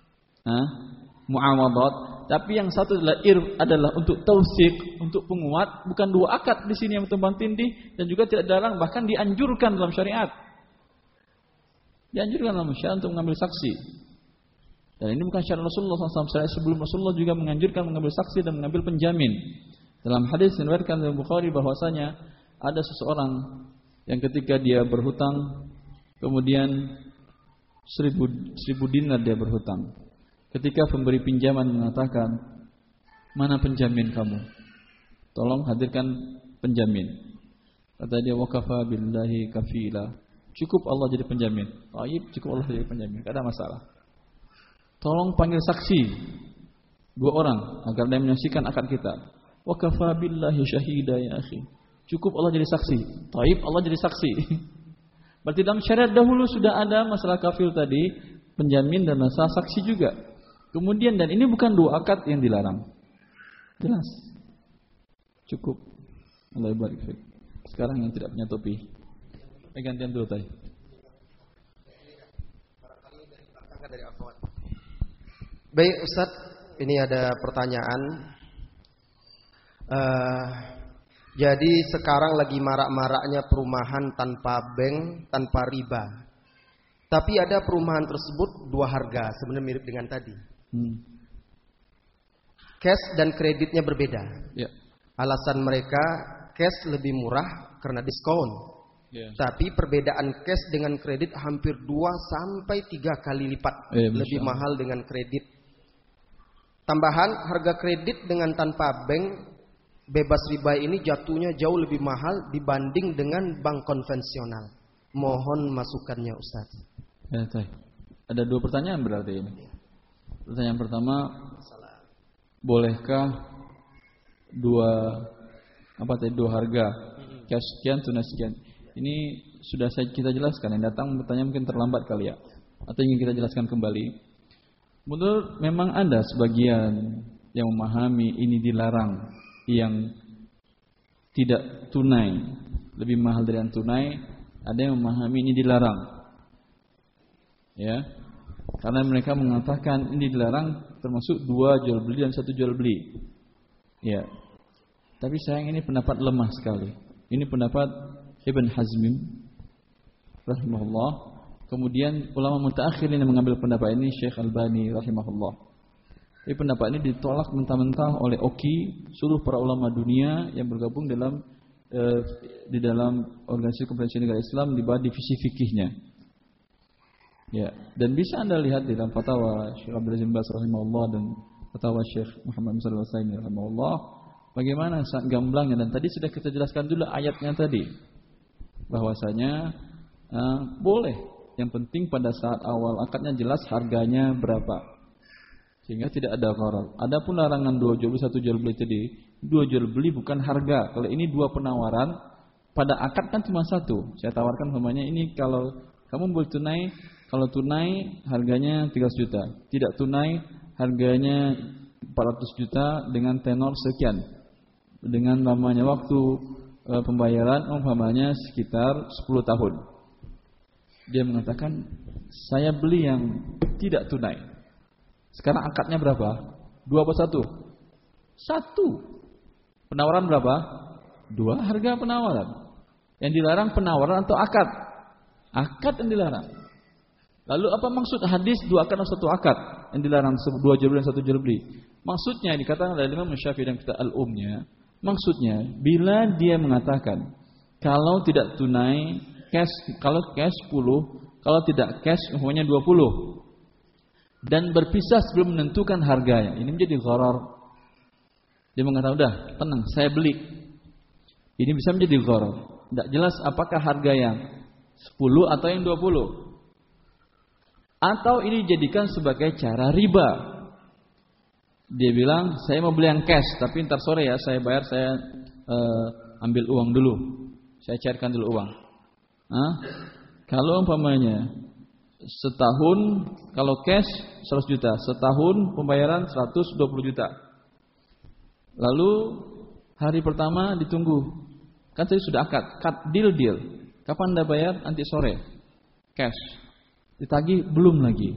muawadat, tapi yang satu adalah untuk tausik, untuk penguat, bukan dua akad di sini yang tumpang tindih dan juga tidak dilarang, bahkan dianjurkan dalam syariat. Dianjurkan dalam syariat untuk mengambil saksi. Dan ini bukan syarat Rasulullah SAW. Sebelum Rasulullah juga menganjurkan mengambil saksi dan mengambil penjamin. Dalam hadis diriwayatkan oleh Bukhari bahwasanya ada seseorang yang ketika dia berhutang, kemudian 1000 dinar dia berhutang. Ketika pemberi pinjaman mengatakan, mana penjamin kamu? Tolong hadirkan penjamin. Kata dia, wakafa billahi kafila. Cukup Allah jadi penjamin. Cukup Allah jadi penjamin. Tidak ada masalah. Tolong panggil saksi 2 orang agar dia menyaksikan akad kita. Wa kafa billahi syahida ya akhi. Cukup Allah jadi saksi. Taib Allah jadi saksi. Berarti dalam syariat dahulu sudah ada masalah kafil tadi, penjamin dan masalah saksi juga. Kemudian dan ini bukan 2 akad yang dilarang. Jelas. Cukup. Allah barik fiik. Sekarang yang tidak punya topi. Gantian dulu tadi. Baik Ustaz, ini ada pertanyaan. Jadi sekarang lagi marak-maraknya perumahan tanpa bank, tanpa riba. Tapi ada perumahan tersebut 2 harga, sebenarnya mirip dengan tadi. Cash dan kreditnya berbeda. Ya. Alasan mereka cash lebih murah karena diskon. Ya. Tapi perbedaan cash dengan kredit hampir 2 sampai 3 kali lipat lebih mahal dengan kredit. Tambahan harga kredit dengan tanpa bank bebas riba ini jatuhnya jauh lebih mahal dibanding dengan bank konvensional. Mohon masukannya Ustaz. Ya, ada 2 pertanyaan berarti ini. Pertanyaan pertama, bolehkah 2 harga cash sekian, tunai sekian? Ini sudah kita jelaskan. Yang datang bertanya mungkin terlambat kali ya, atau ingin kita jelaskan kembali. Menurut memang ada sebagian yang memahami ini dilarang, yang tidak tunai lebih mahal dari yang tunai. Ada yang memahami ini dilarang, ya, karena mereka mengatakan ini dilarang termasuk 2 jual beli dan 1 jual beli, ya. Tapi sayang ini pendapat lemah sekali. Ini pendapat Ibn Hazm rahimahullah. Kemudian ulama mutaakhirin yang mengambil pendapat ini Syekh Albani rahimahullah. Tapi pendapat ini ditolak mentah-mentah oleh OKI, seluruh para ulama dunia yang bergabung di dalam organisasi konferensi negara Islam di bawah divisi fikihnya. Ya, dan bisa Anda lihat di dalam fatwa Syekh Abdul Aziz bin Baz rahimahullah dan fatwa Syekh Muhammad bin Shalih Al-Utsaimin rahimahullah, bagaimana sangat gamblangnya. Dan tadi sudah kita jelaskan dulu ayatnya tadi, bahwasanya boleh. Yang penting pada saat awal akadnya jelas harganya berapa, sehingga tidak ada gharar. Adapun larangan 2 jual beli 1 jual beli tadi, 2 jual beli bukan harga. Kalau ini 2 penawaran, pada akad kan cuma 1. Saya tawarkan namanya ini, kalau kamu boleh tunai, kalau tunai harganya 300 juta, tidak tunai harganya 400 juta dengan tenor sekian, dengan lamanya waktu pembayaran umpamanya sekitar 10 tahun. Dia mengatakan, saya beli yang tidak tunai. Sekarang akadnya berapa? 2 apa 1? 1. Penawaran berapa? 2 harga penawaran. Yang dilarang penawaran atau akad? Akad yang dilarang. Lalu apa maksud hadis 2 akad atau 1 akad? Yang dilarang 2 jual beli dan 1 jual beli. Maksudnya dikatakan oleh Imam Syafi'i dan kita al-umnya. Maksudnya bila dia mengatakan kalau tidak tunai cash, kalau cash 10, kalau tidak cash umpamanya 20, dan berpisah sebelum menentukan harganya, ini menjadi gharar. Dia mengatakan, udah tenang, saya beli. Ini bisa menjadi gharar. Tidak jelas apakah harga yang 10 atau yang 20. Atau ini dijadikan sebagai cara riba. Dia bilang, saya mau beli yang cash, tapi ntar sore ya saya bayar, saya ambil uang dulu, saya cairkan dulu uang. Kalau umpamanya setahun, kalau cash 100 juta, setahun pembayaran 120 juta. Lalu hari pertama ditunggu, kan tadi sudah akad deal. Kapan Anda bayar? Nanti sore. Cash. Ditagih belum lagi.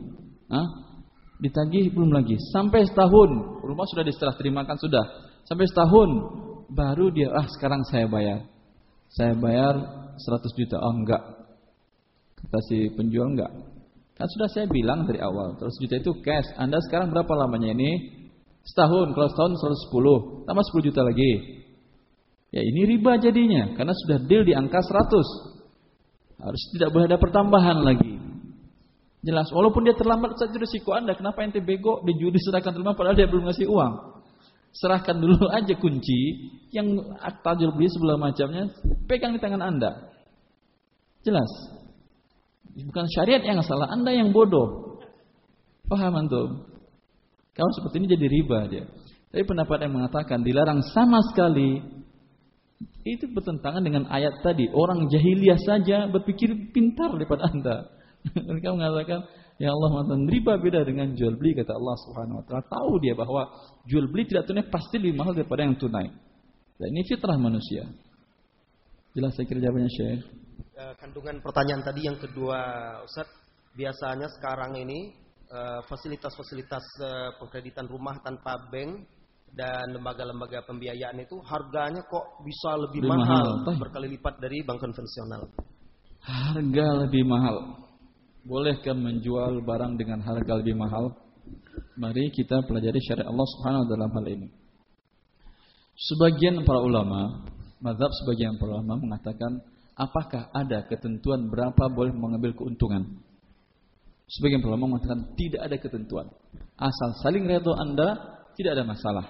Ditagih belum lagi. Sampai setahun, rumah sudah diserah terimakan sudah. Sampai setahun baru dia, sekarang saya bayar. Saya bayar 100 juta. Oh enggak. Kata si penjual enggak. Kan sudah saya bilang dari awal, 100 juta itu cash. Anda sekarang berapa lamanya ini? Setahun. Kalau setahun 110, tambah 10 juta lagi. Ya ini riba jadinya, karena sudah deal di angka 100. Harus tidak boleh ada pertambahan lagi. Jelas, walaupun dia terlambat saja risiko Anda. Kenapa ente bego diserahkan rumah padahal dia belum ngasih uang? Serahkan dulu aja kunci, yang akta jual beli segala macamnya pegang di tangan Anda. Jelas. Bukan syariat yang salah, Anda yang bodoh. Paham antum? Kalau seperti ini jadi riba dia. Tapi pendapat yang mengatakan dilarang sama sekali Itu bertentangan dengan ayat tadi. Orang jahiliyah saja berpikir pintar daripada Anda. Mereka mengatakan, ya Allah mengatakan riba beda dengan jual beli, kata Allah Subhanahu wa taala. Tahu dia bahwa jual beli tidak tunai pasti lebih mahal daripada yang tunai. Dan ini fitrah manusia. Jelas saya kira jawabannya, Syekh. Kandungan pertanyaan tadi yang kedua, Ustaz, biasanya sekarang ini fasilitas-fasilitas pengkreditan rumah tanpa bank dan lembaga-lembaga pembiayaan itu harganya kok bisa lebih mahal berkali lipat dari bank konvensional. Harga lebih mahal. Bolehkah menjual barang dengan harga lebih mahal? Mari kita pelajari syariat Allah Subhanahu wa taala dalam hal ini. Sebagian para ulama, mazhab sebagian para ulama mengatakan, apakah ada ketentuan berapa boleh mengambil keuntungan? Sebagian para ulama mengatakan tidak ada ketentuan. Asal saling redha Anda, tidak ada masalah.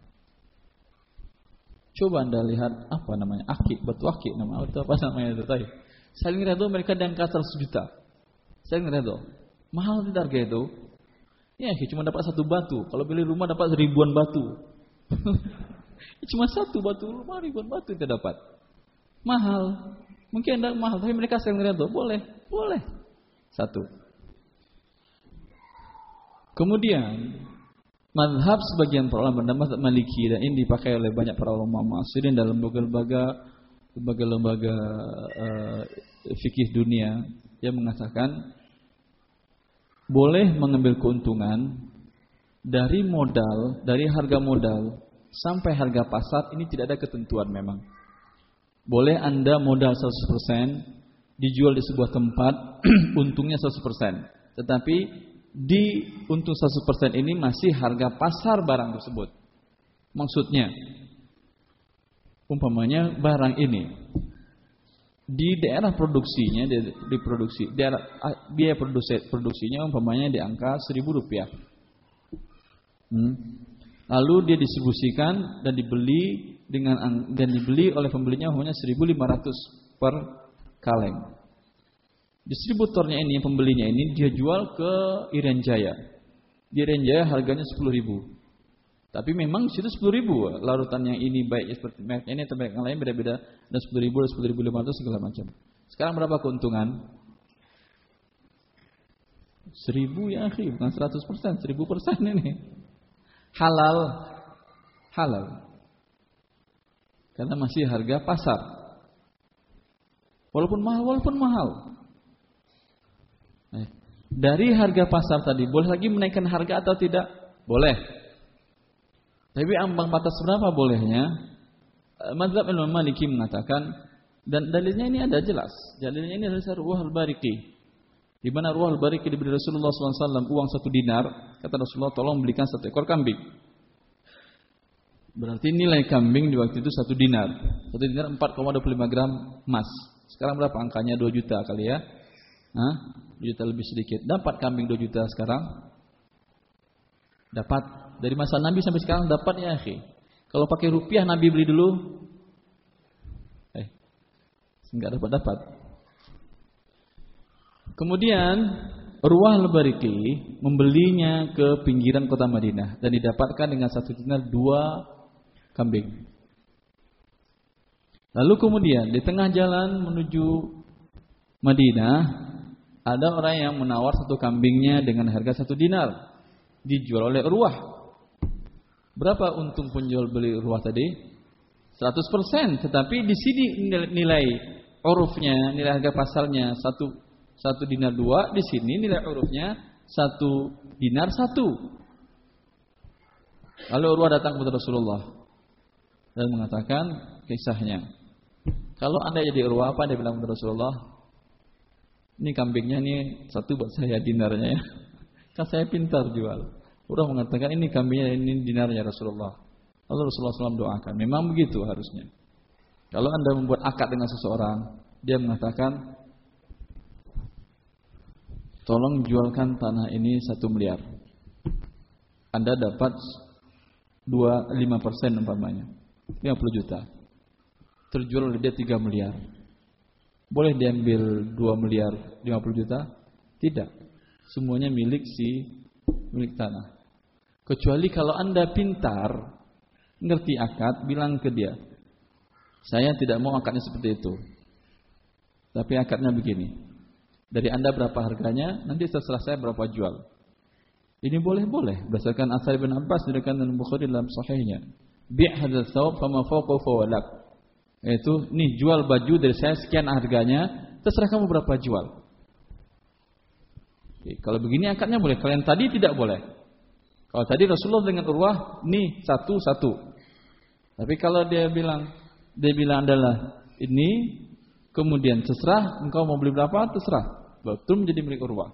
Coba Anda lihat apa namanya? Akik, batu akik nama atau apa namanya itu tadi. Saling redha mereka di angka 100 juta. Saling redha. Mahal tidak harga itu? Ya, cuma dapat satu batu. Kalau beli rumah dapat ribuan batu. Cuma satu batu rumah ribuan batu kita dapat. Mahal. Mungkin tidak mahal, tapi mereka saling redha. Boleh, boleh. Satu. Kemudian mazhab sebagian para ulama dan mazhab Maliki, dan ini dipakai oleh banyak para ulama mu'asirin dalam lembaga fikih dunia yang mengatakan boleh mengambil keuntungan dari modal, dari harga modal sampai harga pasar. Ini tidak ada ketentuan memang. Boleh Anda modal 100% dijual di sebuah tempat untungnya 100%, tetapi di untung 100% ini masih harga pasar barang tersebut. Maksudnya, umpamanya barang ini di daerah produksinya, biaya produksinya umpamanya di angka Rp1.000. Lalu dia distribusikan dan dibeli oleh pembelinya umpamanya 1.500 per kaleng. Distributornya ini, pembelinya ini dia jual ke Irian Jaya. Di Irian Jaya harganya 10.000. Tapi memang di situ 10.000. Larutan yang ini baik seperti merek ini atau merek yang lain beda-beda. Ada 10.000, ada 10.500 segala macam. Sekarang berapa keuntungan? 1.000 ya akhi, bukan 100%, 1.000% ini. Halal. Karena masih harga pasar. Walaupun mahal. Dari harga pasar tadi, boleh lagi menaikkan harga atau tidak? Boleh. Tapi ambang batas berapa bolehnya? Mazhab Imam Maliki mengatakan, dan dalilnya ini ada jelas. Dalilnya ini adalah Ruah al-Bariqi. Di mana Ruah al-Bariqi diberi Rasulullah SAW uang 1 dinar. Kata Rasulullah, tolong belikan 1 ekor kambing. Berarti nilai kambing di waktu itu 1 dinar. 1 dinar 4,25 gram emas. Sekarang berapa angkanya? 2 juta kali ya. 2 juta lebih sedikit. Dapat kambing 2 juta sekarang? Dapat. Dari masa Nabi sampai sekarang dapat ya akhi. Kalau pakai rupiah Nabi beli dulu, enggak dapat. Kemudian Ruah al-Bariqi membelinya ke pinggiran kota Madinah dan didapatkan dengan 1 dinar 2 kambing. Lalu kemudian di tengah jalan menuju Madinah ada orang yang menawar 1 kambingnya dengan harga 1 dinar, dijual oleh Ruah. Berapa untung penjual beli Ruah tadi? 100%. Tetapi di sini nilai urufnya, nilai harga pasarnya 1 dinar 2. Di sini nilai urufnya 1 dinar 1. Lalu Ruah datang kepada Rasulullah dan mengatakan kisahnya. Kalau anda jadi Ruah, apa dia bilang kepada Rasulullah? Ini kambingnya ini 1 buat saya dinarnya ya. Kan saya pintar jual. Udah mengatakan ini kambingnya, ini dinarnya Rasulullah. Lalu Rasulullah SAW doakan. Memang begitu harusnya. Kalau anda membuat akad dengan seseorang, dia mengatakan, tolong jualkan tanah ini 1 miliar. Anda dapat 5% umpamanya, 50 juta. Terjual oleh dia 3 miliar. Boleh diambil 2 miliar 50 juta? Tidak. Semuanya milik tanah. Kecuali kalau anda pintar, ngerti akad, bilang ke dia, Saya tidak mau akadnya seperti itu. Tapi akadnya begini. Dari Anda berapa harganya, nanti setelah saya berapa jual. Ini boleh-boleh berdasarkan asar Ibn Abbas diriwayatkan dalam Bukhari dalam sahihnya. Bi' hadzal thawb fama fawqahu fawalak. Yaitu, nih jual baju dari saya sekian harganya, terserah kamu berapa jual. Oke, kalau begini akadnya boleh, kalau yang tadi tidak boleh. Kalau tadi Rasulullah dengan Urwah, nih satu-satu. Tapi kalau dia bilang adalah ini, kemudian terserah engkau mau beli berapa, terserah. Betul menjadi milik Urwah.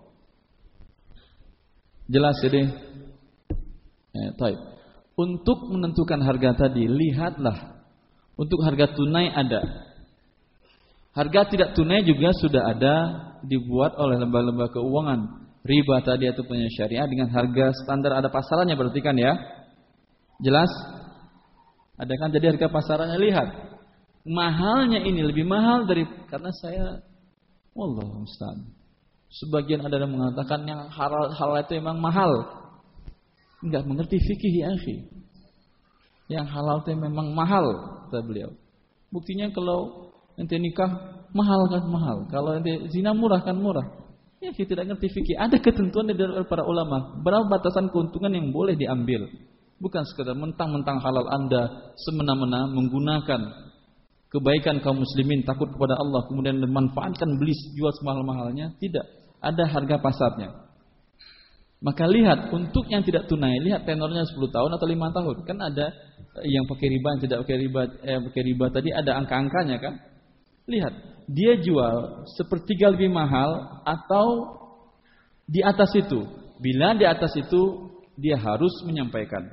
Jelas jadi. Taib. Untuk menentukan harga tadi, lihatlah. Untuk harga tunai ada. Harga tidak tunai juga sudah ada dibuat oleh lembaga-lembaga keuangan. Riba tadi atau punya syariah dengan harga standar ada pasarannya berarti kan ya? Jelas? Ada kan jadi harga pasarannya, lihat. Mahalnya ini lebih mahal dari karena saya wallahu musta'an. Sebagian ada yang mengatakan yang halal itu memang mahal. Enggak mengerti fikih ya akhi. Yang halal itu memang mahal kata beliau. Buktinya kalau ente nikah mahal kan mahal. Kalau ente zina murah kan murah. Ya kita tidak ngerti fikih. Ada ketentuan dari para ulama. Berapa batasan keuntungan yang boleh diambil. Bukan sekedar mentang-mentang halal Anda semena-mena menggunakan kebaikan kaum muslimin takut kepada Allah kemudian memanfaatkan beli jual semahal-mahalnya. Tidak. Ada harga pasarnya. Maka lihat untuk yang tidak tunai, lihat tenornya 10 tahun atau 5 tahun. Kan ada yang pakai riba, yang tidak pakai riba tadi ada angka-angkanya kan? Lihat, dia jual sepertiga lebih mahal atau di atas itu. Bila di atas itu dia harus menyampaikan.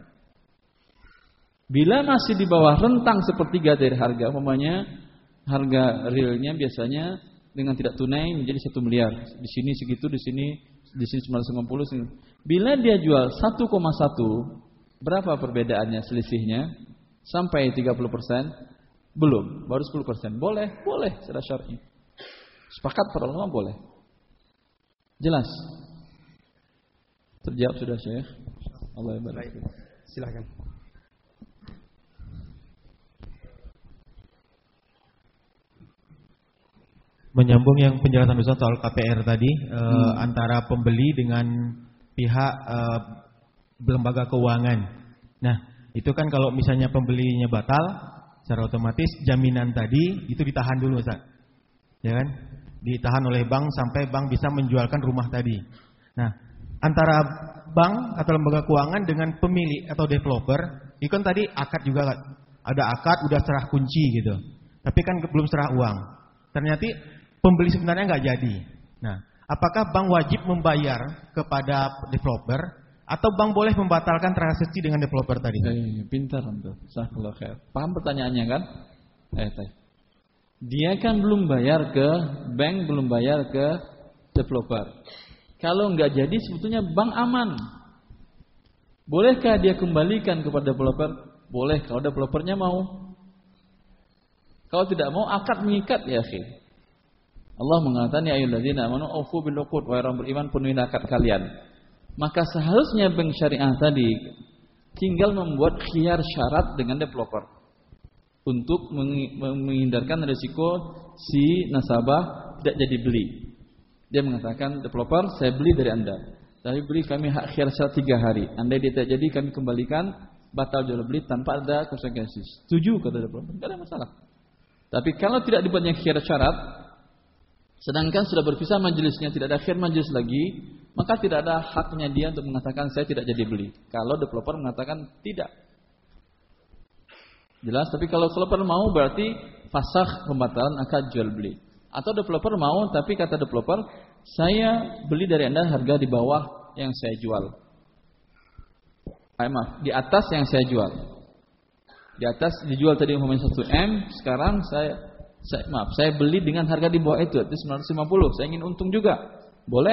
Bila masih di bawah rentang sepertiga dari harga, umpamanya harga realnya biasanya dengan tidak tunai menjadi 1 miliar. Di sini segitu, di sini 950. Bila dia jual 1,1, berapa perbedaannya selisihnya? Sampai 30%? Belum, baru 10%. Boleh secara syar'i. Sepakat para ulama boleh. Jelas? Terjawab sudah Syekh? Allah barik. Silakan. Menyambung yang penjelasan Ustaz soal KPR tadi, antara pembeli dengan pihak lembaga keuangan. Nah, itu kan kalau misalnya pembelinya batal, secara otomatis jaminan tadi itu ditahan dulu Ustaz. Ya kan? Ditahan oleh bank sampai bank bisa menjualkan rumah tadi. Nah, antara bank atau lembaga keuangan dengan pemilik atau developer, itu kan tadi akad juga kan. Ada akad udah serah kunci gitu. Tapi kan belum serah uang. Ternyata pembeli sebenarnya nggak jadi. Nah, apakah bank wajib membayar kepada developer atau bank boleh membatalkan transaksi dengan developer tadi? Pintar Anda. Jazakallahu khair. Paham pertanyaannya kan? Dia kan belum bayar ke bank, belum bayar ke developer. Kalau nggak jadi sebetulnya bank aman. Bolehkah dia kembalikan kepada developer? Boleh kalau developernya mau. Kalau tidak mau akad mengikat ya akhi. Allah mengatakan ya ayyuhalladzina amanu aufu bil uqud, wahai orang beriman penuhi akad kalian. Maka seharusnya bank syariah tadi tinggal membuat khiyar syarat dengan developer untuk menghindarkan risiko si nasabah tidak jadi beli. Dia mengatakan developer saya beli dari Anda, tapi beri kami hak khiyar syarat 3 hari. Andai dia tidak jadi kami kembalikan, batal jual beli tanpa ada konsekuensi. Setuju kata developer, tidak ada masalah. Tapi kalau tidak dibuatnya khiyar syarat, sedangkan sudah berpisah majelisnya, tidak ada akhir majelis lagi, maka tidak ada haknya dia untuk mengatakan saya tidak jadi beli. Kalau developer mengatakan tidak. Jelas, tapi kalau developer mau berarti fasakh pembatalan akad jual beli. Atau developer mau tapi kata developer, saya beli dari Anda harga di bawah yang saya jual. Maaf, di atas yang saya jual. Di atas dijual tadi umpamanya 1M, sekarang saya beli dengan harga di bawah itu 950. Saya ingin untung juga. Boleh.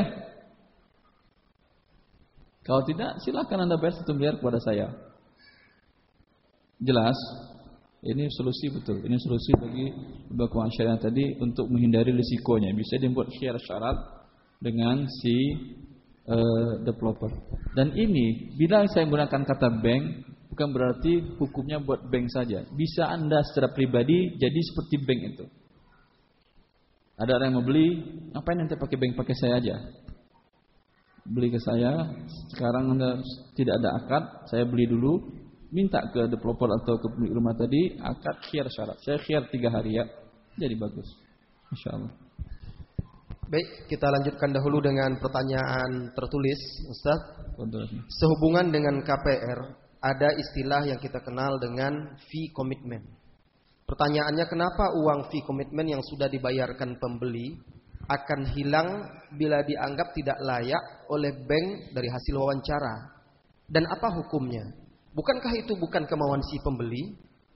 Kalau tidak, silakan Anda bayar 1 miliar kepada saya. Jelas? Ini solusi betul. Ini solusi bagi lembaga keuangan syariah tadi untuk menghindari risikonya. Bisa dibuat syarat dengan si developer. Dan ini bila saya menggunakan kata bank, bukan berarti hukumnya buat bank saja. Bisa Anda secara pribadi jadi seperti bank itu. Ada orang yang mau beli, ngapain nanti pakai bank, pakai saya aja. Beli ke saya, sekarang Anda tidak ada akad, saya beli dulu, minta ke developer atau ke pemilik rumah tadi, akad khiyar syarat. Saya khiyar 3 hari ya, jadi bagus. Masya Allah. Baik, kita lanjutkan dahulu dengan pertanyaan tertulis, Ustaz. Sehubungan dengan KPR, ada istilah yang kita kenal dengan fee commitment. Pertanyaannya, kenapa uang fee commitment yang sudah dibayarkan pembeli akan hilang bila dianggap tidak layak oleh bank dari hasil wawancara? Dan apa hukumnya? Bukankah itu bukan kemauan si pembeli?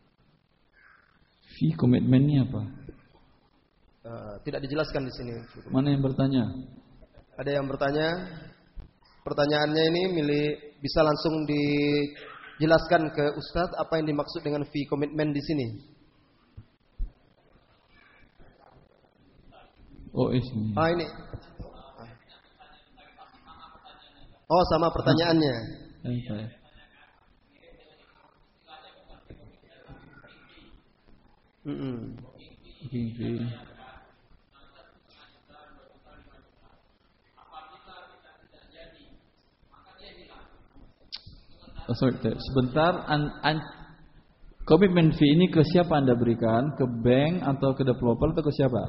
Fee commitment-nya apa? Tidak dijelaskan di sini. Mana yang bertanya? Ada yang bertanya. Pertanyaannya ini bisa langsung dijelaskan ke Ustadz apa yang dimaksud dengan fee commitment di sini. Oh, ini. Ini. Oh, sama pertanyaannya. Sebentar, komitmen fee ini ke siapa Anda berikan? Ke bank atau ke developer atau ke siapa?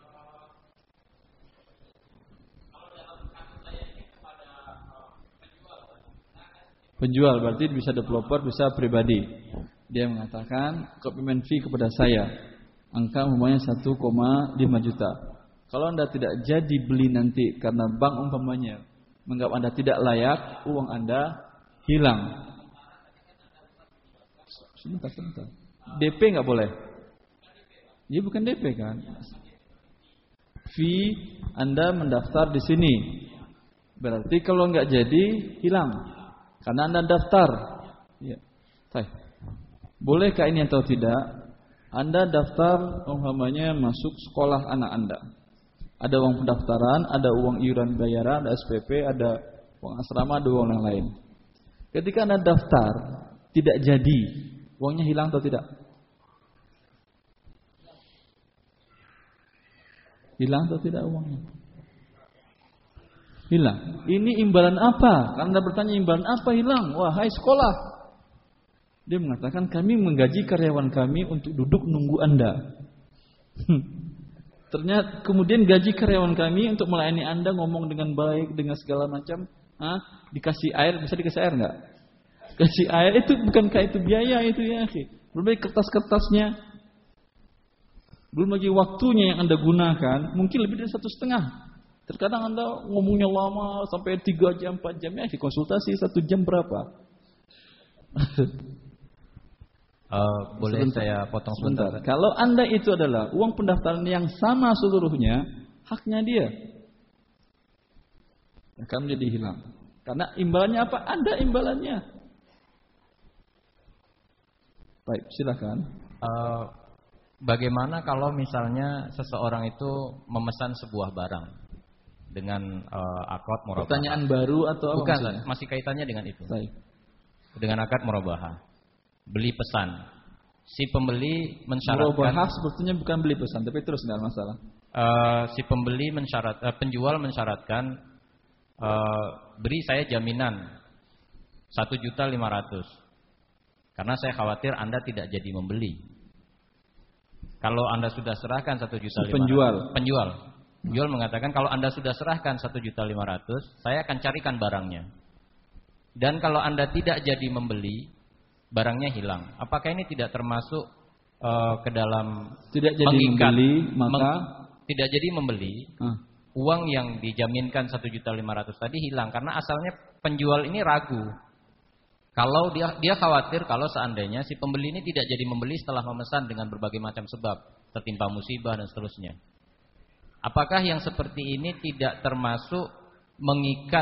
Penjual, berarti bisa developer, bisa pribadi. Dia mengatakan komitmen fee kepada saya, angka umpamanya 1,5 juta. Kalau Anda tidak jadi beli nanti karena bank umpamanya menganggap Anda tidak layak, uang Anda hilang. Sebentar. DP nggak boleh. Dia bukan DP kan? Fee Anda mendaftar di sini. Berarti kalau nggak jadi hilang karena Anda daftar. Ya. Bolehkah ini atau tidak? Anda daftar umpamanya masuk sekolah anak Anda. Ada uang pendaftaran, ada uang iuran bayaran, ada SPP, ada uang asrama, ada uang yang lain. Ketika Anda daftar tidak jadi, uangnya hilang atau tidak? Hilang atau tidak uangnya? Hilang. Ini imbalan apa? Karena Anda bertanya imbalan apa hilang? Wahai sekolah. Dia mengatakan kami menggaji karyawan kami untuk duduk nunggu Anda. Ternyata kemudian gaji karyawan kami untuk melayani Anda, ngomong dengan baik, dengan segala macam. Dikasih air, bisa dikasih air enggak? Kasih air itu bukankah itu biaya itu ya, akhi? Belum lagi kertas-kertasnya. Belum lagi waktunya yang Anda gunakan, mungkin lebih dari 1,5. Terkadang Anda ngomongnya lama sampai 3 jam, 4 jam ya, konsultasi 1 jam berapa? Boleh saya potong sebentar? Kalau Anda itu adalah uang pendaftaran yang sama seluruhnya, haknya dia akan menjadi hilang. Karena imbalannya apa? Anda imbalannya. Baik, silakan. Bagaimana kalau misalnya seseorang itu memesan sebuah barang dengan akad murabahah? Pertanyaan baru atau apa? Bukan, masih kaitannya dengan itu. Baik. Dengan akad murabahah. Beli pesan. Si pembeli mensyaratkan. Murabahah sepertinya bukan beli pesan, tapi terus enggak masalah. Si pembeli penjual mensyaratkan beri saya jaminan 1.500.000. Karena saya khawatir Anda tidak jadi membeli. Kalau Anda sudah serahkan 1.500.000. Penjual mengatakan kalau Anda sudah serahkan 1.500.000, saya akan carikan barangnya. Dan kalau Anda tidak jadi membeli, barangnya hilang. Apakah ini tidak termasuk ke dalam tidak jadi membeli, maka tidak jadi membeli? Uang yang dijaminkan 1.500.000 tadi hilang karena asalnya penjual ini ragu. Kalau dia khawatir kalau seandainya si pembeli ini tidak jadi membeli setelah memesan dengan berbagai macam sebab, tertimpa musibah dan seterusnya. Apakah yang seperti ini tidak termasuk mengikat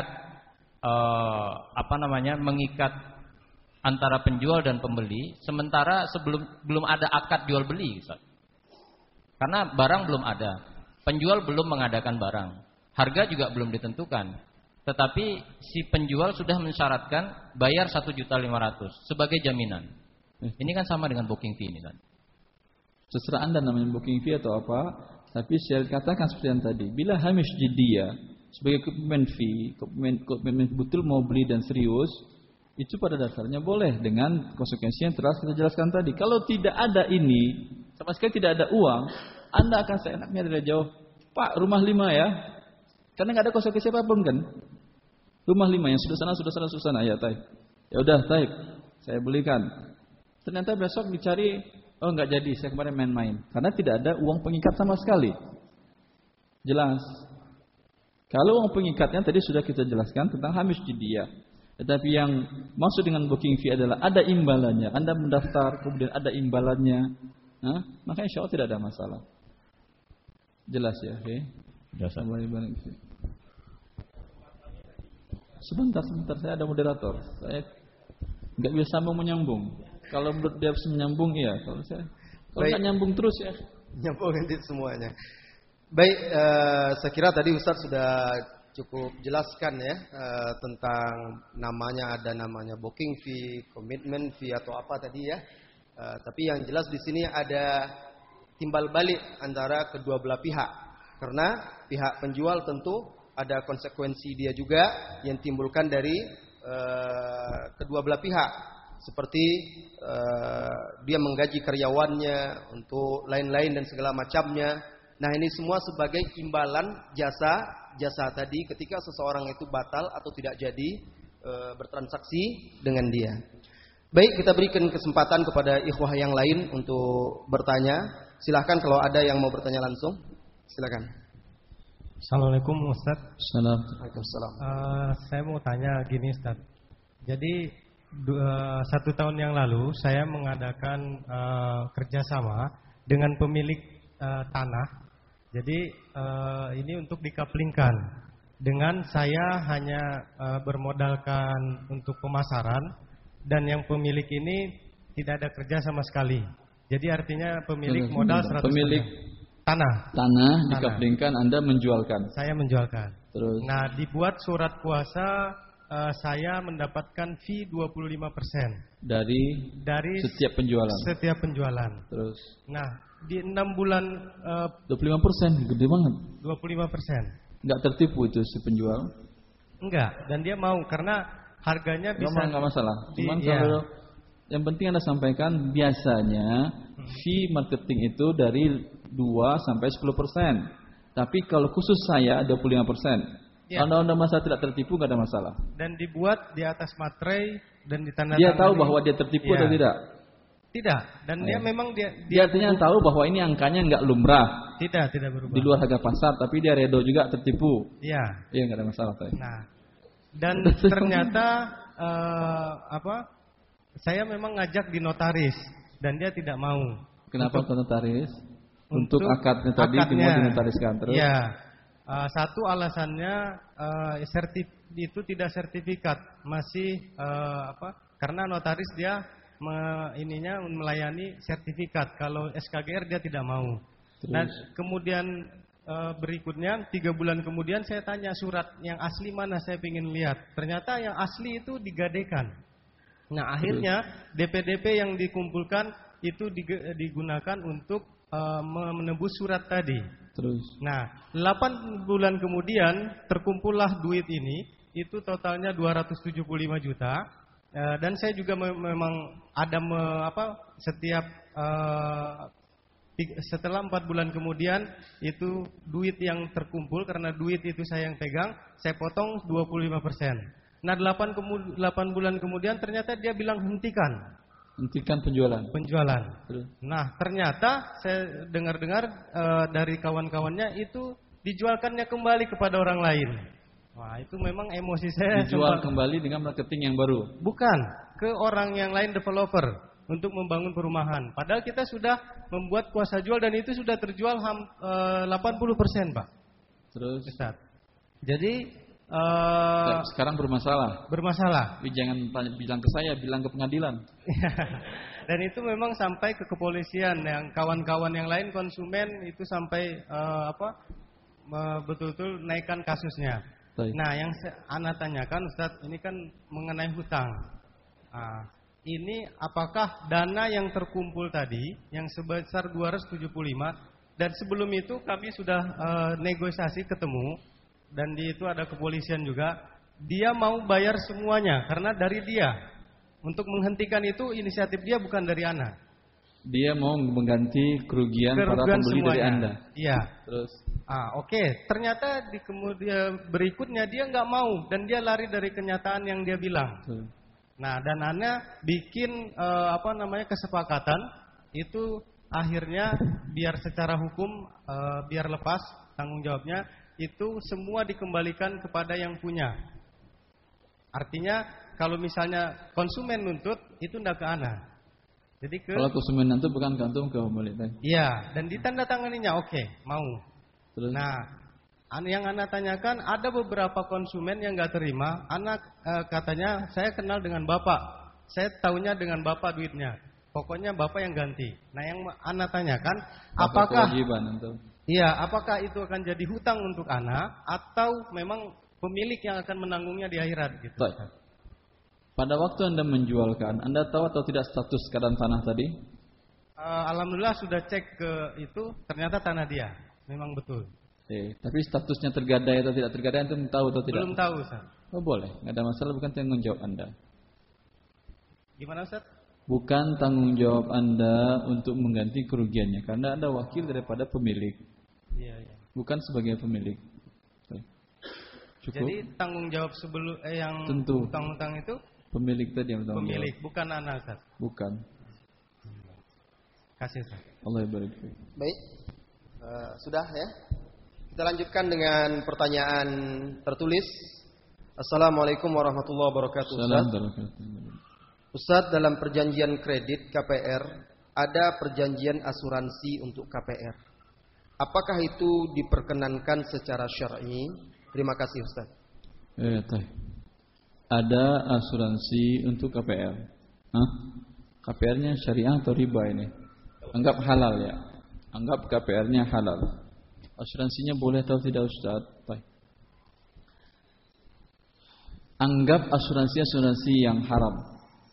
mengikat antara penjual dan pembeli sementara belum ada akad jual beli, Ustaz? Karena barang belum ada, penjual belum mengadakan barang, harga juga belum ditentukan. tetapi si penjual sudah mensyaratkan bayar 1.500.000 sebagai jaminan. Ini kan sama dengan booking fee ini kan. Terserah Anda namanya booking fee atau apa, tapi saya katakan seperti yang tadi, bila hamish jiddiyah sebagai commitment fee, commitment betul mau beli dan serius, itu pada dasarnya boleh dengan konsekuensi yang telah kita jelaskan tadi. Kalau tidak ada ini, sama sekali tidak ada uang, Anda akan seenaknya dari jauh, Pak, rumah 5 ya. Karena nggak ada konsekuensi apapun kan. Rumah 5 yang sudah sana, ya taib. Ya udah taib, saya belikan. Ternyata besok dicari, oh nggak jadi, saya kemarin main-main. Karena tidak ada uang pengikat sama sekali. Jelas. Kalau uang pengikatnya tadi sudah kita jelaskan tentang hamish jiddiyah. Tetapi yang maksud dengan booking fee adalah ada imbalannya. Anda mendaftar, kemudian ada imbalannya. Maka insya Allah tidak ada masalah. Jelas ya? Okay? Sebentar, saya ada moderator. Saya nggak bisa sambung menyambung. Kalau menurut dia bisa menyambung, iya. Kalau nggak nyambung terus ya. Nyambung nanti semuanya. Baik, saya kira tadi Ustaz sudah cukup jelaskan ya tentang ada namanya booking fee, commitment fee atau apa tadi ya. Tapi yang jelas di sini ada timbal balik antara kedua belah pihak. Karena pihak penjual tentu ada konsekuensi dia juga yang timbulkan dari kedua belah pihak. Seperti dia menggaji karyawannya untuk lain-lain dan segala macamnya. Nah ini semua sebagai imbalan jasa tadi ketika seseorang itu batal atau tidak jadi bertransaksi dengan dia. Baik, kita berikan kesempatan kepada ikhwah yang lain untuk bertanya. Silahkan kalau ada yang mau bertanya langsung. Silakan. Assalamualaikum Ustaz. Waalaikumsalam. Saya mau tanya gini Ustaz. Jadi 1 tahun yang lalu saya mengadakan kerjasama dengan pemilik tanah. Jadi ini untuk dikaplingkan dengan saya hanya bermodalkan untuk pemasaran dan yang pemilik ini tidak ada kerja sama sekali. Jadi artinya pemilik modal 100%. Pemilik tanah dikaplingkan, Anda menjualkan. Saya menjualkan. Terus. Nah, dibuat surat kuasa saya mendapatkan fee 25% dari setiap penjualan. Setiap penjualan. Terus. Nah, di 6 bulan 25%, gede banget. 25%. Enggak tertipu itu si penjual? Enggak, dan dia mau karena harganya bisa enggak masalah. Cuman kalau yang penting Anda sampaikan biasanya fee marketing itu dari 2 sampai 10%. Tapi kalau khusus saya 25%. Ya. Kalau Anda masa tidak tertipu enggak ada masalah. Dan dibuat di atas materai dan ditandatangani. Dia tahu bahwa dia tertipu atau tidak? Tidak. Dan dia memang dia artinya tahu bahwa ini angkanya enggak lumrah. Tidak berubah. Di luar harga pasar, tapi dia redo juga tertipu. Iya. Iya enggak ada masalah. Nah, dan ternyata saya memang ngajak di notaris dan dia tidak mau. Kenapa ke notaris? Untuk akadnya tadi mau dinotariskan terus. Iya. Satu alasannya itu tidak sertifikat, masih karena notaris dia melayani sertifikat. Kalau SKGR dia tidak mau. Terus. Nah, kemudian berikutnya 3 bulan kemudian saya tanya surat yang asli mana, saya ingin lihat. Ternyata yang asli itu digadekan. Nah, akhirnya DP-DP yang dikumpulkan itu digunakan untuk menebus surat tadi. Terus. Nah, 8 bulan kemudian terkumpullah duit ini, itu totalnya 275 juta. Dan saya juga memang ada setiap setelah 4 bulan kemudian itu duit yang terkumpul, karena duit itu saya yang pegang, saya potong 25%. Nah, 8 bulan kemudian ternyata dia bilang hentikan penjualan. Nah, ternyata saya dengar-dengar dari kawan-kawannya itu dijualkannya kembali kepada orang lain. Wah, itu memang emosi saya. Dijual kembali dengan marketing yang baru? Bukan, ke orang yang lain, developer, untuk membangun perumahan. Padahal kita sudah membuat kuasa jual dan itu sudah terjual 80%, Pak. Terus? Ustaz. Jadi sekarang bermasalah. Jangan bilang ke saya, bilang ke pengadilan. Dan itu memang sampai ke kepolisian, yang kawan-kawan yang lain konsumen itu sampai betul-betul naikkan kasusnya. Baik. Nah, yang Ana tanyakan Ustaz, ini kan mengenai hutang. Ini apakah dana yang terkumpul tadi yang sebesar 275 dan sebelum itu kami sudah negosiasi ketemu dan di itu ada kepolisian juga, dia mau bayar semuanya karena dari dia. Untuk menghentikan itu inisiatif dia bukan dari Ana. Dia mau mengganti kerugian para pembeli semuanya. dari Anda. Iya. Terus Oke. Ternyata di kemudian berikutnya dia nggak mau dan dia lari dari kenyataan yang dia bilang. Nah, dan Ana bikin kesepakatan itu akhirnya biar secara hukum biar lepas tanggung jawabnya itu semua dikembalikan kepada yang punya. Artinya kalau misalnya konsumen nuntut itu ndak ke Ana. Jadi kalau konsumen itu bukan gantung ke pemilik. Iya, dan ditandatanganinya oke, mau. Terus? Nah, yang Ana tanyakan ada beberapa konsumen yang nggak terima. Ana katanya saya kenal dengan bapak, saya taunya dengan bapak duitnya. Pokoknya bapak yang ganti. Nah, yang Ana tanyakan, apakah apakah itu akan jadi hutang untuk Ana atau memang pemilik yang akan menanggungnya di akhirat gitu. Baik. Pada waktu Anda menjualkan, Anda tahu atau tidak status keadaan tanah tadi? Alhamdulillah sudah cek ke itu, ternyata tanah dia. Memang betul. Tapi statusnya tergadai atau tidak tergadai Anda tahu atau tidak? Belum tahu, Ustaz. Oh, boleh, nggak ada masalah, bukan tanggung jawab Anda. Gimana, Ustaz? Bukan tanggung jawab Anda untuk mengganti kerugiannya, karena Anda wakil daripada pemilik. Iya. Bukan sebagai pemilik. Cukup? Jadi tanggung jawab sebelum yang tentu hutang-hutang itu pemilik tadi yang bertanggung pemilik, jawab. bukan Ana, Ustaz. Bukan. Kasih, Ustaz. Allah barik. Baik. Sudah ya. Kita lanjutkan dengan pertanyaan tertulis. Assalamualaikum warahmatullahi wabarakatuh. Ustaz, dalam perjanjian kredit KPR ada perjanjian asuransi untuk KPR. Apakah itu diperkenankan secara syar'i? Terima kasih, Ustaz. Ada asuransi untuk KPR. KPR-nya syariah atau riba ini? Anggap halal ya. Anggap KPR-nya halal. Asuransinya boleh atau tidak, Ustaz? Baik. Anggap asuransi yang haram.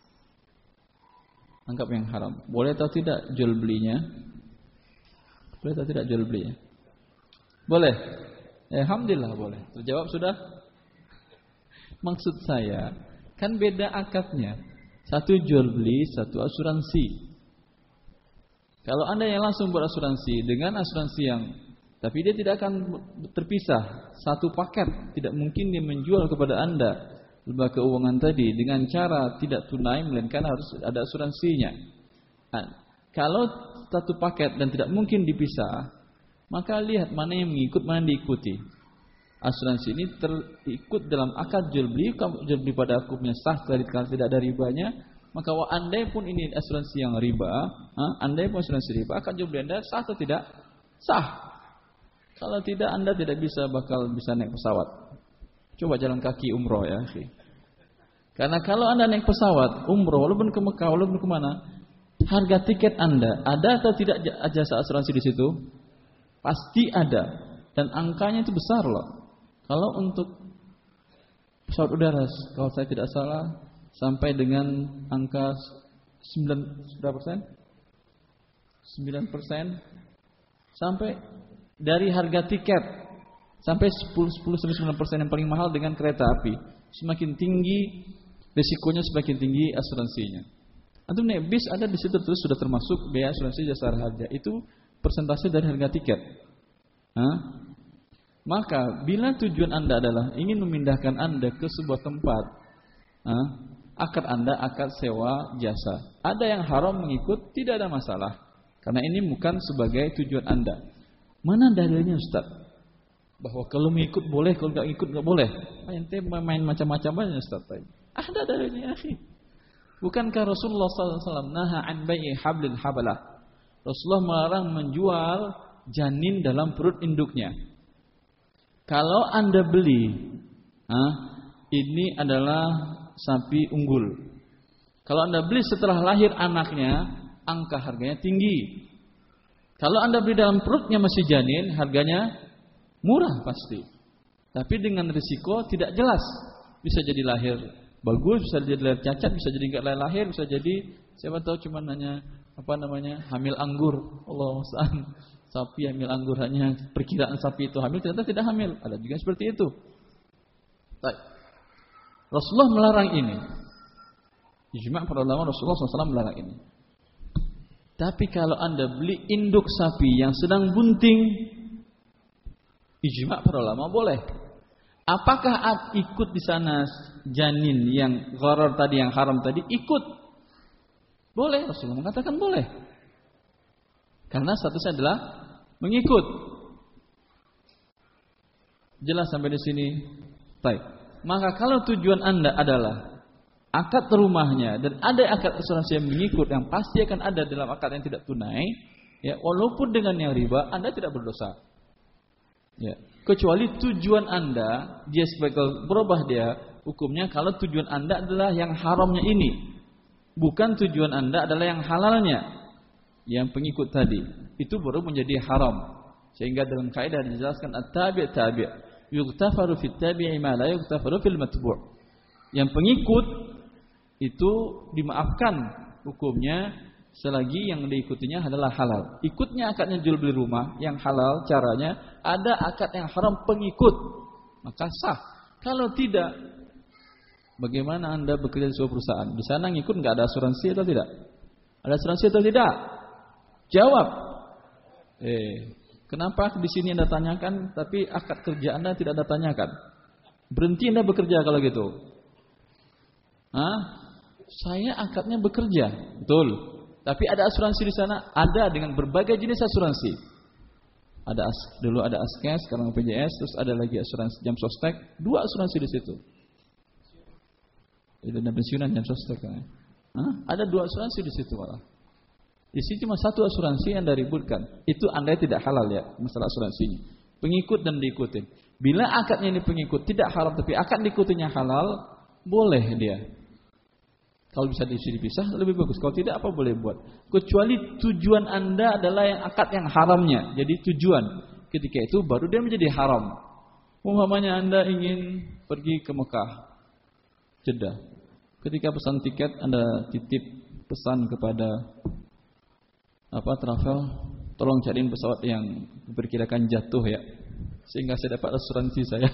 Anggap yang haram. Boleh atau tidak jual belinya? Boleh atau tidak jual belinya? Boleh. Alhamdulillah boleh. Terjawab sudah. Maksud saya, kan beda akadnya. Satu jual beli, satu asuransi. Kalau Anda yang langsung berasuransi dengan asuransi yang, tapi dia tidak akan terpisah, satu paket, tidak mungkin dia menjual kepada Anda lembaga keuangan tadi dengan cara tidak tunai, melainkan harus ada asuransinya. Kalau satu paket dan tidak mungkin dipisah, maka lihat mana yang mengikut, mana yang diikuti. Asuransi ini terikut dalam akad jual beli. Kamu jual beli pada hukumnya sah kalau tidak ada ribanya. Maka andai pun ini asuransi yang riba, andai pun asuransi riba, akad jual beli Anda sah atau tidak? Sah. Kalau tidak, Anda tidak bakal bisa naik pesawat. Coba jalan kaki umroh ya, karena kalau Anda naik pesawat umroh, walaupun ke Mekah, walaupun ke mana, harga tiket Anda ada atau tidak jasa asuransi di situ? Pasti ada, dan angkanya itu besar loh. Kalau untuk pesawat udara, kalau saya tidak salah, sampai dengan angka 9%, sampai dari harga tiket sampai 10-9% yang paling mahal dengan kereta api. Semakin tinggi risikonya, semakin tinggi asuransinya. Antum naik bis ada di situ terus sudah termasuk biaya asuransi jasa harga. Itu persentase dari harga tiket. Maka bila tujuan Anda adalah ingin memindahkan Anda ke sebuah tempat, akad Anda akad sewa jasa. Ada yang haram mengikut, tidak ada masalah. Karena ini bukan sebagai tujuan Anda. Mana dalilnya, Ustaz? Bahwa kalau mengikut boleh, kalau tidak ikut nggak boleh. Ente main macam-macam aja, Ustaz. Ada dalilnya, akhi. Bukankah Rasulullah SAW naha an bai'i hablil habalah? Rasulullah melarang menjual janin dalam perut induknya. Kalau Anda beli, ini adalah sapi unggul. Kalau Anda beli setelah lahir anaknya, angka harganya tinggi. Kalau Anda beli dalam perutnya masih janin, harganya murah pasti. Tapi dengan risiko tidak jelas. Bisa jadi lahir bagus, bisa jadi lahir cacat, bisa jadi enggak lahir, bisa jadi siapa tahu cuma hanya hamil anggur. Allah musta'an. Sapi hamil anggur, hanya perkiraan sapi itu hamil, ternyata tidak hamil. Ada juga seperti itu. Baik. Rasulullah melarang ini. Ijma' para ulama, Rasulullah SAW melarang ini. Tapi kalau Anda beli induk sapi yang sedang bunting, ijma' para ulama boleh. Apakah ikut di sana janin yang gharar tadi, yang haram tadi? Ikut. Boleh, Rasulullah mengatakan boleh. Karena statusnya adalah mengikut. Jelas sampai di sini? Baik. Maka kalau tujuan Anda adalah akad rumahnya dan ada akad asuransi yang mengikut, yang pasti akan ada dalam akad yang tidak tunai, ya, walaupun dengan yang riba, Anda tidak berdosa. Ya, kecuali tujuan Anda dia sebagai berubah dia hukumnya kalau tujuan Anda adalah yang haramnya ini. Bukan tujuan Anda adalah yang halalnya. Yang pengikut tadi itu baru menjadi haram. Sehingga dalam kaidah dijelaskan at-tabi' tabi', yughtafaru fit tabi'i ma la yughtafaru fil matbu'. Yang pengikut itu dimaafkan hukumnya selagi yang diikutinya adalah halal. Ikutnya akadnya jual beli rumah yang halal, caranya ada akad yang haram pengikut, maka sah. Kalau tidak, bagaimana Anda bekerja di sebuah perusahaan? Di sana ngikut nggak ada asuransi atau tidak? Ada asuransi atau tidak? Jawab. Kenapa di sini Anda tanyakan, tapi akad kerja Anda tidak Anda tanyakan? Berhenti Anda bekerja kalau gitu. Saya akadnya bekerja, betul. Tapi ada asuransi di sana, ada dengan berbagai jenis asuransi. Dulu ada Askes, sekarang PJS, terus ada lagi asuransi Jam Sostek, 2 asuransi di situ. Itu dana pensiunan Jam Sostek. Ada 2 asuransi di situ malah. Di sini cuma 1 asuransi yang Anda ributkan. Itu Anda tidak halal ya, masalah asuransinya. Pengikut dan diikuti. Bila akadnya ini pengikut tidak halal, tapi akad diikutinya halal, boleh dia. Kalau bisa dipisah lebih bagus. Kalau tidak, apa boleh buat? Kecuali tujuan Anda adalah yang akad yang haramnya. Jadi tujuan. Ketika itu baru dia menjadi haram. Umpamanya Anda ingin pergi ke Mekah, Jeddah. Ketika pesan tiket, Anda titip pesan kepada travel, tolong cariin pesawat yang diperkirakan jatuh ya, sehingga saya dapat asuransi saya.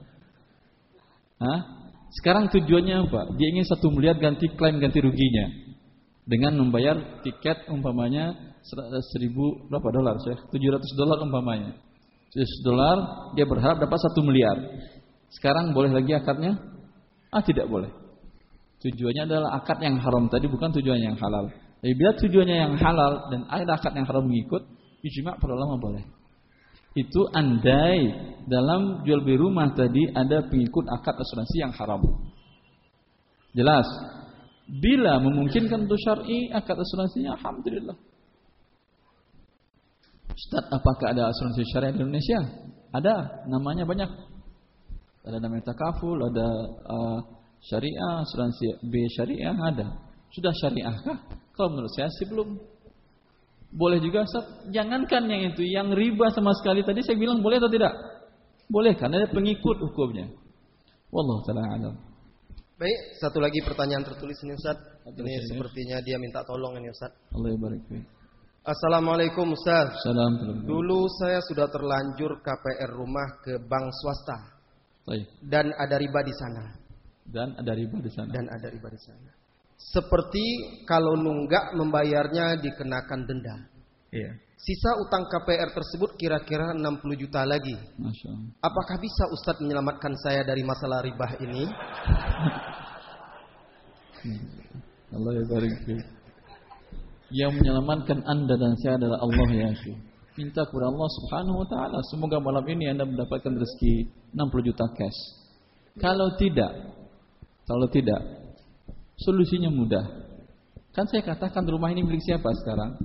Sekarang tujuannya apa? Dia ingin 1 miliar ganti klaim ganti ruginya dengan membayar tiket umpamanya $1,000 berapa dolar? $700 umpamanya. $700 dia berharap dapat 1 miliar. Sekarang boleh lagi akadnya? Tidak boleh. Tujuannya adalah akad yang haram tadi, bukan tujuan yang halal. Tapi bila tujuannya yang halal dan ada akad yang haram mengikut, ijma' para ulama boleh. Itu andai dalam jual beli rumah tadi ada pengikut akad asuransi yang haram. Jelas. Bila memungkinkan untuk syar'i akad asuransinya, alhamdulillah. Ustaz, apakah ada asuransi syariah di Indonesia? Ada, namanya banyak. Ada namanya takaful, ada syariah, asuransi B syariah ada. Sudah syariah kah? Kalau menurut saya sih belum. Boleh juga, jangankan yang itu, yang riba sama sekali tadi saya bilang boleh atau tidak? Boleh, karena ada pengikut hukumnya. Wallahu ta'ala a'lam. Baik, satu lagi pertanyaan tertulis ini Ustaz. Ini sepertinya dia minta tolong ini Ustaz. Allah barik. Assalamualaikum Ustaz. Assalamualaikum. Dulu saya sudah terlanjur KPR rumah ke bank swasta. Baik. Dan ada riba di sana. Dan ada riba di sana. Seperti kalau nunggak membayarnya dikenakan denda. Iya. Sisa utang KPR tersebut kira-kira 60 juta lagi. Masya Allah. Apakah bisa Ustadz menyelamatkan saya dari masalah riba ini? Allah ya barik. Yang menyelamatkan Anda dan saya adalah Allah ya akhi. Minta kepada Allah Subhanahu wa taala, semoga malam ini Anda mendapatkan rezeki 60 juta cash. Kalau tidak, solusinya mudah. Kan saya katakan rumah ini milik siapa sekarang?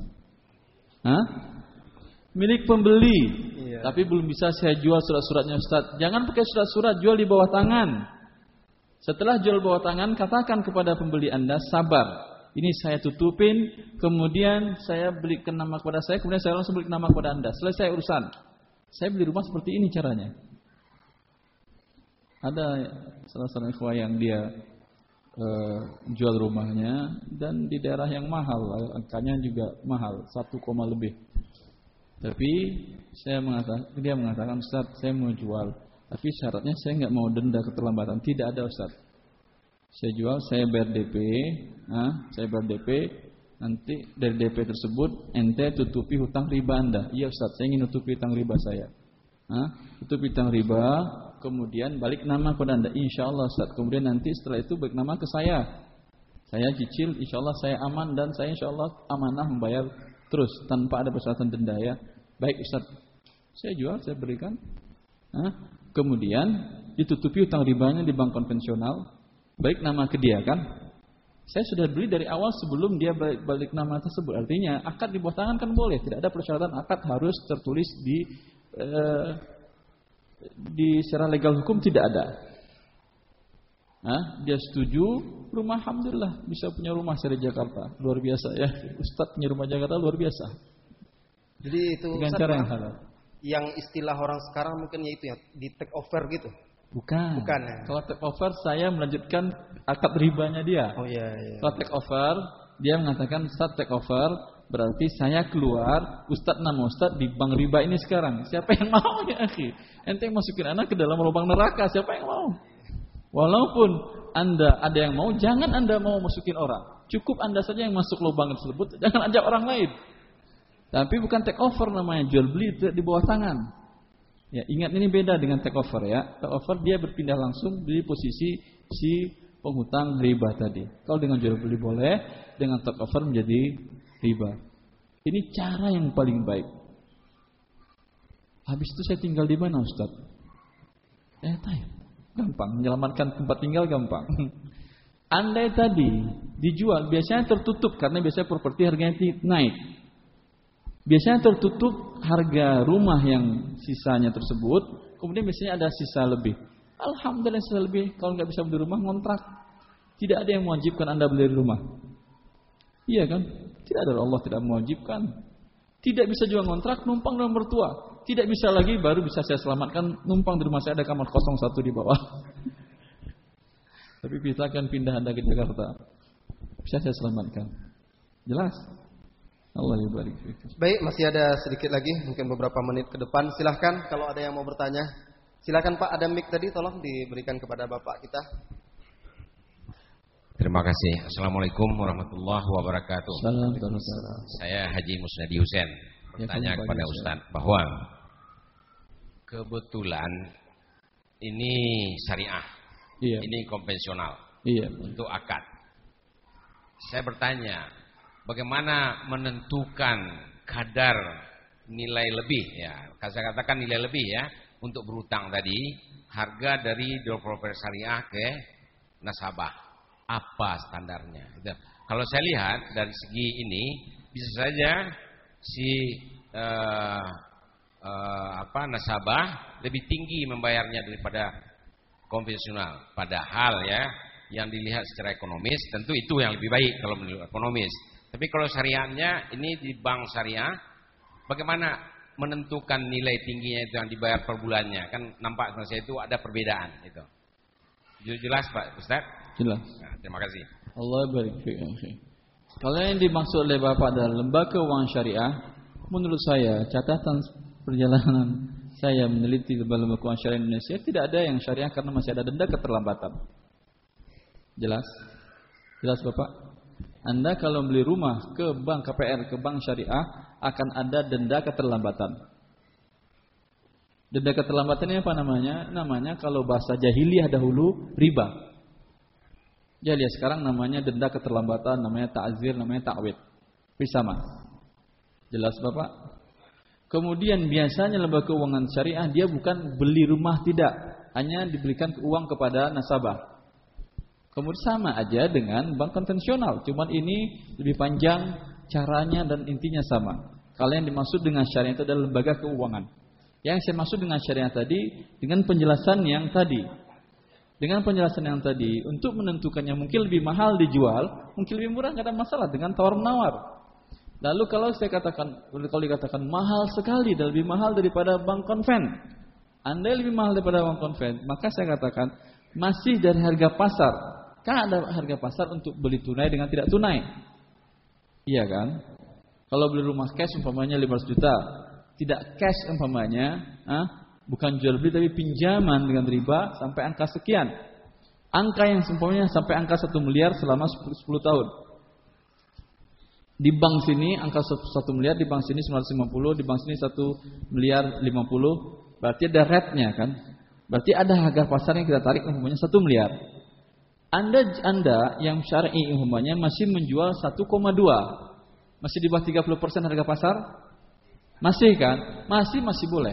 Milik pembeli. Iya. Tapi belum bisa saya jual surat-suratnya Ustaz. Jangan pakai surat-surat, jual di bawah tangan. Setelah jual bawah tangan, katakan kepada pembeli Anda, sabar. Ini saya tutupin, kemudian saya belikan nama kepada saya, kemudian saya langsung belikan nama kepada Anda. Selesai urusan. Saya beli rumah seperti ini caranya. Ada salah satu ikhwah yang dia jual rumahnya dan di daerah yang mahal, angkanya juga mahal, 1, lebih. Tapi dia mengatakan, Ustaz, saya mau jual, tapi syaratnya saya nggak mau denda keterlambatan. Tidak ada, Ustaz. Saya jual, saya bayar DP, nanti dari DP tersebut ente tutupi hutang riba Anda. Iya, Ustaz, saya ingin tutupi hutang riba saya. Tutupi hutang riba, kemudian balik nama kepada Anda. Insya Allah, Ustaz. Kemudian nanti setelah itu balik nama ke saya. Saya cicil, insya Allah saya aman dan saya insya Allah amanah membayar terus tanpa ada persyaratan denda ya. Baik, Ustaz. Saya jual, saya berikan. Kemudian ditutupi hutang ribanya di bank konvensional. Balik nama ke dia kan. Saya sudah beli dari awal sebelum dia balik nama tersebut. Artinya akad di bawah tangan kan boleh. Tidak ada persyaratan akad harus tertulis di secara legal hukum, tidak ada. Dia setuju, rumah alhamdulillah bisa punya rumah dari Jakarta, luar biasa ya. Ustadz punya rumah Jakarta luar biasa. Jadi itu dengan cara yang halal. Yang istilah orang sekarang mungkin yaitu yang di take over gitu. Bukan ya. Kalau take over saya melanjutkan akad ribanya dia. Oh iya. Kalau take over dia mengatakan Ustadz take over berarti saya keluar, Ustadz nama Ustadz di bank riba ini sekarang. Siapa yang mau ya akhi? Ente masukin anak ke dalam lubang neraka, siapa yang mau? Walaupun Anda ada yang mau, jangan Anda mau masukin orang. Cukup Anda saja yang masuk lubang tersebut, jangan ajak orang lain. Tapi bukan take over namanya, jual beli di bawah tangan. Ya, ingat ini beda dengan take over ya. Take over dia berpindah langsung di posisi si penghutang riba tadi. Kalau dengan jual beli boleh, dengan take over menjadi riba. Ini cara yang paling baik. Habis itu saya tinggal di mana, Ustaz? Gampang, menyelamatkan tempat tinggal gampang. Andai tadi dijual, biasanya tertutup karena biasanya properti harganya naik. Biasanya tertutup harga rumah yang sisanya tersebut, kemudian biasanya ada sisa lebih. Alhamdulillah sisa lebih. Kalau nggak bisa beli rumah, ngontrak. Tidak ada yang mewajibkan Anda beli rumah. Iya kan? Tidak ada, Allah tidak mewajibkan. Tidak bisa juga ngontrak, numpang dengan mertua. Tidak bisa lagi, baru bisa saya selamatkan, numpang di rumah saya ada kamar 01 di bawah. Tapi kita akan pindah Anda ke Jakarta. Bisa saya selamatkan. Jelas? Allah barik. Baik, masih ada sedikit lagi, mungkin beberapa menit ke depan. Silahkan kalau ada yang mau bertanya. Silahkan Pak, ada mic tadi, tolong diberikan kepada Bapak kita. Terima kasih. Assalamualaikum warahmatullahi wabarakatuh. Saya Haji Musnadi Husain bertanya kepada Ustaz bahwa kebetulan ini syariah, ini konvensional, untuk akad. Saya bertanya, bagaimana menentukan kadar nilai lebih ya? Saya katakan nilai lebih ya untuk berutang tadi, harga dari developer syariah ke nasabah. Apa standarnya? Gitu. Kalau saya lihat dari segi ini bisa saja si nasabah lebih tinggi membayarnya daripada konvensional. Padahal ya yang dilihat secara ekonomis tentu itu yang lebih baik kalau menurut ekonomis. Tapi kalau syariahnya ini di bank syariah, bagaimana menentukan nilai tingginya itu yang dibayar per bulannya? Kan nampak saya itu ada perbedaan itu. Jelas Pak Ustaz? Jelas. Nah, terima kasih. Allah barik fiik. Kalau yang dimaksud oleh Bapak adalah lembaga keuangan syariah, menurut saya catatan perjalanan saya meneliti lembaga keuangan syariah Indonesia tidak ada yang syariah karena masih ada denda keterlambatan. Jelas? Jelas Bapak? Anda kalau beli rumah ke bank KPR, ke bank syariah akan ada denda keterlambatan. Denda keterlambatan ini apa namanya? Namanya kalau bahasa jahiliyah dahulu riba. Jadi sekarang namanya denda keterlambatan, namanya ta'zir, namanya ta'wid. Sama. Jelas Bapak? Kemudian biasanya lembaga keuangan syariah dia bukan beli rumah, tidak, hanya diberikan uang kepada nasabah. Kemudian sama aja dengan bank konvensional, cuman ini lebih panjang caranya dan intinya sama. Kalau yang dimaksud dengan syariah itu adalah lembaga keuangan. Yang saya maksud dengan syariah tadi dengan penjelasan yang tadi. Dengan penjelasan yang tadi, untuk menentukannya mungkin lebih mahal dijual, mungkin lebih murah, nggak ada masalah dengan tawar-menawar. Lalu kalau dikatakan mahal sekali dan lebih mahal daripada bank konven, Andai lebih mahal daripada uang konven, maka saya katakan masih dari harga pasar. Kan ada harga pasar untuk beli tunai dengan tidak tunai. Iya kan? Kalau beli rumah cash umpamanya 500 juta, tidak cash umpamanya, bukan jual beli tapi pinjaman dengan riba sampai angka sekian. Angka yang umpamanya sampai angka 1 miliar selama 10 tahun. Di bank sini angka 1 miliar, di bank sini 950, di bank sini 1 miliar 50. Berarti ada rate-nya kan? Berarti ada harga pasar yang kita tarik umpamanya 1 miliar. Anda yang syar'i umpamanya masih menjual 1,2. Masih di bawah 30% harga pasar? Masih kan? Masih boleh.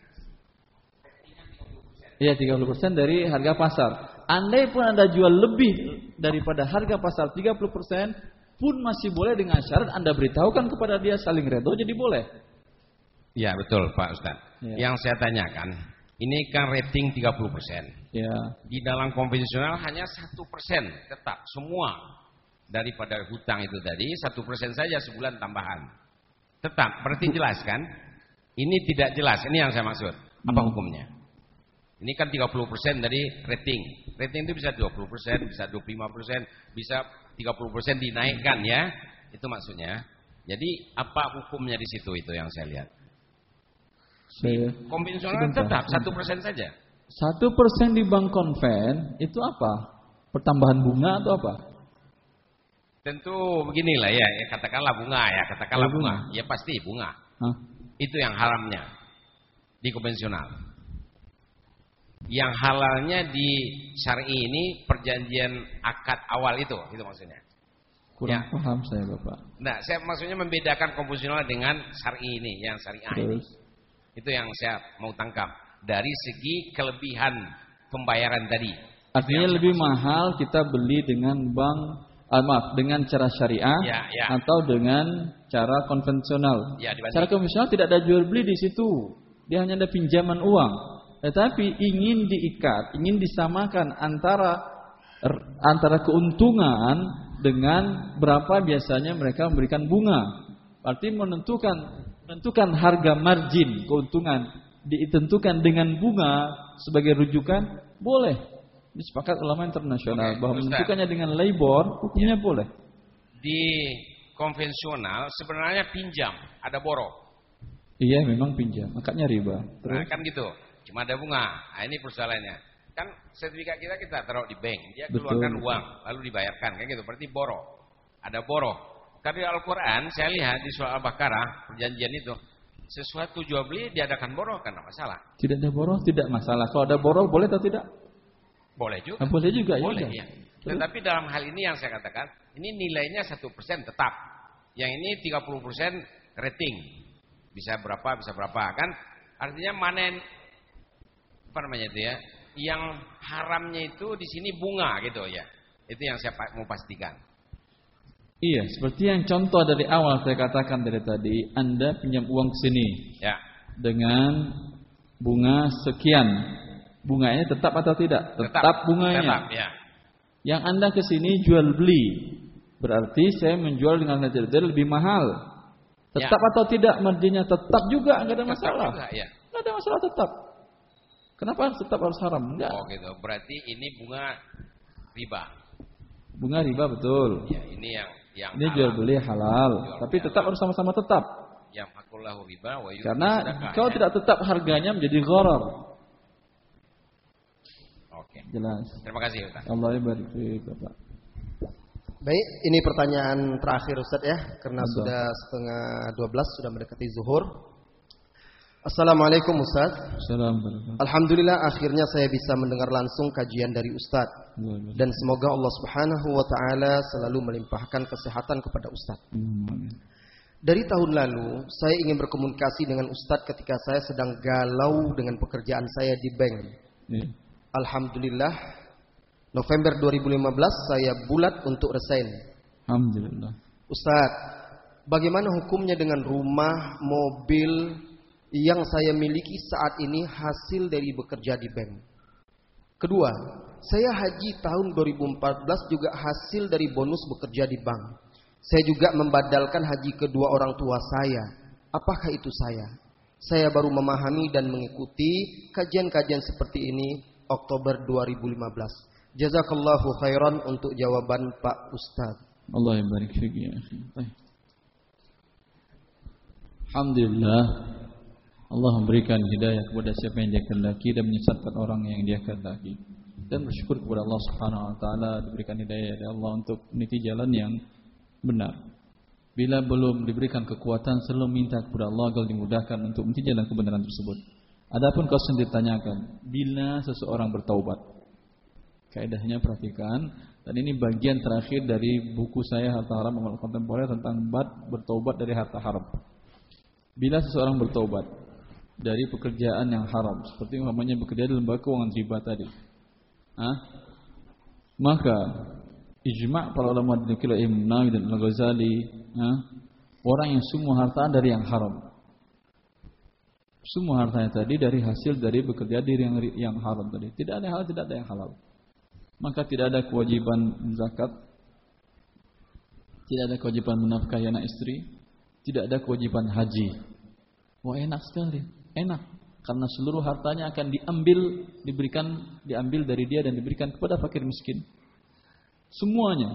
Iya, 30% dari harga pasar. Andai pun Anda jual lebih daripada harga pasar 30%, pun masih boleh dengan syarat Anda beritahukan kepada dia saling redo, jadi boleh. Ya betul Pak Ustaz. Ya. Yang saya tanyakan, ini kan rating 30%. Ya. Di dalam konvensional hanya 1% tetap semua daripada hutang itu tadi 1% saja sebulan tambahan. Tetap, berarti jelas kan? Ini tidak jelas. Ini yang saya maksud. Apa hukumnya? Ini kan 30% dari rating. Rating itu bisa 20%, bisa 25%, bisa 30% dinaikkan ya. Itu maksudnya. Jadi apa hukumnya di situ itu yang saya lihat? Konvensional tetap 1% saja. 1% di bank konven itu apa? Pertambahan bunga atau apa? Tentu beginilah ya, katakanlah bunga ya, katakanlah bunga. Ya pasti bunga. Itu yang haramnya di konvensional. Yang halalnya di syar'i ini perjanjian akad awal itu maksudnya. Kurang paham saya Bapak. Nah, saya maksudnya membedakan konvensional dengan syar'i ini, yang syariah ini. Itu yang saya mau tangkap dari segi kelebihan pembayaran tadi. Artinya lebih mahal kita beli dengan dengan cara syariah atau dengan cara konvensional. Cara konvensional tidak ada jual beli di situ. Dia hanya ada pinjaman uang. Tetapi ingin diikat, ingin disamakan antara keuntungan dengan berapa biasanya mereka memberikan bunga. Berarti menentukan harga margin keuntungan ditentukan dengan bunga sebagai rujukan boleh. Disepakati ulama internasional bahwa menentukannya dengan LIBOR hukumnya boleh. Di konvensional sebenarnya pinjam, ada borok. Iya, memang pinjam, makanya riba. Nah, kan gitu. Cuma ada bunga. Nah, ini persoalannya. Kan sertifikat kita taruh di bank, dia keluarkan uang lalu dibayarkan kayak gitu. Berarti borok. Ada borok. Tapi Al-Quran saya lihat di surah Al-Baqarah perjanjian itu sesuatu jual beli diadakan boroh kan enggak masalah. Tidak ada boroh tidak masalah. Kalau ada boroh boleh atau tidak? Boleh juga. Boleh juga boleh, ya. Tetapi dalam hal ini yang saya katakan, ini nilainya 1% tetap. Yang ini 30% rating. Bisa berapa kan? Artinya mana apa namanya itu ya? Yang haramnya itu di sini bunga gitu ya. Itu yang saya mau pastikan. Iya, seperti yang contoh dari awal saya katakan dari tadi, Anda pinjam uang ke sini. Ya. Dengan bunga sekian. Bunganya tetap atau tidak? Tetap bunganya. Tetap, ya. Yang Anda ke sini jual beli. Berarti saya menjual dengan harga lebih mahal. Tetap atau tidak marginnya? Tetap juga, enggak ada masalah. Tetap juga, ya. Enggak ada masalah tetap. Kenapa tetap harus haram? Enggak. Oh gitu. Berarti ini bunga riba. Bunga riba betul. Ya, ini yang ini jual beli halal, tapi tetap harus sama-sama tetap. Yang fakullahu riba wa karena kalau tidak tetap harganya menjadi gharar. Oke. Jelas. Terima kasih Ustaz. Allah barik fiik, Bapak. Baik, ini pertanyaan terakhir Ustaz ya, karena sudah 11:30 sudah mendekati zuhur. Assalamualaikum Ustaz. Assalamualaikum. Alhamdulillah akhirnya saya bisa mendengar langsung kajian dari Ustaz. Dan semoga Allah Subhanahu wa taala selalu melimpahkan kesehatan kepada Ustaz. Dari tahun lalu saya ingin berkomunikasi dengan Ustaz ketika saya sedang galau dengan pekerjaan saya di bank. Alhamdulillah November 2015 saya bulat untuk resign. Alhamdulillah. Ustaz, bagaimana hukumnya dengan rumah, mobil yang saya miliki saat ini hasil dari bekerja di bank? Kedua, saya haji tahun 2014 juga hasil dari bonus bekerja di bank. Saya juga membadalkan haji kedua orang tua saya. Apakah itu saya? Saya baru memahami dan mengikuti kajian-kajian seperti ini Oktober 2015. Jazakallahu khairan untuk jawaban Pak Ustaz. Allah yang barik fiik ya akhi. Alhamdulillah, Allah memberikan hidayah kepada siapa yang Dia kehendaki dan menyesatkan orang yang Dia kehendaki. Dan bersyukur kepada Allah Subhanahu wa taala diberikan hidayah dari Allah untuk meniti jalan yang benar. Bila belum diberikan kekuatan, selalu minta kepada Allah agar dimudahkan untuk meniti jalan kebenaran tersebut. Adapun kalau sendiri tanyakan, bila seseorang bertaubat, kaidahnya perhatikan, dan ini bagian terakhir dari buku saya Harta Haram Amal Kontemporer tentang bab bertaubat dari harta haram. Bila seseorang bertaubat dari pekerjaan yang haram, seperti umpamanya bekerja di lembaga keuangan riba tadi, maka ijma' para ulama dinukil Imam Nawawi dan Al-Ghazali, orang yang semua harta dari yang haram. Semua hartanya tadi dari hasil dari bekerja di yang haram tadi. Tidak ada halal, tidak ada yang halal. Maka tidak ada kewajiban zakat, tidak ada kewajiban menafkahi anak istri, tidak ada kewajiban haji. Wah, enak sekali, enak. Karena seluruh hartanya akan diambil dari dia dan diberikan kepada fakir miskin. Semuanya.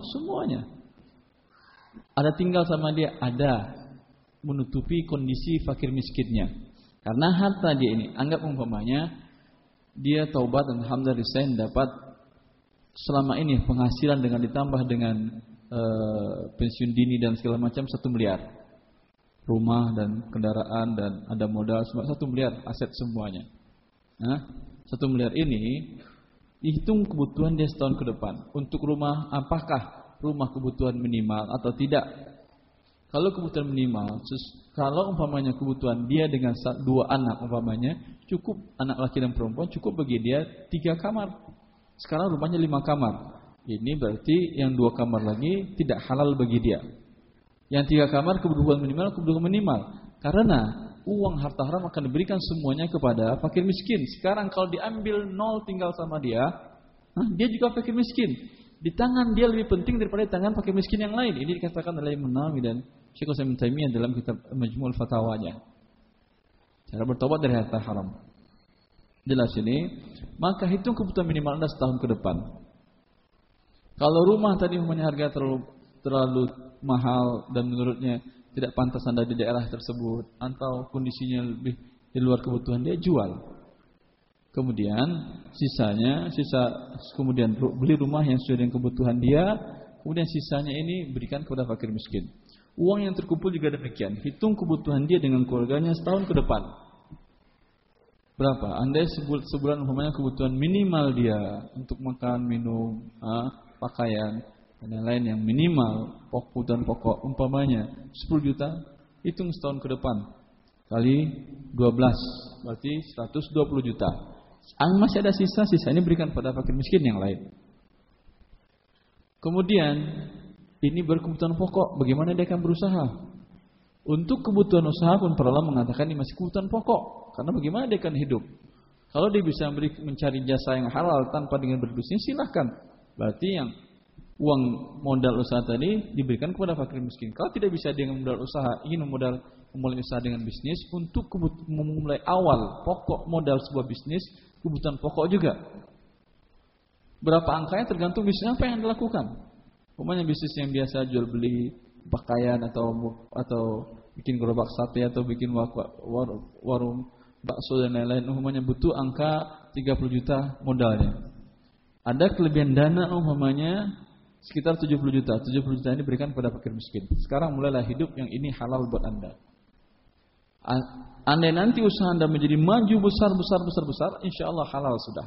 Ada tinggal sama dia, ada menutupi kondisi fakir miskinnya. Karena harta dia ini, anggap umpamanya dia taubat dan alhamdulillah resign dapat selama ini penghasilan dengan ditambah dengan pensiun dini dan segala macam 1 miliar. Rumah dan kendaraan dan ada modal semua 1 miliar aset semuanya. 1 miliar ini dihitung kebutuhan dia setahun ke depan. Untuk rumah, apakah rumah kebutuhan minimal atau tidak? Kalau kebutuhan minimal, kalau umpamanya kebutuhan dia dengan 2 anak umpamanya, cukup anak laki dan perempuan, cukup bagi dia 3 kamar. Sekarang rumahnya 5 kamar. Ini berarti yang 2 kamar lagi tidak halal bagi dia. Yang 3 kamar kebutuhan minimal. Karena uang harta haram akan diberikan semuanya kepada fakir miskin. Sekarang kalau diambil 0 tinggal sama dia, dia juga fakir miskin. Di tangan dia lebih penting daripada di tangan fakir miskin yang lain. Ini dikatakan oleh Imam Nawawi dan Syekh Utsaimin Taimiyah dalam kitab Majmu'ul Fatawanya. Cara bertobat dari harta haram. Jelas ini, maka hitung kebutuhan minimal Anda setahun ke depan. Kalau rumah tadi umpamanya harga terlalu mahal dan menurutnya tidak pantas Anda di daerah tersebut atau kondisinya lebih di luar kebutuhan dia, jual. Kemudian kemudian beli rumah yang sesuai dengan kebutuhan dia, kemudian sisanya ini berikan kepada fakir miskin. Uang yang terkumpul juga demikian. Hitung kebutuhan dia dengan keluarganya setahun ke depan. Berapa? Andai sebulan umpamanya kebutuhan minimal dia untuk makan, minum, pakaian dan lain-lain yang minimal, kebutuhan pokok umpamanya 10 juta, hitung setahun ke depan kali 12 berarti 120 juta. Masih ada sisa ini berikan pada fakir miskin yang lain. Kemudian ini berkebutuhan pokok, bagaimana dia akan berusaha? Untuk kebutuhan usaha pun para ulama mengatakan ini masih kebutuhan pokok, karena bagaimana dia akan hidup? Kalau dia bisa mencari jasa yang halal tanpa dengan berbisnis, silahkan. Berarti yang uang modal usaha tadi diberikan kepada fakir miskin. Kalau tidak bisa dengan modal usaha, ingin memulai usaha dengan bisnis, untuk memulai awal pokok modal sebuah bisnis, kebutuhan pokok juga. Berapa angkanya tergantung bisnis apa yang dilakukan. Umpamanya bisnis yang biasa jual beli pakaian atau bikin gerobak sate atau bikin warung bakso dan lain-lain, umpamanya butuh angka 30 juta modalnya. Ada kelebihan dana umpamanya sekitar 70 juta. 70 juta ini berikan kepada fakir miskin. Sekarang mulailah hidup yang ini halal buat Anda. Andai nanti usaha Anda menjadi maju besar, insya Allah halal sudah.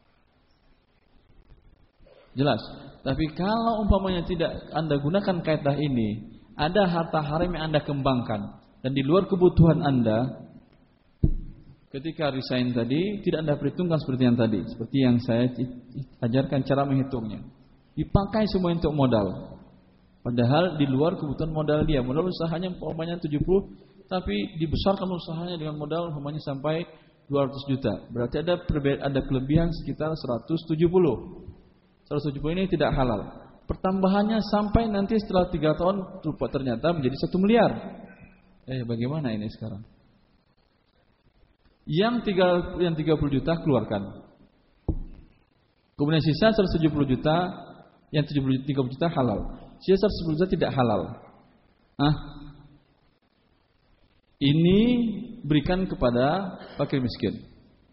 Jelas. Tapi kalau umpamanya tidak Anda gunakan kaidah ini, ada harta haram yang Anda kembangkan dan di luar kebutuhan Anda, ketika resign tadi tidak Anda perhitungkan seperti yang tadi, seperti yang saya ajarkan cara menghitungnya. Dipakai semua untuk modal. Padahal di luar kebutuhan modal dia. Modal usahanya umpamanya 70, tapi dibesarkan usahanya dengan modal umpamanya sampai 200 juta. Berarti ada kelebihan sekitar 170. 170 ini tidak halal. Pertambahannya sampai nanti setelah 3 tahun ternyata menjadi 1 miliar. Bagaimana ini sekarang? Yang 30 juta keluarkan. Kemudian sisa 170 juta, yang 30 juta halal. Sisa 110 juta tidak halal. Ini berikan kepada fakir miskin.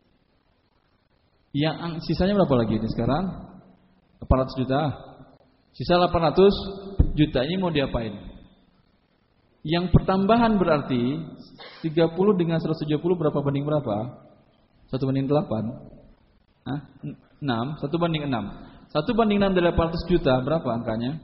Yang sisanya berapa lagi ini sekarang? 800 juta. Sisa 800 juta ini mau diapain? Yang pertambahan berarti 30 dengan 170 berapa banding berapa? 1 banding 8. 6, 1 banding 6. 1 banding 6 dari 800 juta berapa angkanya?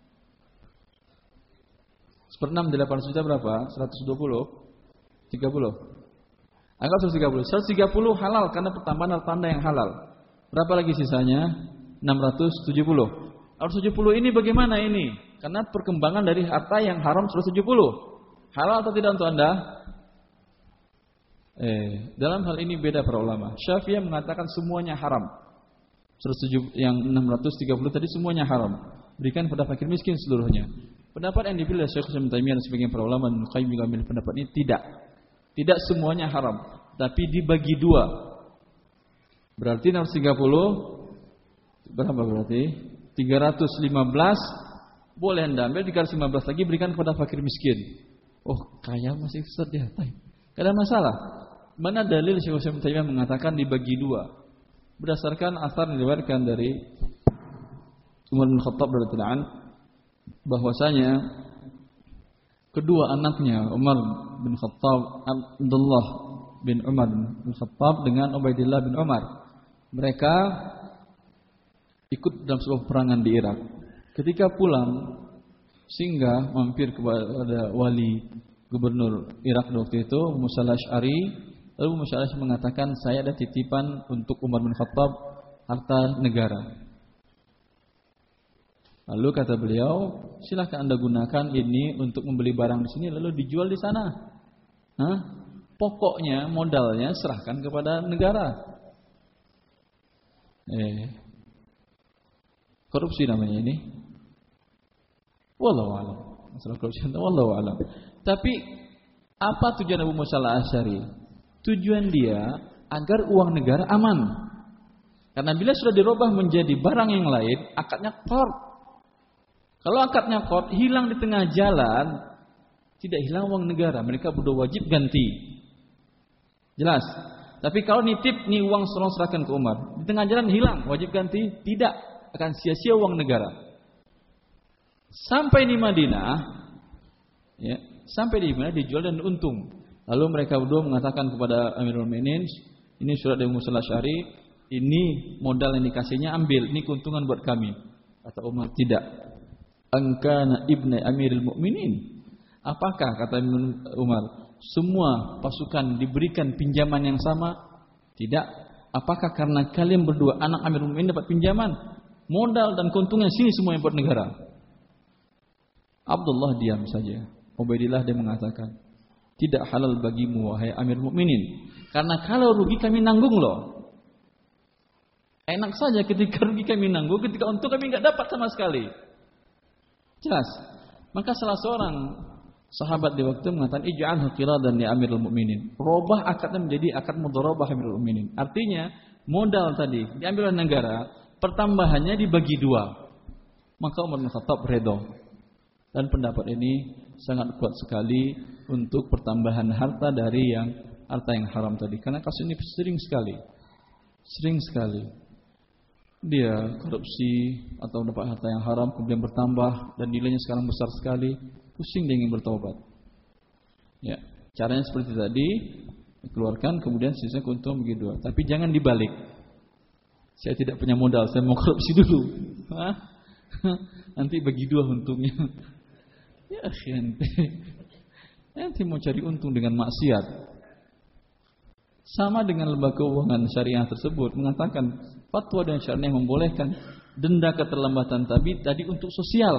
1/6 dari 800 juta berapa? 120? 30. Anggap 130. 130 halal karena pertambahan harta Anda yang halal. Berapa lagi sisanya? 670. 670 ini bagaimana ini? Karena perkembangan dari harta yang haram 170. Halal atau tidak untuk Anda? Dalam hal ini beda para ulama. Syafi'i mengatakan semuanya haram. 170 yang 630 tadi semuanya haram. Berikan pada fakir miskin seluruhnya. Pendapat yang dipilih Syekh Ibnu Taimiyah dan sebagian para ulama Ibnu Qayyim juga memilih pendapat ini tidak. Tidak semuanya haram, tapi dibagi dua. Berarti 630 berapa berarti? 315 boleh Anda ambil, 315 lagi berikan kepada fakir miskin. Oh, kaya masih sedih. Tidak ada masalah. Mana dalil Syekh Ibnu Taimiyah mengatakan dibagi dua? Berdasarkan asar yang diriwayatkan dari Umar bin Khattab radhiyallahu anhu bahwasanya kedua anaknya Umar bin Khattab, Abdullah bin Umar bin Khattab dengan Ubaidillah bin Umar, mereka ikut dalam sebuah peperangan di Irak. Ketika pulang, singgah mampir kepada wali gubernur Irak waktu itu, Musa al-Asy'ari. Lalu Musa al-Asy'ari mengatakan, saya ada titipan untuk Umar bin Khattab harta negara. Lalu kata beliau, silahkan Anda gunakan ini untuk membeli barang di sini lalu dijual di sana. Pokoknya modalnya serahkan kepada negara. Korupsi namanya ini. Wallahu a'lam. Masalah korupsi wallahu a'lam. Tapi apa tujuan Abu Musa al-Asy'ari? Tujuan dia agar uang negara aman. Karena bila sudah dirubah menjadi barang yang lain, akadnya korup. Kalau akadnya korup, hilang di tengah jalan, tidak hilang uang negara. Mereka berdua wajib ganti. Jelas. Tapi kalau nitip, nih uang serahkan ke Umar. Di tengah jalan hilang, wajib ganti? Tidak. Akan sia-sia uang negara. Sampai di Madinah, dijual dan untung. Lalu mereka berdua mengatakan kepada Amirul Mukminin, ini surat dari Musa al-Asy'ari, ini modal yang dikasihnya ambil, ini keuntungan buat kami. Kata Umar, tidak. Angkana ibni Amirul Mukminin. Apakah kata Umar, semua pasukan diberikan pinjaman yang sama? Tidak. Apakah karena kalian berdua anak Amirul Mukminin dapat pinjaman? Modal dan keuntungan sini semua yang buat negara. Abdullah diam saja. Ubaidillah dia mengatakan, tidak halal bagimu wahai Amirul Mukminin, karena kalau rugi kami nanggung loh. Enak saja ketika rugi kami nanggung, ketika untung kami enggak dapat sama sekali. Jelas. Maka salah seorang sahabat di waktu mengatakan, ij'alhu qiradan ya Amirul Mukminin. Robah akadnya menjadi akad mudharabah Amirul Mukminin. Artinya modal tadi diambil oleh negara, pertambahannya dibagi dua. Maka Umar bin Khattab redha. Dan pendapat ini sangat kuat sekali untuk pertambahan harta dari harta yang haram tadi. Karena kasus ini sering sekali dia korupsi atau dapat harta yang haram kemudian bertambah dan nilainya sekarang besar sekali, pusing dia ingin bertaubat. Ya, caranya seperti tadi, keluarkan kemudian sisa keuntungan bagi dua. Tapi jangan dibalik. Saya tidak punya modal, saya mau korupsi dulu. Nanti bagi dua untungnya. Ya, nanti mau cari untung dengan maksiat. Sama dengan lembaga keuangan syariah tersebut mengatakan fatwa dan syariah membolehkan denda keterlambatan tadi untuk sosial.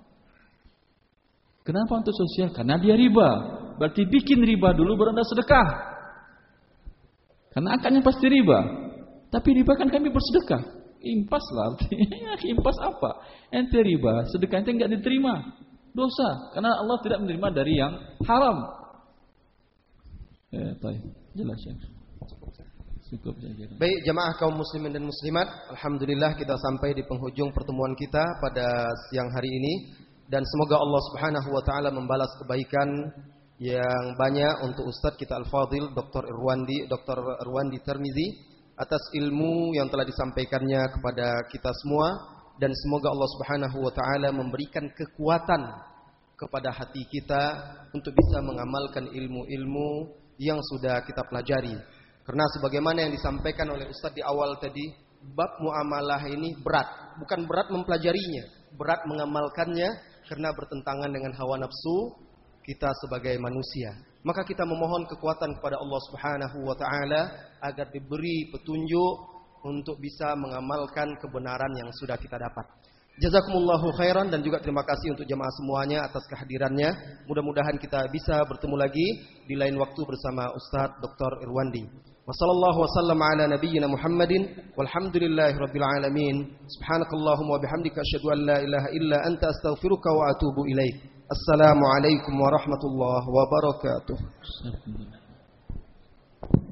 Kenapa untuk sosial? Karena dia riba. Berarti bikin riba dulu baru Anda sedekah. Karena akadnya pasti riba. Tapi riba kan kami bersedekah. Impas lah. Impas apa? Ente riba, sedekah ente enggak diterima. Dosa. Karena Allah tidak menerima dari yang haram. Baik. Jelas ya. Cukup saya kira. Baik jamaah kaum muslimin dan muslimat, alhamdulillah kita sampai di penghujung pertemuan kita pada siang hari ini, dan semoga Allah Subhanahu wa taala membalas kebaikan yang banyak untuk Ustadz kita Al-Fadhil Dr. Irwandi Tirmizi atas ilmu yang telah disampaikannya kepada kita semua, dan semoga Allah Subhanahu wa taala memberikan kekuatan kepada hati kita untuk bisa mengamalkan ilmu-ilmu yang sudah kita pelajari. Karena sebagaimana yang disampaikan oleh Ustadz di awal tadi, bab muamalah ini berat, bukan berat mempelajarinya, berat mengamalkannya karena bertentangan dengan hawa nafsu kita sebagai manusia. Maka kita memohon kekuatan kepada Allah Subhanahu wa taala agar diberi petunjuk untuk bisa mengamalkan kebenaran yang sudah kita dapat. Jazakumullahu khairan, dan juga terima kasih untuk jemaah semuanya atas kehadirannya. Mudah-mudahan kita bisa bertemu lagi di lain waktu bersama Ustadz Dr. Irwandi. Wassallallahu wasallam ala nabiyyina Muhammadin walhamdulillahi rabbil alamin. Subhanakallahumma wa bihamdika asyhadu an la ilaha illa anta astaghfiruka wa atubu ilaik. Assalamualaikum warahmatullahi wabarakatuh.